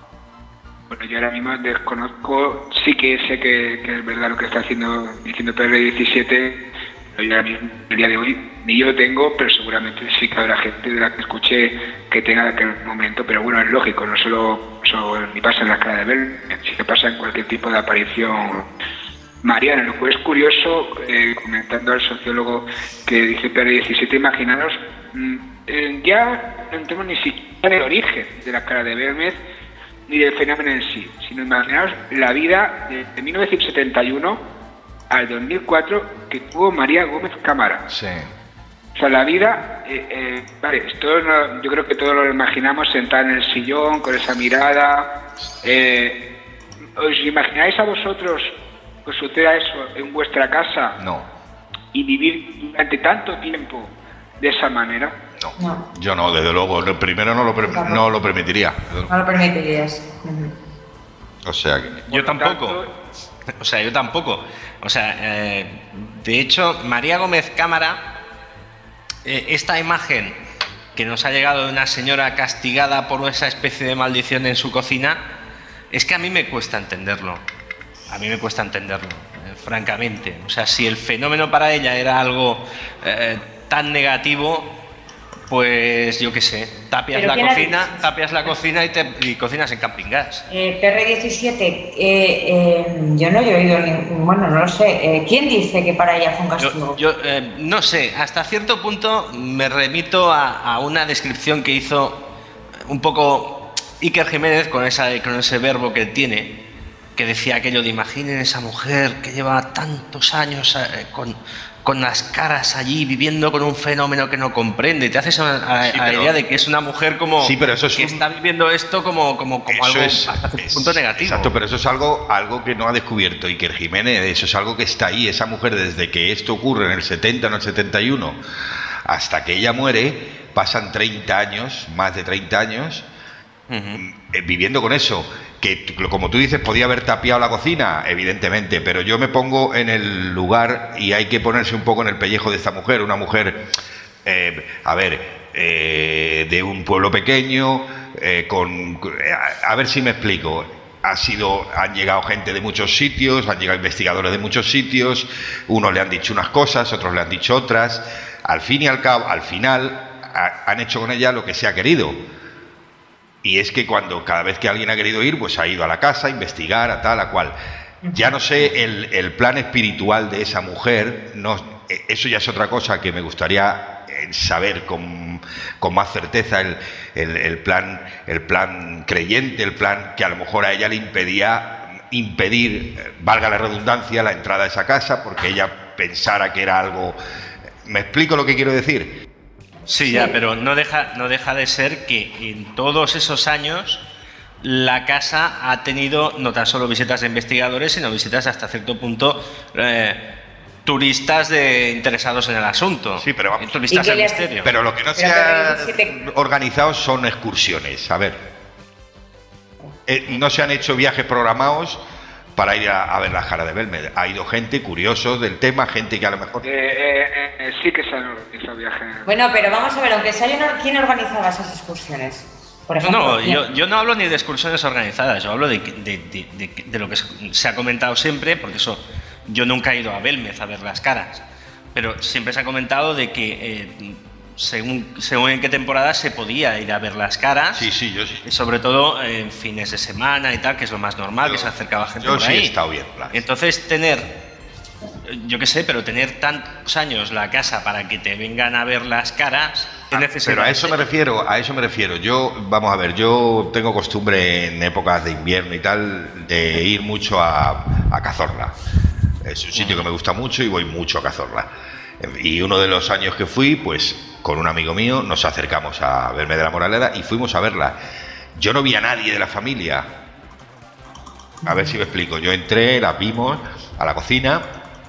Bueno, yo ahora mismo desconozco, sí que sé que, que es verdad lo que está haciendo, diciendo P R diecisiete, pero yo ahora mismo, el día de hoy, ni yo lo tengo, pero seguramente sí que habrá gente de la que escuché que tenga aquel momento, pero bueno, es lógico, no solo, solo ni pasa en la cara de ver, sí que pasa en cualquier tipo de aparición mariana. Lo que es curioso, eh, comentando al sociólogo que dice P R diecisiete, imaginaros, mm, eh, ya no tenemos ni siquiera el origen de la cara de Belmez, ni del fenómeno en sí, sino imaginaos la vida de, de mil novecientos setenta y uno al dos mil cuatro que tuvo María Gómez Cámara. Sí. O sea, la vida, eh, eh, vale, todos no- yo creo que todos lo imaginamos sentada en el sillón, con esa mirada. Eh, ¿Os imagináis a vosotros que suceda eso en vuestra casa? No. Y vivir durante tanto tiempo de esa manera. No, Yo no, desde luego. lo- Primero no lo, per- no lo permitiría. no lo permitirías. Ujú. O sea que... Yo tampoco. O sea, yo tampoco. O sea, eh, de hecho, María Gómez Cámara, eh, esta imagen que nos ha llegado de una señora castigada por esa especie de maldición en su cocina, es que a mí me cuesta entenderlo. A mí me cuesta entenderlo, eh, francamente. O sea, si el fenómeno para ella era algo eh, tan negativo, pues yo qué sé, tapias ¿Pero la quién ha cocina, dicho? tapias la cocina y, te, y cocinas en camping gas. Eh, P R diecisiete, eh, eh, yo no he oído, ni- bueno, no lo sé. Eh, ¿Quién dice que para ella fue un castigo? Yo, yo, eh, no sé, hasta cierto punto me remito a, a una descripción que hizo un poco Iker Jiménez con, esa, con ese verbo que tiene, que decía aquello de imaginen esa mujer que lleva tantos años eh, con, con las caras allí viviendo con un fenómeno que no comprende. Te haces a, a- Sí, a la pero- idea de que es una mujer como Sí, pero eso es que un- está viviendo esto como, como, como Eso algo es- hasta cierto punto negativo. Exacto, pero eso es algo, algo que no ha descubierto Iker Jiménez, eso es algo que está ahí, esa mujer desde que esto ocurre en el setenta, en el setenta y uno, hasta que ella muere, pasan treinta años, más de treinta años, eh, viviendo con eso, que t- como tú dices, podía haber tapiado la cocina, evidentemente, pero yo me pongo en el lugar y hay que ponerse un poco en el pellejo de esta mujer, una mujer, eh, a ver, eh, de un pueblo pequeño, eh, con, a, a ver si me explico. Ha sido, han llegado gente de muchos sitios, han llegado investigadores de muchos sitios, unos le han dicho unas cosas, otros le han dicho otras. Al fin y al cabo, al final, ha- han hecho con ella lo que se ha querido. Y es que cuando cada vez que alguien ha querido ir, pues ha ido a la casa a investigar, a tal, a cual. Ya no sé el, el plan espiritual de esa mujer, no, eso ya es otra cosa que me gustaría saber con, con más certeza, el, el, el, plan, el plan creyente, el plan que a lo mejor a ella le impedía impedir, valga la redundancia, la entrada a esa casa, porque ella pensara que era algo... ¿Me explico lo que quiero decir? Sí, ya, pero no deja, no deja de ser que en todos esos años la casa ha tenido no tan solo visitas de investigadores, sino visitas hasta cierto punto eh, turistas de, interesados en el asunto. Sí, pero vamos, turistas al misterio. Pero lo que no se ha organizado son excursiones. A ver, eh, no se han hecho viajes programados para ir a, a ver la Jara de Belmed. Ha ido gente curiosos del tema, gente que a lo mejor... Eh, eh, eh, sí que se han organizado viajes. Bueno, pero vamos a ver, aunque se haya... ¿Quién organizaba esas excursiones? Por ejemplo, no, yo, yo no hablo ni de excursiones organizadas, yo hablo de, de, de, de, de lo que se ha comentado siempre, porque eso, yo nunca he ido a Belmez a ver las caras, pero siempre se ha comentado de que... Eh, Según, según en qué temporada se podía ir a ver las caras. Sí, sí, yo sí. Sobre todo en fines de semana y tal, que es lo más normal, yo, que se acercaba gente yo por sí ahí. He estado bien, claro. Entonces, tener, yo qué sé, pero tener tantos años la casa para que te vengan a ver las caras... Ah, pero a eso me refiero, a eso me refiero. Yo, vamos a ver, yo tengo costumbre en épocas de invierno y tal, de ir mucho a, a Cazorla. Es un sitio que me gusta mucho y voy mucho a Cazorla. Y uno de los años que fui, pues con un amigo mío nos acercamos a Belmed de la Moraleda y fuimos a verla. Yo no vi a nadie de la familia. A ver si me explico. Yo entré, la vimos a la cocina.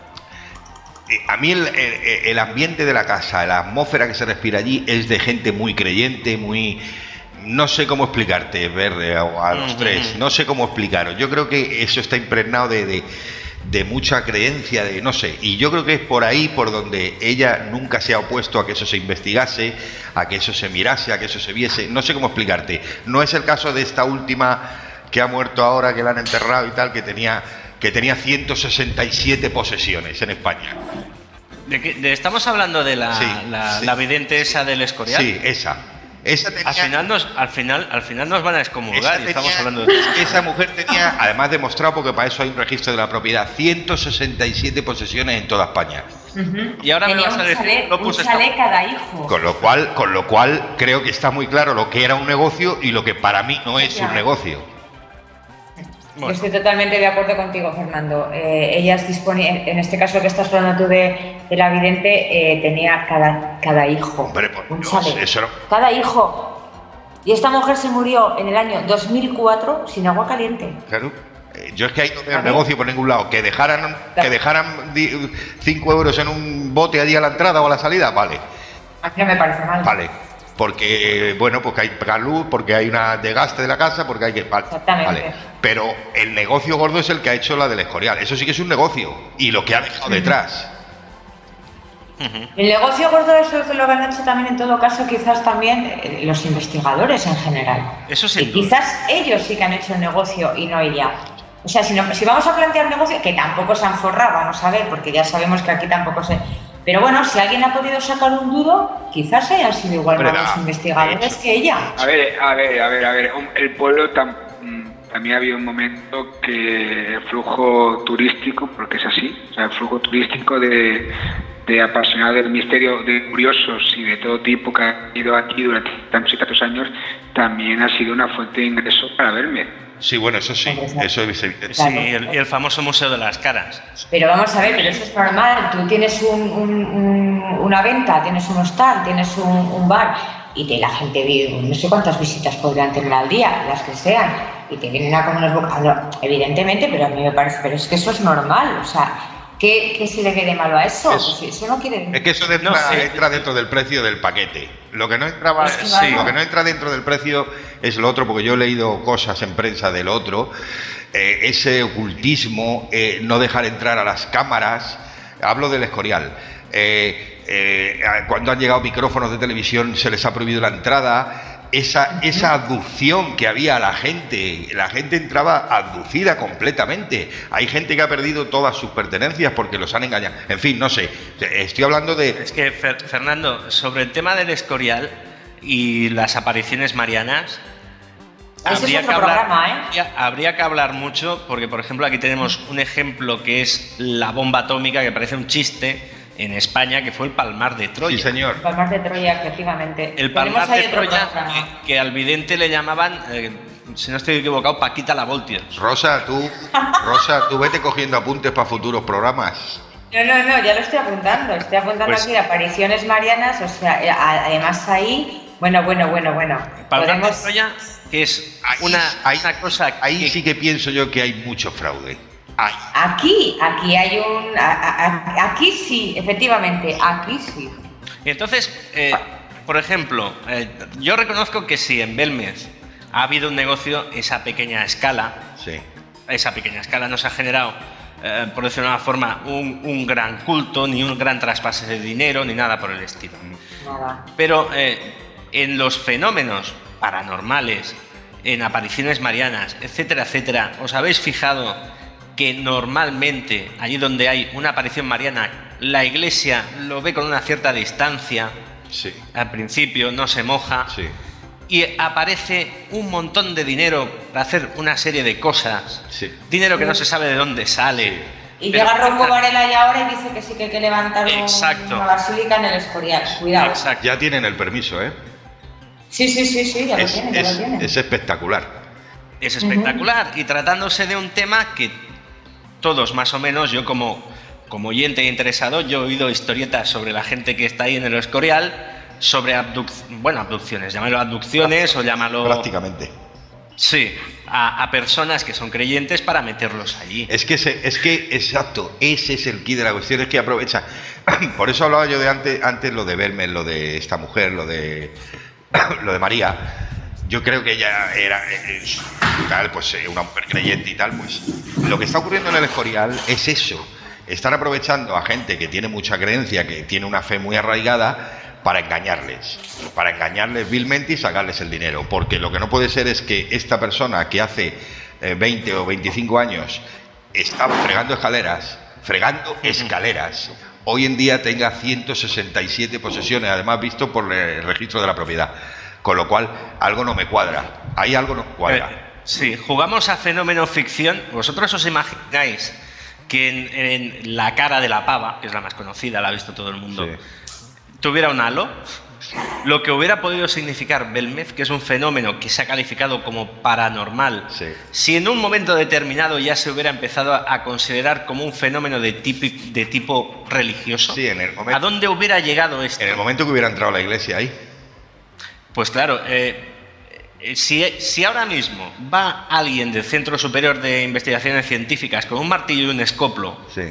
A mí el, el, el ambiente de la casa, la atmósfera que se respira allí es de gente muy creyente, muy... No sé cómo explicarte, ver a los tres. No sé cómo explicaros. Yo creo que eso está impregnado de... de de mucha creencia, de no sé, y yo creo que es por ahí por donde ella nunca se ha opuesto a que eso se investigase, a que eso se mirase, a que eso se viese, no sé cómo explicarte. No es el caso de esta última que ha muerto ahora, que la han enterrado y tal, que tenía que tenía ciento sesenta y siete posesiones en España. ¿De qué, de, ¿Estamos hablando de la, sí, la, sí. la vidente esa del Escorial? Sí, esa. Esa tenía, al final nos al final al final nos van a excomulgar y tenía, estamos hablando de... Esa mujer tenía, además demostrado, porque para eso hay un registro de la propiedad, ciento sesenta y siete posesiones en toda España. Uh-huh. Y ahora tenía me vas a decir chalet, no, pues un chalet cada hijo. Con lo cual, con lo cual creo que está muy claro lo que era un negocio y lo que para mí no es un negocio. Bueno. Yo estoy totalmente de acuerdo contigo, Fernando. Eh, ellas disponían, en este caso que estás hablando tú de, de la vidente, eh, tenía cada, cada hijo. Hombre, por un Dios, chalet. Eso no... Cada hijo. Y esta mujer se murió en el año dos mil cuatro sin agua caliente. Claro. Yo es que ahí no veo el negocio por ningún lado. Que dejaran que dejaran cinco euros en un bote allí a la entrada o a la salida, vale. A mí no me parece mal. Vale. Porque, bueno, porque hay que pagar luz, porque hay una desgaste de la casa, porque hay que... Vale. Exactamente. Vale. Pero el negocio gordo es el que ha hecho la del Escorial. Eso sí que es un negocio. Y lo que ha dejado detrás. El negocio gordo es lo que lo han hecho también, en todo caso, quizás también eh, los investigadores en general. Eso sí. Y quizás ellos sí que han hecho el negocio y no ella. O sea, si, no, si vamos a plantear negocio, que tampoco se han forrado, vamos a ver, porque ya sabemos que aquí tampoco se... Pero bueno, si alguien ha podido sacar un duro, quizás hayan sido igual más investigadores que ella. A ver, a ver, a ver, a ver, el pueblo tam, también ha habido un momento que el flujo turístico, porque es así, o sea, el flujo turístico de... de apasionados del misterio, de curiosos y de todo tipo que han ido aquí durante tantos y tantos años, también ha sido una fuente de ingresos para verme. Sí, bueno, eso sí, eso es evidente. Sí, y el, y el famoso Museo de las Caras. Pero vamos a ver, pero eso es normal. Tú tienes un, un, un, una venta, tienes un hostal, tienes un, un bar y te, la gente vive, no sé cuántas visitas podrían tener al día, las que sean, y te vienen a comer los bocados, evidentemente, pero a mí me parece, pero es que eso es normal, o sea... ¿Qué, ¿Qué se le ve de malo a eso? Es, pues eso no quiere... es que eso entra, no, sí. entra dentro del precio del paquete. Lo que no entraba, es que sí, lo que no entra dentro del precio es lo otro, porque yo he leído cosas en prensa del otro. Eh, ese ocultismo, eh, no dejar entrar a las cámaras. Hablo del Escorial. Eh, eh, cuando han llegado micrófonos de televisión se les ha prohibido la entrada. Esa, esa abducción que había a la gente, la gente entraba abducida completamente. Hay gente que ha perdido todas sus pertenencias porque los han engañado. En fin, no sé, estoy hablando de... Es que, Fernando, sobre el tema del Escorial y las apariciones marianas, habría, es que otro hablar, programa, ¿eh? habría, habría que hablar mucho, porque por ejemplo aquí tenemos un ejemplo que es la bomba atómica, que parece un chiste en España, que fue el Palmar de Troya. Sí, señor. El Palmar de Troya, efectivamente. El Palmar Tenemos ahí de otro Troya, programa. que, que al vidente le llamaban, eh, si no estoy equivocado, Paquita la Voltios. Rosa, tú, Rosa, tú vete cogiendo apuntes para futuros programas. No, no, no, ya lo estoy apuntando. Estoy apuntando Pues- aquí apariciones marianas, o sea, eh, a- además ahí, bueno, bueno, bueno, bueno. Palmar de Podemos... Troya, que es una, una cosa... Ahí sí que pienso yo que hay mucho fraude. Ahí. Aquí, aquí hay un... a- a- a- aquí sí, efectivamente, aquí sí. Entonces, eh, por ejemplo, eh, yo reconozco que si en Belmez ha habido un negocio, esa pequeña escala, sí. esa pequeña escala no se ha generado, eh, por decirlo de una forma, un, un gran culto, ni un gran traspase de dinero, ni nada por el estilo. Nada. Pero eh, en los fenómenos paranormales, en apariciones marianas, etcétera, etcétera, ¿os habéis fijado que normalmente allí donde hay una aparición mariana, la iglesia lo ve con una cierta distancia? Sí. Al principio no se moja. Sí. Y aparece un montón de dinero para hacer una serie de cosas. Sí. Dinero que no se sabe de dónde sale. Y Pero- llega Rocco Varela y ahora y dice que sí que hay que levantar un- Exacto. una basílica en el Escorial. Cuidado. Ya tienen el permiso, ¿eh? Sí, sí, sí, sí, ya Es, lo tienen, ya es- lo tienen. es espectacular. Es espectacular. Y tratándose de un tema que todos más o menos, yo como, como oyente interesado, yo he oído historietas sobre la gente que está ahí en el Escorial, sobre abduc bueno, abducciones, llámalo abducciones o llámalo... Prácticamente. Sí, a, a personas que son creyentes para meterlos allí. Es que, ese- es que, exacto, ese es el quid de la cuestión, es que aprovecha. Por eso hablaba yo de antes, antes lo de Belmez, lo de esta mujer, lo de, lo de María. Yo creo que ella era eh, tal, pues eh, una mujer creyente y tal, pues lo que está ocurriendo en el Escorial es eso. Están aprovechando a gente que tiene mucha creencia, que tiene una fe muy arraigada, para engañarles, para engañarles vilmente y sacarles el dinero, porque lo que no puede ser es que esta persona que hace eh, veinte o veinticinco años estaba fregando escaleras, fregando escaleras, hoy en día tenga ciento sesenta y siete posesiones, además visto por el registro de la propiedad, con lo cual algo no me cuadra, ahí algo no cuadra. Eh, sí, jugamos a fenómeno ficción. ¿Vosotros os imagináis que en, en la cara de la pava, que es la más conocida, la ha visto todo el mundo, Sí. tuviera un halo? Lo que hubiera podido significar Belmez, que es un fenómeno que se ha calificado como paranormal, Sí. si en un momento determinado ya se hubiera empezado a, a considerar como un fenómeno de tipo, de tipo religioso, Sí, en el momento, ¿a dónde hubiera llegado esto? en el momento que hubiera entrado la iglesia ahí. Pues claro, eh, eh, si, si ahora mismo va alguien del Centro Superior de Investigaciones Científicas con un martillo y un escoplo, Sí.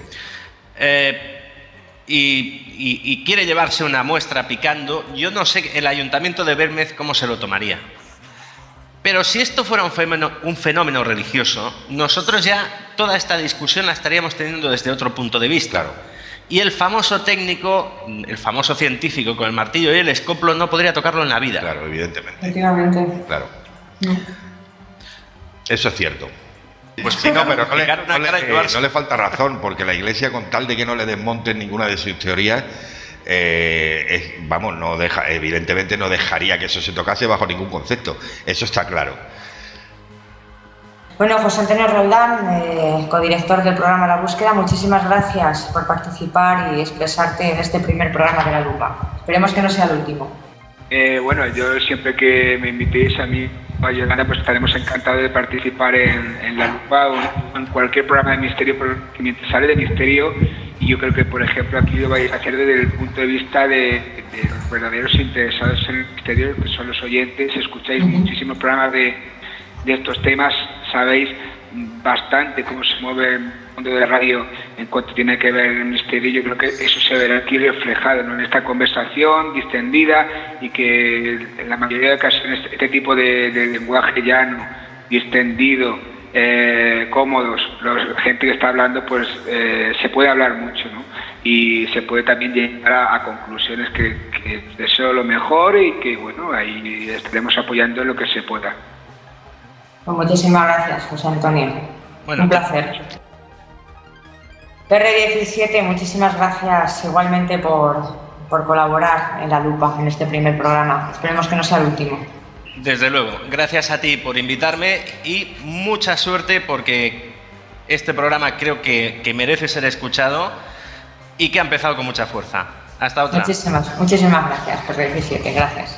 eh, y, y- y quiere llevarse una muestra picando, yo no sé el ayuntamiento de Belmez cómo se lo tomaría. Pero si esto fuera un fenómeno, un fenómeno religioso, nosotros ya toda esta discusión la estaríamos teniendo desde otro punto de vista. Claro. Y el famoso técnico, el famoso científico con el martillo y el escoplo no podría tocarlo en la vida. Claro, evidentemente. Efectivamente. Claro. Eso es cierto. Pues sí, no, pero no le, Pegar una no le- cara y eh, llevarse. no le falta razón, porque la Iglesia, con tal de que no le desmonten ninguna de sus teorías, eh, es- vamos, no deja, evidentemente no dejaría que eso se tocase bajo ningún concepto. Eso está claro. Bueno, José Antonio Roldán, eh, codirector del programa La Búsqueda, muchísimas gracias por participar y expresarte en este primer programa de La Lupa. Esperemos que no sea el último. Eh, bueno, yo siempre que me invitéis a mí o a Yolanda, pues estaremos encantados de participar en, en La Lupa o en cualquier programa de misterio, porque mientras sale de misterio, y yo creo que, por ejemplo, aquí lo vais a hacer desde el punto de vista de, de los verdaderos interesados en el misterio, que son los oyentes, escucháis muchísimos programas de, de estos temas, sabéis bastante cómo se mueve el mundo de radio en cuanto tiene que ver el misterio. Yo creo que eso se verá aquí reflejado, ¿no?, en esta conversación distendida, y que en la mayoría de ocasiones este tipo de, de lenguaje llano, distendido, eh, cómodos, la gente que está hablando, pues eh, se puede hablar mucho, ¿no? Y se puede también llegar a, a conclusiones que, que deseo lo mejor y que, bueno, ahí estaremos apoyando en lo que se pueda. Pues muchísimas gracias, José Antonio. Bueno, un placer. P R diecisiete, muchísimas gracias igualmente por, por colaborar en La Lupa, en este primer programa. Esperemos que no sea el último. Desde luego, gracias a ti por invitarme y mucha suerte porque este programa creo que, que merece ser escuchado y que ha empezado con mucha fuerza. Hasta otra. Muchísimas, muchísimas gracias por diecisiete, gracias.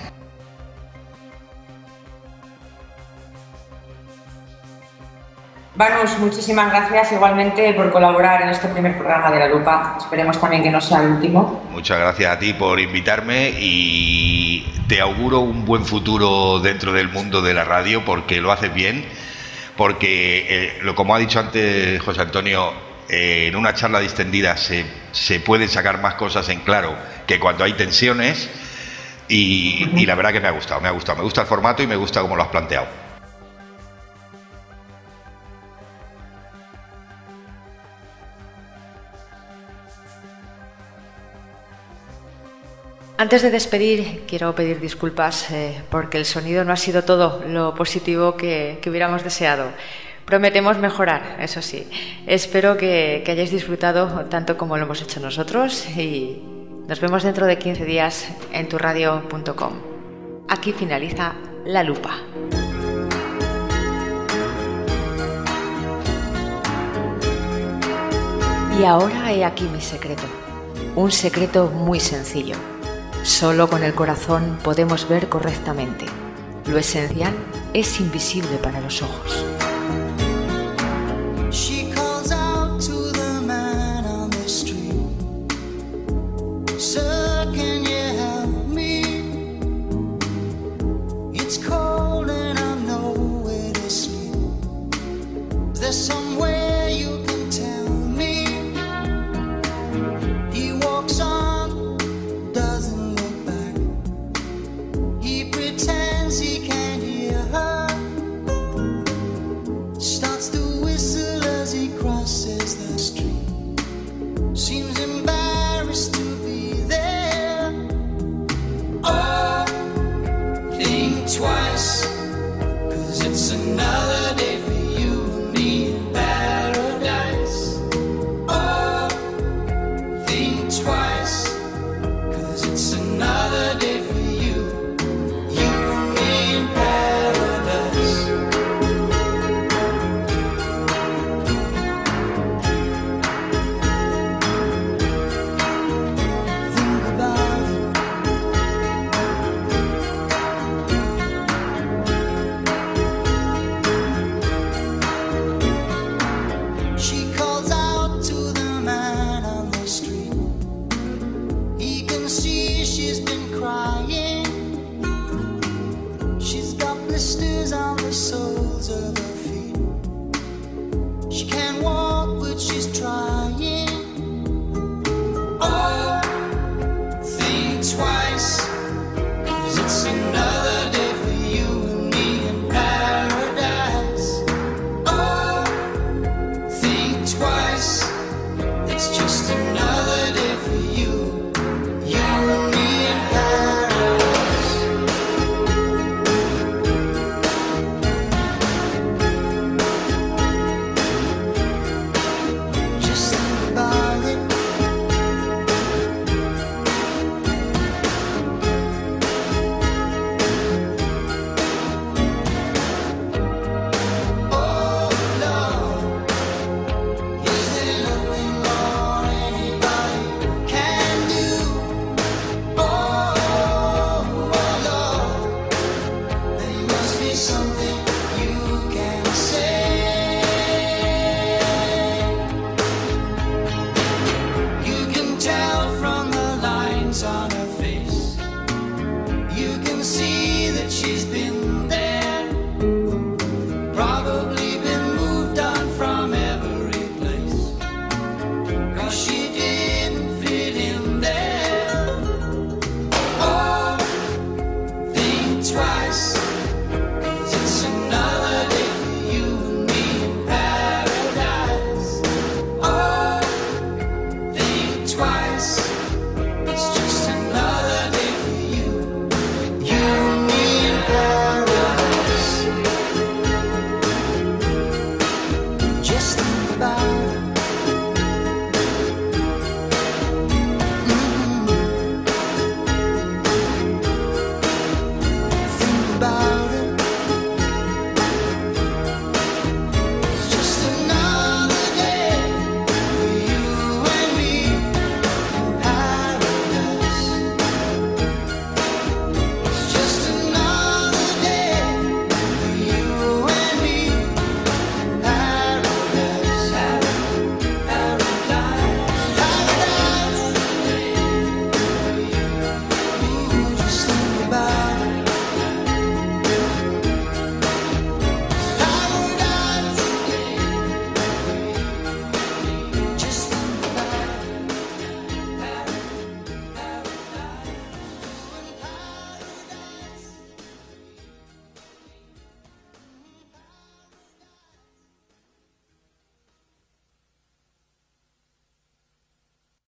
Vanus, muchísimas gracias igualmente por colaborar en este primer programa de La Lupa. Esperemos también que no sea el último. Muchas gracias a ti por invitarme y te auguro un buen futuro dentro del mundo de la radio porque lo haces bien, porque eh, lo, como ha dicho antes José Antonio, eh, en una charla distendida se, se pueden sacar más cosas en claro que cuando hay tensiones y, uh-huh. y la verdad que me ha gustado, me ha gustado, me gusta el formato y me gusta cómo lo has planteado. Antes de despedir, quiero pedir disculpas eh, porque el sonido no ha sido todo lo positivo que, que hubiéramos deseado. Prometemos mejorar, eso sí. Espero que, que hayáis disfrutado tanto como lo hemos hecho nosotros y nos vemos dentro de quince días en tu radio punto com. Aquí finaliza La Lupa. Y ahora he aquí mi secreto. Un secreto muy sencillo. Solo con el corazón podemos ver correctamente. Lo esencial es invisible para los ojos.